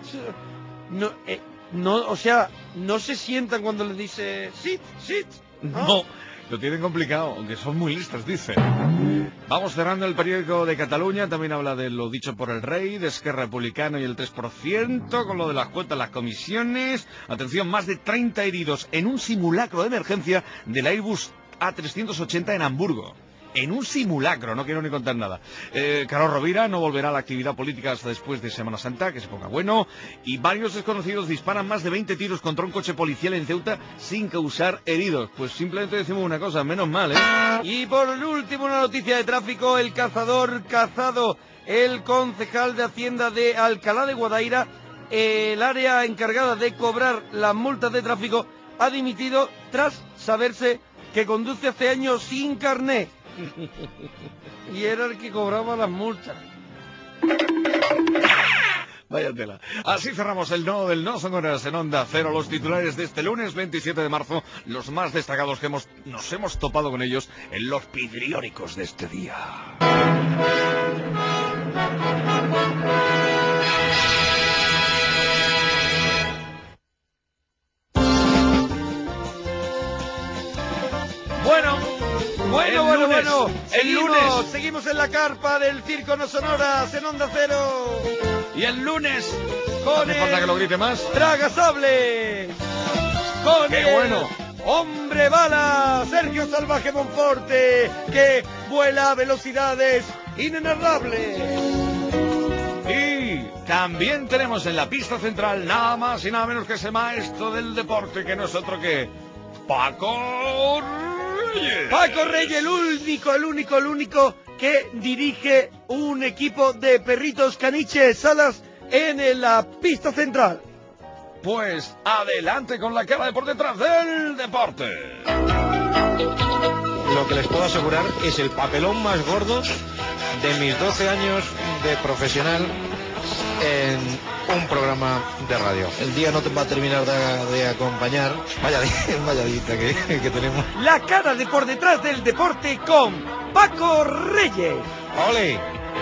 no, eh, no, o sea, no se sientan cuando les dice sit, sit. No, no, lo tienen complicado, aunque son muy listas, dice. Vamos cerrando el periódico de Cataluña. También habla de lo dicho por el rey, de Esquerra Republicana y el tres por ciento, con lo de las cuotas, las comisiones. Atención, más de treinta heridos en un simulacro de emergencia del Airbus A trescientos ochenta en Hamburgo. En un simulacro, no quiero ni contar nada. Eh, Carlos Rovira no volverá a la actividad política hasta después de Semana Santa, que se ponga bueno. Y varios desconocidos disparan más de veinte tiros contra un coche policial en Ceuta sin causar heridos. Pues simplemente decimos una cosa, menos mal, ¿eh? Y por último, una noticia de tráfico: el cazador cazado, el concejal de Hacienda de Alcalá de Guadaira, el área encargada de cobrar las multas de tráfico, ha dimitido tras saberse que conduce hace años sin carné. Y era el que cobraba las multas. Vaya tela. Así cerramos el no del no son horas en Onda Cero. Los titulares de este lunes veintisiete de marzo, los más destacados que hemos, nos hemos topado con ellos en los periódicos de este día. Bueno, bueno, bueno, lunes, bueno. El Seguimos, lunes. seguimos en la carpa del Circo No Sonoras en Onda Cero. Y el lunes, con ¿hace falta que lo grite más? Tragasables. Con ¡Qué el bueno! Hombre Bala, Sergio Salvaje Monforte, que vuela a velocidades inenarrables. Y También tenemos en la pista central nada más y nada menos que ese maestro del deporte que no es otro que Paco Reyes. Paco Reyes, el único, el único, el único que dirige un equipo de perritos caniches salas en la pista central. Pues adelante con la cara de por detrás del deporte. Lo que les puedo asegurar es el papelón más gordo de mis doce años de profesional en un programa de radio. El día no te va a terminar de, de acompañar. Vaya, vaya dita que, que tenemos. La cara de por detrás del deporte con Paco Reyes. ¡Ole!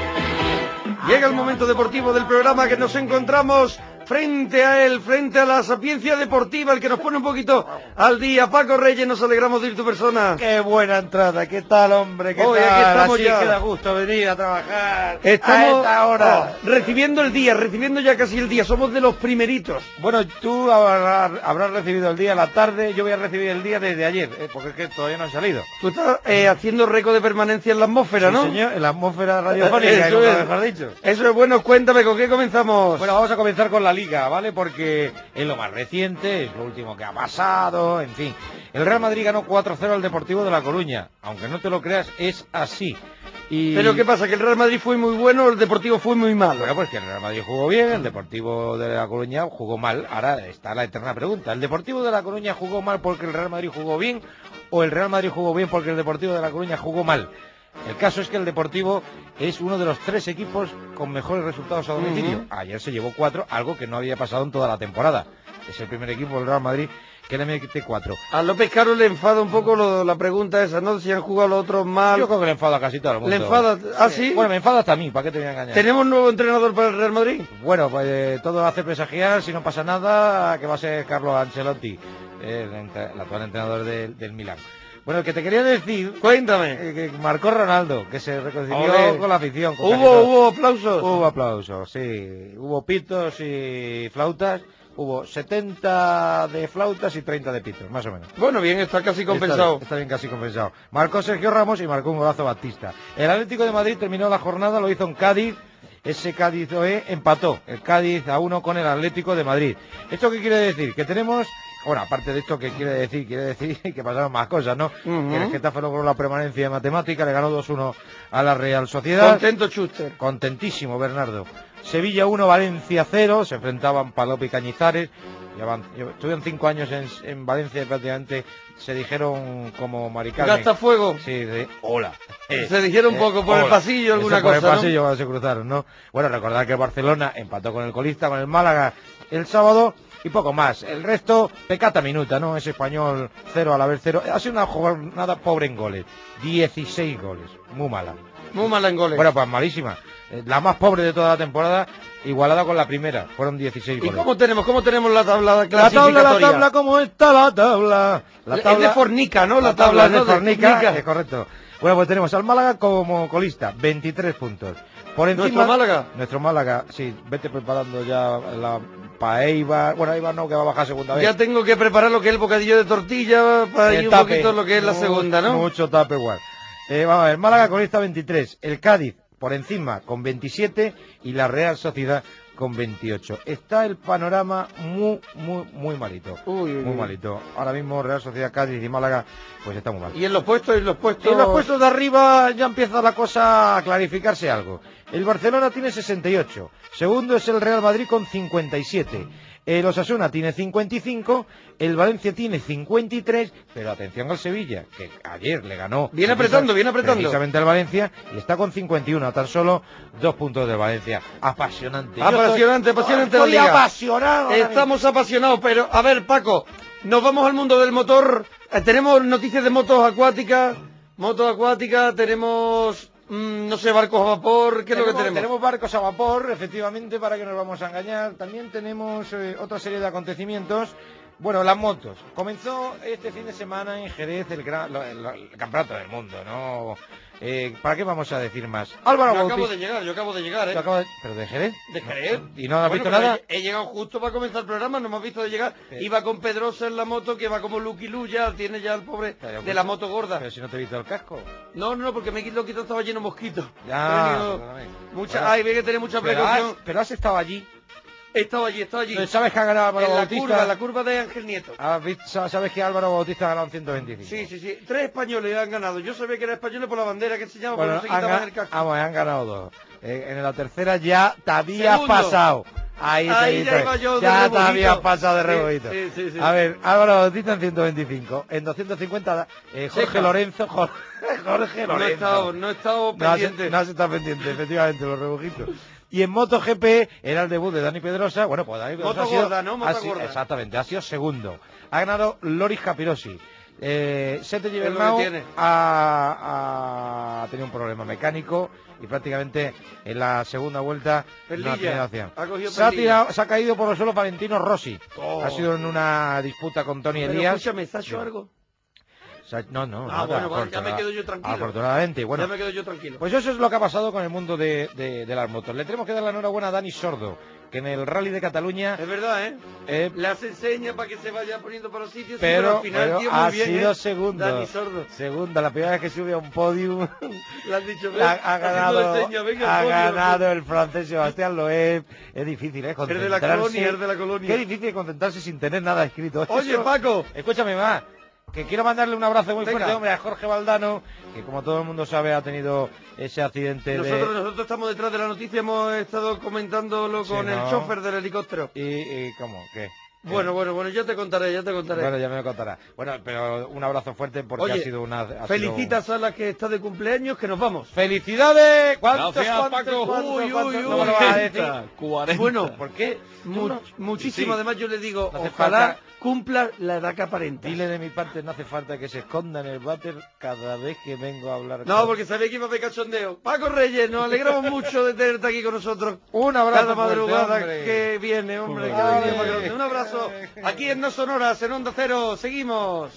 Llega el momento deportivo del programa que nos encontramos frente a él, frente a la sapiencia deportiva, el que nos pone un poquito al día. Paco Reyes, nos alegramos de ir tu persona. Qué buena entrada, ¿qué tal, hombre? ¿Qué Hoy, tal? aquí estamos Así ya. que da gusto venir a trabajar Estamos a esta hora. oh, recibiendo el día, recibiendo ya casi el día, somos de los primeritos. Bueno, tú habrás, habrás recibido el día a la tarde, yo voy a recibir el día desde ayer, eh, porque es que todavía no han salido. Tú estás eh, haciendo récord de permanencia en la atmósfera, Sí, ¿no? señor, en la atmósfera radiofónica, Eso nunca es. mejor dicho. Eso es bueno, cuéntame, ¿con qué comenzamos? Bueno, vamos a comenzar con la Liga, ¿vale? Porque es lo más reciente, es lo último que ha pasado, en fin. El Real Madrid ganó cuatro cero al Deportivo de La Coruña, aunque no te lo creas, es así. Y... ¿Pero qué pasa? ¿Que el Real Madrid fue muy bueno o el Deportivo fue muy malo? Bueno, pues que el Real Madrid jugó bien, el Deportivo de La Coruña jugó mal. Ahora está la eterna pregunta. ¿El Deportivo de La Coruña jugó mal porque el Real Madrid jugó bien? ¿O el Real Madrid jugó bien porque el Deportivo de La Coruña jugó mal? El caso es que el Deportivo es uno de los tres equipos con mejores resultados a domicilio. Uh-huh. Ayer se llevó cuatro, algo que no había pasado en toda la temporada. Es el primer equipo del Real Madrid que le mete cuatro. A López Caro le enfada un poco lo, la pregunta esa, ¿no? Si han jugado los otros mal. Yo creo que le enfada a casi todo el mundo. ¿Le enfada? ¿Ah, sí? Bueno, me enfada hasta a mí, ¿para qué te voy a engañar? ¿Tenemos nuevo entrenador para el Real Madrid? Bueno, pues eh, todo hace presagiar, si no pasa nada, que va a ser Carlo Ancelotti, eh, el, el actual entrenador de, del Milán. Bueno, el que te quería decir... Cuéntame. Eh, que marcó Ronaldo, que se reconcilió Olé. con la afición. Con ¿Hubo, hubo aplausos? Hubo aplausos, sí. Hubo pitos y flautas. Hubo setenta de flautas y treinta de pitos, más o menos. Bueno, bien, está casi compensado. Está, está bien casi compensado. Marcó Sergio Ramos y marcó un golazo Batista. El Atlético de Madrid terminó la jornada, lo hizo en Cádiz. Ese Cádiz eh, empató. El Cádiz a uno con el Atlético de Madrid. ¿Esto qué quiere decir? Que tenemos... Bueno, aparte de esto, ¿qué quiere decir? Quiere decir que pasaron más cosas, ¿no? Uh-huh. Que el Getafe logró la permanencia de matemática, le ganó dos uno a la Real Sociedad. Contento Schuster. Contentísimo, Bernardo. Sevilla uno, Valencia cero, se enfrentaban Palop y Cañizares. Llevan, estuvieron cinco años en, en Valencia y prácticamente se dijeron como maricanes. ¿Gasta fuego? Sí, de hola. Eh, se dijeron un poco eh, por hola. el pasillo alguna Eso, cosa, por el pasillo ¿no? se cruzaron, ¿no? Bueno, recordad que Barcelona empató con el colista, con el Málaga, el sábado. Y poco más. El resto, pecata minuta, ¿no? Es Español cero a la vez cero. Ha sido una jornada pobre en goles. dieciséis goles. Muy mala. Muy mala en goles. Bueno, pues malísima. La más pobre de toda la temporada, igualada con la primera. Fueron dieciséis goles. ¿Y cómo tenemos? ¿Cómo tenemos la tabla clasificatoria? La tabla, la tabla, ¿cómo está la tabla? La tabla es de Fornica, ¿no? La, la tabla, tabla es de ¿no? Fornica, de Fornica. Es correcto. Bueno, pues tenemos al Málaga como colista, veintitrés puntos. Por encima, ¿Nuestro Málaga? Nuestro Málaga, sí. Vete preparando ya la... para Eibar, bueno, Eibar no, que va a bajar segunda vez. Ya tengo que preparar lo que es el bocadillo de tortilla para ir un tape. poquito lo que es la mucho, segunda, ¿no? Mucho tape igual. Eh, vamos a ver, Málaga con esta veintitrés, el Cádiz por encima con veintisiete y la Real Sociedad con veintiocho. Está el panorama muy, muy, muy malito. Uy, uy, muy uy. malito. Ahora mismo Real Sociedad, Cádiz y Málaga, pues está muy mal. Y en los puestos, en los puestos... Y en los puestos de arriba ya empieza la cosa a clarificarse algo. El Barcelona tiene sesenta y ocho. Segundo es el Real Madrid con cincuenta y siete. El Osasuna tiene cincuenta y cinco, el Valencia tiene cincuenta y tres, pero atención al Sevilla, que ayer le ganó... Viene apretando, viene apretando. Precisamente al Valencia, y está con cincuenta y uno, tan solo dos puntos del Valencia. Apasionante. Apasionante, estoy, apasionante estoy la liga. apasionado. Estamos apasionados, pero a ver, Paco, nos vamos al mundo del motor. Eh, tenemos noticias de motos acuáticas, motos acuáticas, tenemos... Mm, no sé, barcos a vapor, ¿qué es lo que tenemos? Tenemos barcos a vapor, efectivamente, para que nos vamos a engañar. También tenemos eh, otra serie de acontecimientos. Bueno, las motos. Comenzó este fin de semana en Jerez el, gran, lo- lo- el campeonato del mundo, ¿no? Eh, ¿Para qué vamos a decir más? Álvaro Yo acabo Bautista- de llegar, yo acabo de llegar, ¿eh? Yo acabo de- ¿Pero de Jerez? De Jerez. ¿Y no has Bueno, visto pero nada? He, he llegado justo para comenzar el programa, no me has visto de llegar. Iba con Pedrosa en la moto, que va como Lucky Lu ya, tiene ya el pobre Pero, de la moto gorda. Pero si no te he visto el casco. No, no, no, porque me lo quitado, estaba lleno de mosquitos. Ya, He venido- perdóname. mucha, Bueno, hay que tener mucha pero precaución. has- pero has estado allí. He estado allí, he estado allí. Pero ¿sabes que ha ganado Álvaro en la Bautista? curva, en la curva de Ángel Nieto. ¿Has visto- ¿Sabes que Álvaro Bautista ha ganado un ciento veinticinco? Sí, sí, sí. Tres españoles han ganado. Yo sabía que era españoles por la bandera que se llama, Bueno, pero no se han, quitaban ga- el casco. vamos, han ganado dos. Eh, en la tercera ya te habías Segundo. pasado. Ahí, te Ahí he ya visto. iba yo de Ya te rebujito. habías pasado de Sí, rebujito. sí, sí, sí. A ver, Álvaro Bautista en ciento veinticinco. En doscientos cincuenta, eh, Jorge Ceja. Lorenzo. Jorge, Jorge No he Lorenzo. estado, no he estado No has, pendiente. no has estado pendiente, efectivamente, los rebujitos. Y en MotoGP era el debut de Dani Pedrosa. Bueno, pues Dani Pedrosa Moto ha sido, gorda, ¿no? ha Moto sido- gorda. exactamente, ha sido segundo. Ha ganado Loris Capirosi. Eh, Sete Es lo Gibernau que tiene. ha, ha tenido un problema mecánico y prácticamente en la segunda vuelta no ha Perlilla. tenido opción. Ha cogido Se ha, perlilla. tirado- se ha caído por el suelo Valentino Rossi. Oh. Ha sido en una disputa con Tony Pero Elías. escúchame, ¿se ha hecho algo? Se ha- No, no, Ah, nada, bueno, bueno, ya me afortuna- quedo yo tranquilo. Afortunadamente, bueno. Ya me quedo yo tranquilo. Pues eso es lo que ha pasado con el mundo de, de- de las motos. Le tenemos que dar la enhorabuena a Dani Sordo, que en el Rally de Cataluña... Es verdad, ¿eh? eh, Las enseña para que se vaya poniendo para los sitios, sí, pero, al final, pero tío, muy ha bien, sido ¿eh? segundo. Dani Sordo. Segundo, la primera vez que sube a un podium. Le has dicho, ven, ha, ha haciendo ganado, de seña, venga, ha podio. ganado el francés Sebastián Loeb. Es difícil, ¿eh? Es de la Concentrarse. colonia, es de la colonia. Qué difícil concentrarse sin tener nada escrito. Oye, Eso- Paco. Escúchame más. Que quiero mandarle un abrazo muy Venga. fuerte, hombre, a Jorge Valdano, que como todo el mundo sabe ha tenido ese accidente Nosotros, de... nosotros estamos detrás de la noticia, hemos estado comentándolo Sí, con el ¿no? chofer del helicóptero. ¿Y, y cómo? ¿Qué? Bueno, bueno, bueno, ya te contaré, ya te contaré. Bueno, ya me lo contará. Bueno, pero un abrazo fuerte porque Oye, ha sido una... ha sido felicitas a la que está de cumpleaños, que nos vamos. ¡Felicidades! ¿Cuántos, Gracias, cuántos, Paco. cuántos, Uy, cuántos? uy, No me uy. lo vas a decir. cuarenta. Bueno, ¿por qué? Mu- No, muchísimo, sí. además yo le digo, No hace ojalá falta- cumpla la edad que aparenta. Dile de mi parte, no hace falta que se esconda en el váter cada vez que vengo a hablar No, con- porque sabía que iba a haber cachondeo. Paco Reyes, nos alegramos mucho de tenerte aquí con nosotros. Un abrazo Cada fuerte, madrugada hombre. que viene, hombre. Ay. Cada día más grande. Un abrazo. Aquí en No Sonoras, en Onda Cero. Seguimos.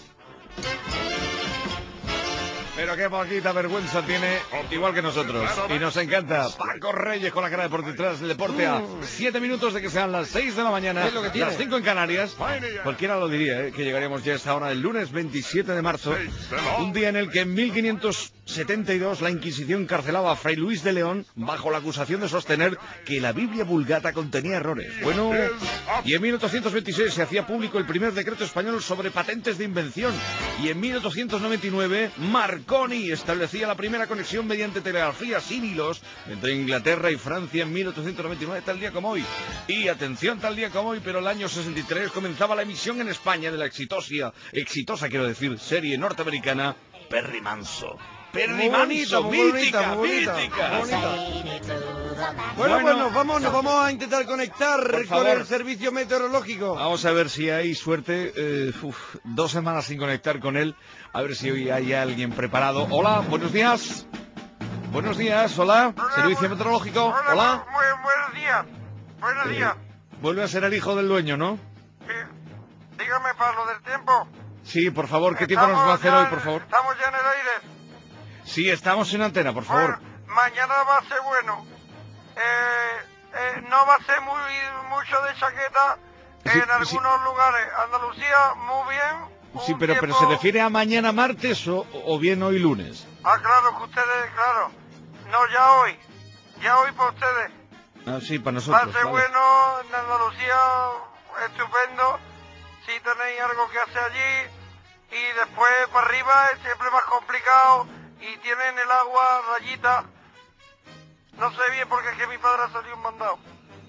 Pero qué poquita vergüenza tiene, igual que nosotros. Y nos encanta. Paco Reyes con la cara de por detrás del deporte a siete minutos de que sean las seis de la mañana, Es lo que tiene. las cinco en Canarias. Cualquiera lo diría, ¿eh? Que llegaremos ya a esta hora del lunes veintisiete de marzo. Un día en el que en mil quinientos setenta y dos la Inquisición carcelaba a Fray Luis de León bajo la acusación de sostener que la Biblia Vulgata contenía errores. Bueno, y en mil ochocientos veintiséis se hacía público el primer decreto español sobre patentes de invención. Y en mil ochocientos noventa y nueve, Marconi establecía la primera conexión mediante telegrafía sin hilos entre Inglaterra y Francia en mil ochocientos noventa y nueve, tal día como hoy. Y atención, tal día como hoy, pero el año sesenta y tres comenzaba la emisión en España de la exitosa, exitosa quiero decir, serie norteamericana Perry Manso. Perry Muy bonita, Manso, muy bonita, mítica, muy bonita, mítica. muy bonita. Bueno, pues nos vamos, nos vamos a intentar conectar Por con favor. el servicio meteorológico. Vamos a ver si hay suerte. eh, uf, dos semanas sin conectar con él. A ver si hoy hay alguien preparado. Hola, buenos días. Buenos días, hola. Servicio meteorológico. Hola. Muy buenos días. Buenos días. Vuelve a ser el hijo del dueño, ¿no? Dígame para lo del tiempo. Sí, por favor, ¿qué tiempo nos va a hacer hoy, por favor? Estamos ya en el aire. Sí, estamos en antena, por favor. Mañana va a ser bueno. Eh, eh, no va a ser muy mucho de chaqueta Sí, en algunos lugares. Andalucía, muy bien. Sí, Un pero, pero tiempo- ¿se refiere a mañana martes o, o bien hoy lunes? Ah, claro, que ustedes, claro. No, ya hoy. Ya hoy para ustedes. Ah, sí, para Va a nosotros. ser vale. bueno en Andalucía, estupendo. Si tenéis algo que hacer allí. Y después para arriba es siempre más complicado. Y tienen el agua rayita. No sé bien porque es que mi padre ha salido un mandado.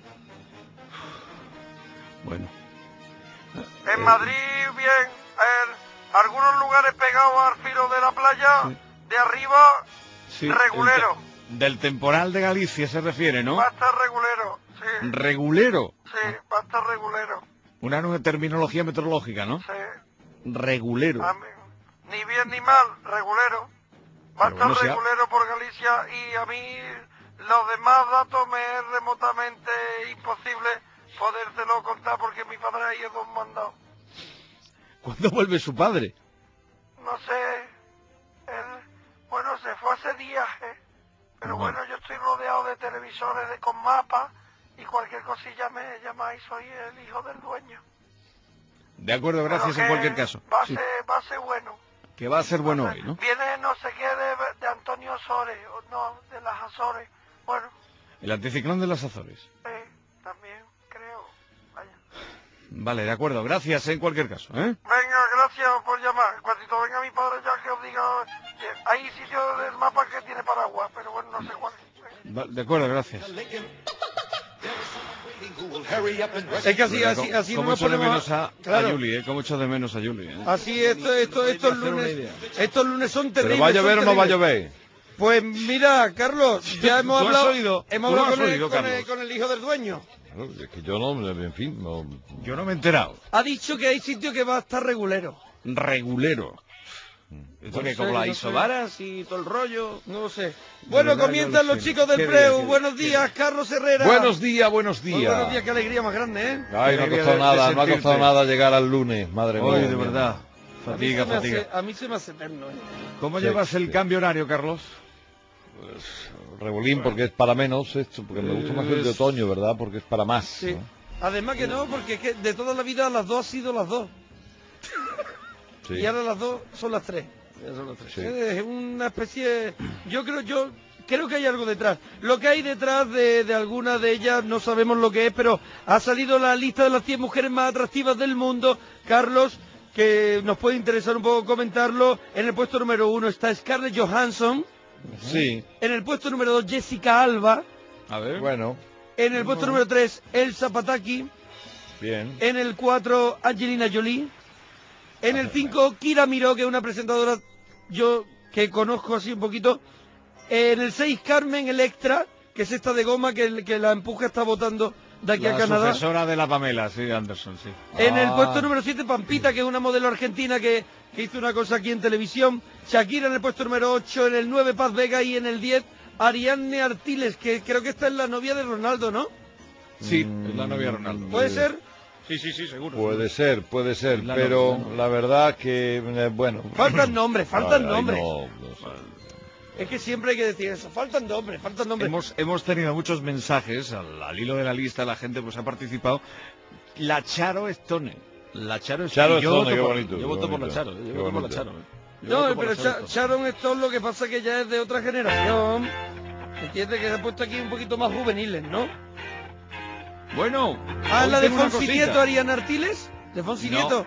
Bueno. En Madrid, bien. En algunos lugares pegados al filo de la playa. De arriba, Sí, regulero. el te- del temporal de Galicia se refiere, ¿no? va a estar regulero. Sí, Regulero. sí, va a estar regulero. Una nueva terminología meteorológica, ¿no? Sí. Regulero. Ni bien ni mal, regulero. Va a Pero estar bueno, si ha- regulero por Galicia y a mí los demás datos me es remotamente imposible podérselo contar porque mi padre ha ido un mandado. ¿Cuándo vuelve su padre? No sé, él, bueno, se fue hace días, ¿eh? Pero Bueno. bueno, yo estoy rodeado de televisores de, con mapas y cualquier cosilla me llamáis, soy el hijo del dueño. De acuerdo, gracias en cualquier caso. Va a, Sí. ser, va a ser bueno. Que va a ser bueno hoy, ¿no? Viene no sé qué de, de Antonio Sores, o no, de las Azores. Bueno, El anticiclón de las Azores. eh, también creo. Vaya. Vale, de acuerdo, gracias en cualquier caso, ¿eh? Venga, gracias por llamar. Cuando venga mi padre ya que os diga... eh, hay sitios del mapa que tiene paraguas, pero bueno, no sé cuál es. Va- De acuerdo, gracias. Es que así, así, así no Como nos echo de ponemos menos a, claro. a Julie, ¿eh? Como echo de menos a Julie, ¿eh? Así, esto, esto, estos hacer una lunes, idea. estos lunes son ¿Pero terribles. va a llover son o no va a terribles. llover? Pues mira, Carlos, ya hemos ¿Tú has hablado, oído? hemos ¿Tú lo hablado has con, el, oído, con, el, Carlos? con el hijo del dueño. Claro, es que yo no, en fin, no... Yo no me he enterado. Ha dicho que hay sitios que va a estar regulero. Regulero. ¿Esto No que sé, como las no sé. isobaras y todo el rollo? No lo sé. Bueno, verdad, comienzan no lo los sé. chicos del Qué bien, Preu. qué bien, Buenos qué días, Carlos Herrera. Buenos días, buenos Muy días. buenos días, qué alegría más grande, ¿eh? Ay, no ha Qué costado alegría de- nada, de no ha costado sentirte. nada llegar al lunes, madre mía. Hoy, de verdad. A mí, Fatiga, se me fatiga. hace, a mí se me hace eterno, ¿eh? ¿Cómo Sí, llevas el sí. cambio horario, Carlos? Pues, revolín, porque es para menos esto, porque me gusta más el de Es- otoño, ¿verdad? Porque es para más. Sí. ¿no? Además que no, porque es que de toda la vida las dos ha sido las dos. Sí. Y ahora las dos son las tres. Ya son las tres. Sí. Es una especie... Yo creo, yo creo que hay algo detrás. Lo que hay detrás de, de algunas de ellas no sabemos lo que es, pero ha salido la lista de las cien mujeres más atractivas del mundo, Carlos, que nos puede interesar un poco comentarlo. En el puesto número uno está Scarlett Johansson. Sí. En el puesto número dos, Jessica Alba. A ver. Bueno, En el puesto número tres, Elsa Pataki. bien. En el cuatro, Angelina Jolie. En el cinco, Kira Miró, que es una presentadora yo que conozco así un poquito. En el seis, Carmen Electra, que es esta de goma que, que la empuja está votando de aquí La a Canadá. sucesora de la Pamela, sí, Anderson, sí. En el Ah. puesto número siete, Pampita, que es una modelo argentina que, que hizo una cosa aquí en televisión. Shakira en el puesto número ocho, en el nueve, Paz Vega, y en el diez, Ariadne Artiles, que creo que esta es la novia de Ronaldo, ¿no? Sí, es la novia de Ronaldo. ¿Puede ser? Sí, sí, sí, seguro. Puede ser, puede ser, La pero novia, la verdad que, eh, bueno... Faltan nombres, faltan Ay, ay, nombres. no, no sé. Es que siempre hay que decir eso, faltan nombres, faltan nombres. Hemos, hemos tenido muchos mensajes al, al hilo de la lista, la gente pues ha participado. La Charo Stone. La Charo Stone. Charo Y yo Stone, voto qué por- bonito, Yo qué voto por la bonito, Charo. Yo qué voto por la bonito. Charo. ¿eh? Yo No, voto por pero la Charo Sha- Stone. Sharon Stone lo que pasa es que ya es de otra generación. Entiende que se ha puesto aquí un poquito más juveniles, ¿no? Bueno. Ah, hoy la de tengo una Fonsi cosita. Nieto, Ariana Artiles. ¿De Fonsi No. Nieto?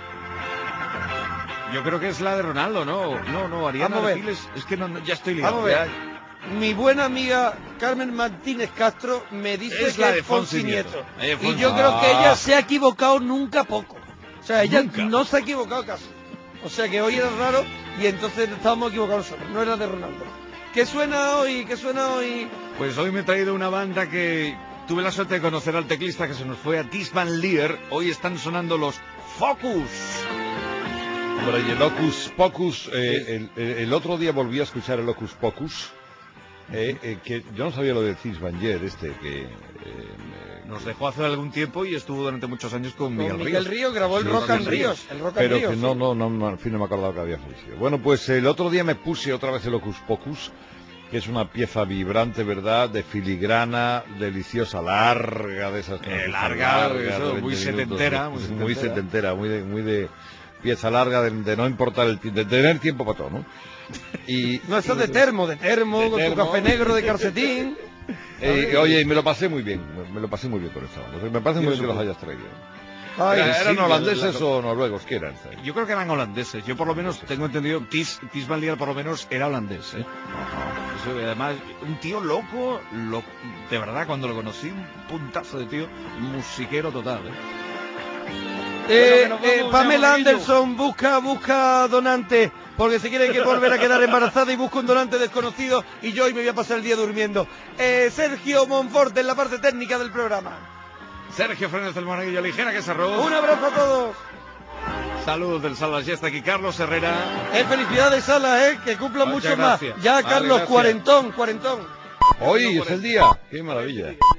Yo creo que es la de Ronaldo, ¿no? No, no, Ariana Vamos a ver. Artiles. Es que no, no, ya estoy liado. Vamos a ver. ya- Mi buena amiga Carmen Martínez Castro me dice Es que la de es Fonsi Fonsi Nieto. Nieto. Eh, Y Fonsi. yo creo que Ah. ella se ha equivocado nunca poco. O sea, ella Nunca. no se ha equivocado casi. O sea, que hoy era raro y entonces estábamos equivocados nosotros. No era de Ronaldo. ¿Qué suena hoy? ¿Qué suena hoy? Pues hoy me he traído una banda que tuve la suerte de conocer al teclista que se nos fue, a Tis Van Lier. Hoy están sonando los Focus. Hombre, y el Hocus Pocus, eh, el, el- el otro día volví a escuchar el Hocus Pocus, eh, eh, que yo no sabía lo de Cis Banger, este, que... eh, Nos dejó hace algún tiempo y estuvo durante muchos años con Miguel, Con Miguel Ríos. Ríos grabó el Sí, Rock sí, and sí. Ríos. El Rock and pero Ríos, que sí. no, no, no, no, al fin no me acordaba que había fallecido. Bueno, pues el otro día me puse otra vez el Hocus Pocus, que es una pieza vibrante, ¿verdad? De filigrana, deliciosa, larga, de esas que Eh, nos gustan, larga, largas, eso, de veinte muy minutos, setentera, sí, muy sí, muy setentera. setentera, muy de, muy de pieza larga, de, de no importar el tiempo, de tener tiempo para todo, ¿no? Y, No, eso de termo, de termo, De con tu termo. café negro de calcetín. eh, oye, y me lo pasé muy bien, me, me lo pasé muy bien con esta banda. O sea, me parece Y muy eso bien que los que- hayas traído. Ay, Era- sí, ¿Eran la- holandeses la- o noruegos? ¿Qué eran? Yo creo que eran holandeses. Yo por lo menos tengo entendido, Tis, Tis Van Lier por lo menos era holandés, ¿eh? Eso, además, un tío loco, lo, de verdad, cuando lo conocí, un puntazo de tío, musiquero total, ¿eh? Eh, Bueno, que nos eh, vamos, Pamela ya, Monaguillo. Anderson busca busca donante porque se quiere que volver a quedar embarazada y busca un donante desconocido y yo hoy me voy a pasar el día durmiendo. Eh, Sergio Monfort en la parte técnica del programa. Sergio Frenes del Monaguillo, Ligera que se arroz. Un abrazo a todos. Saludos del Salas, ya está aquí Carlos Herrera. Eh, felicidades, Salas, eh, que cumplan Muchas mucho más. gracias. Ya, Vale, Carlos, gracias. cuarentón, cuarentón. Hoy es el día. Qué maravilla.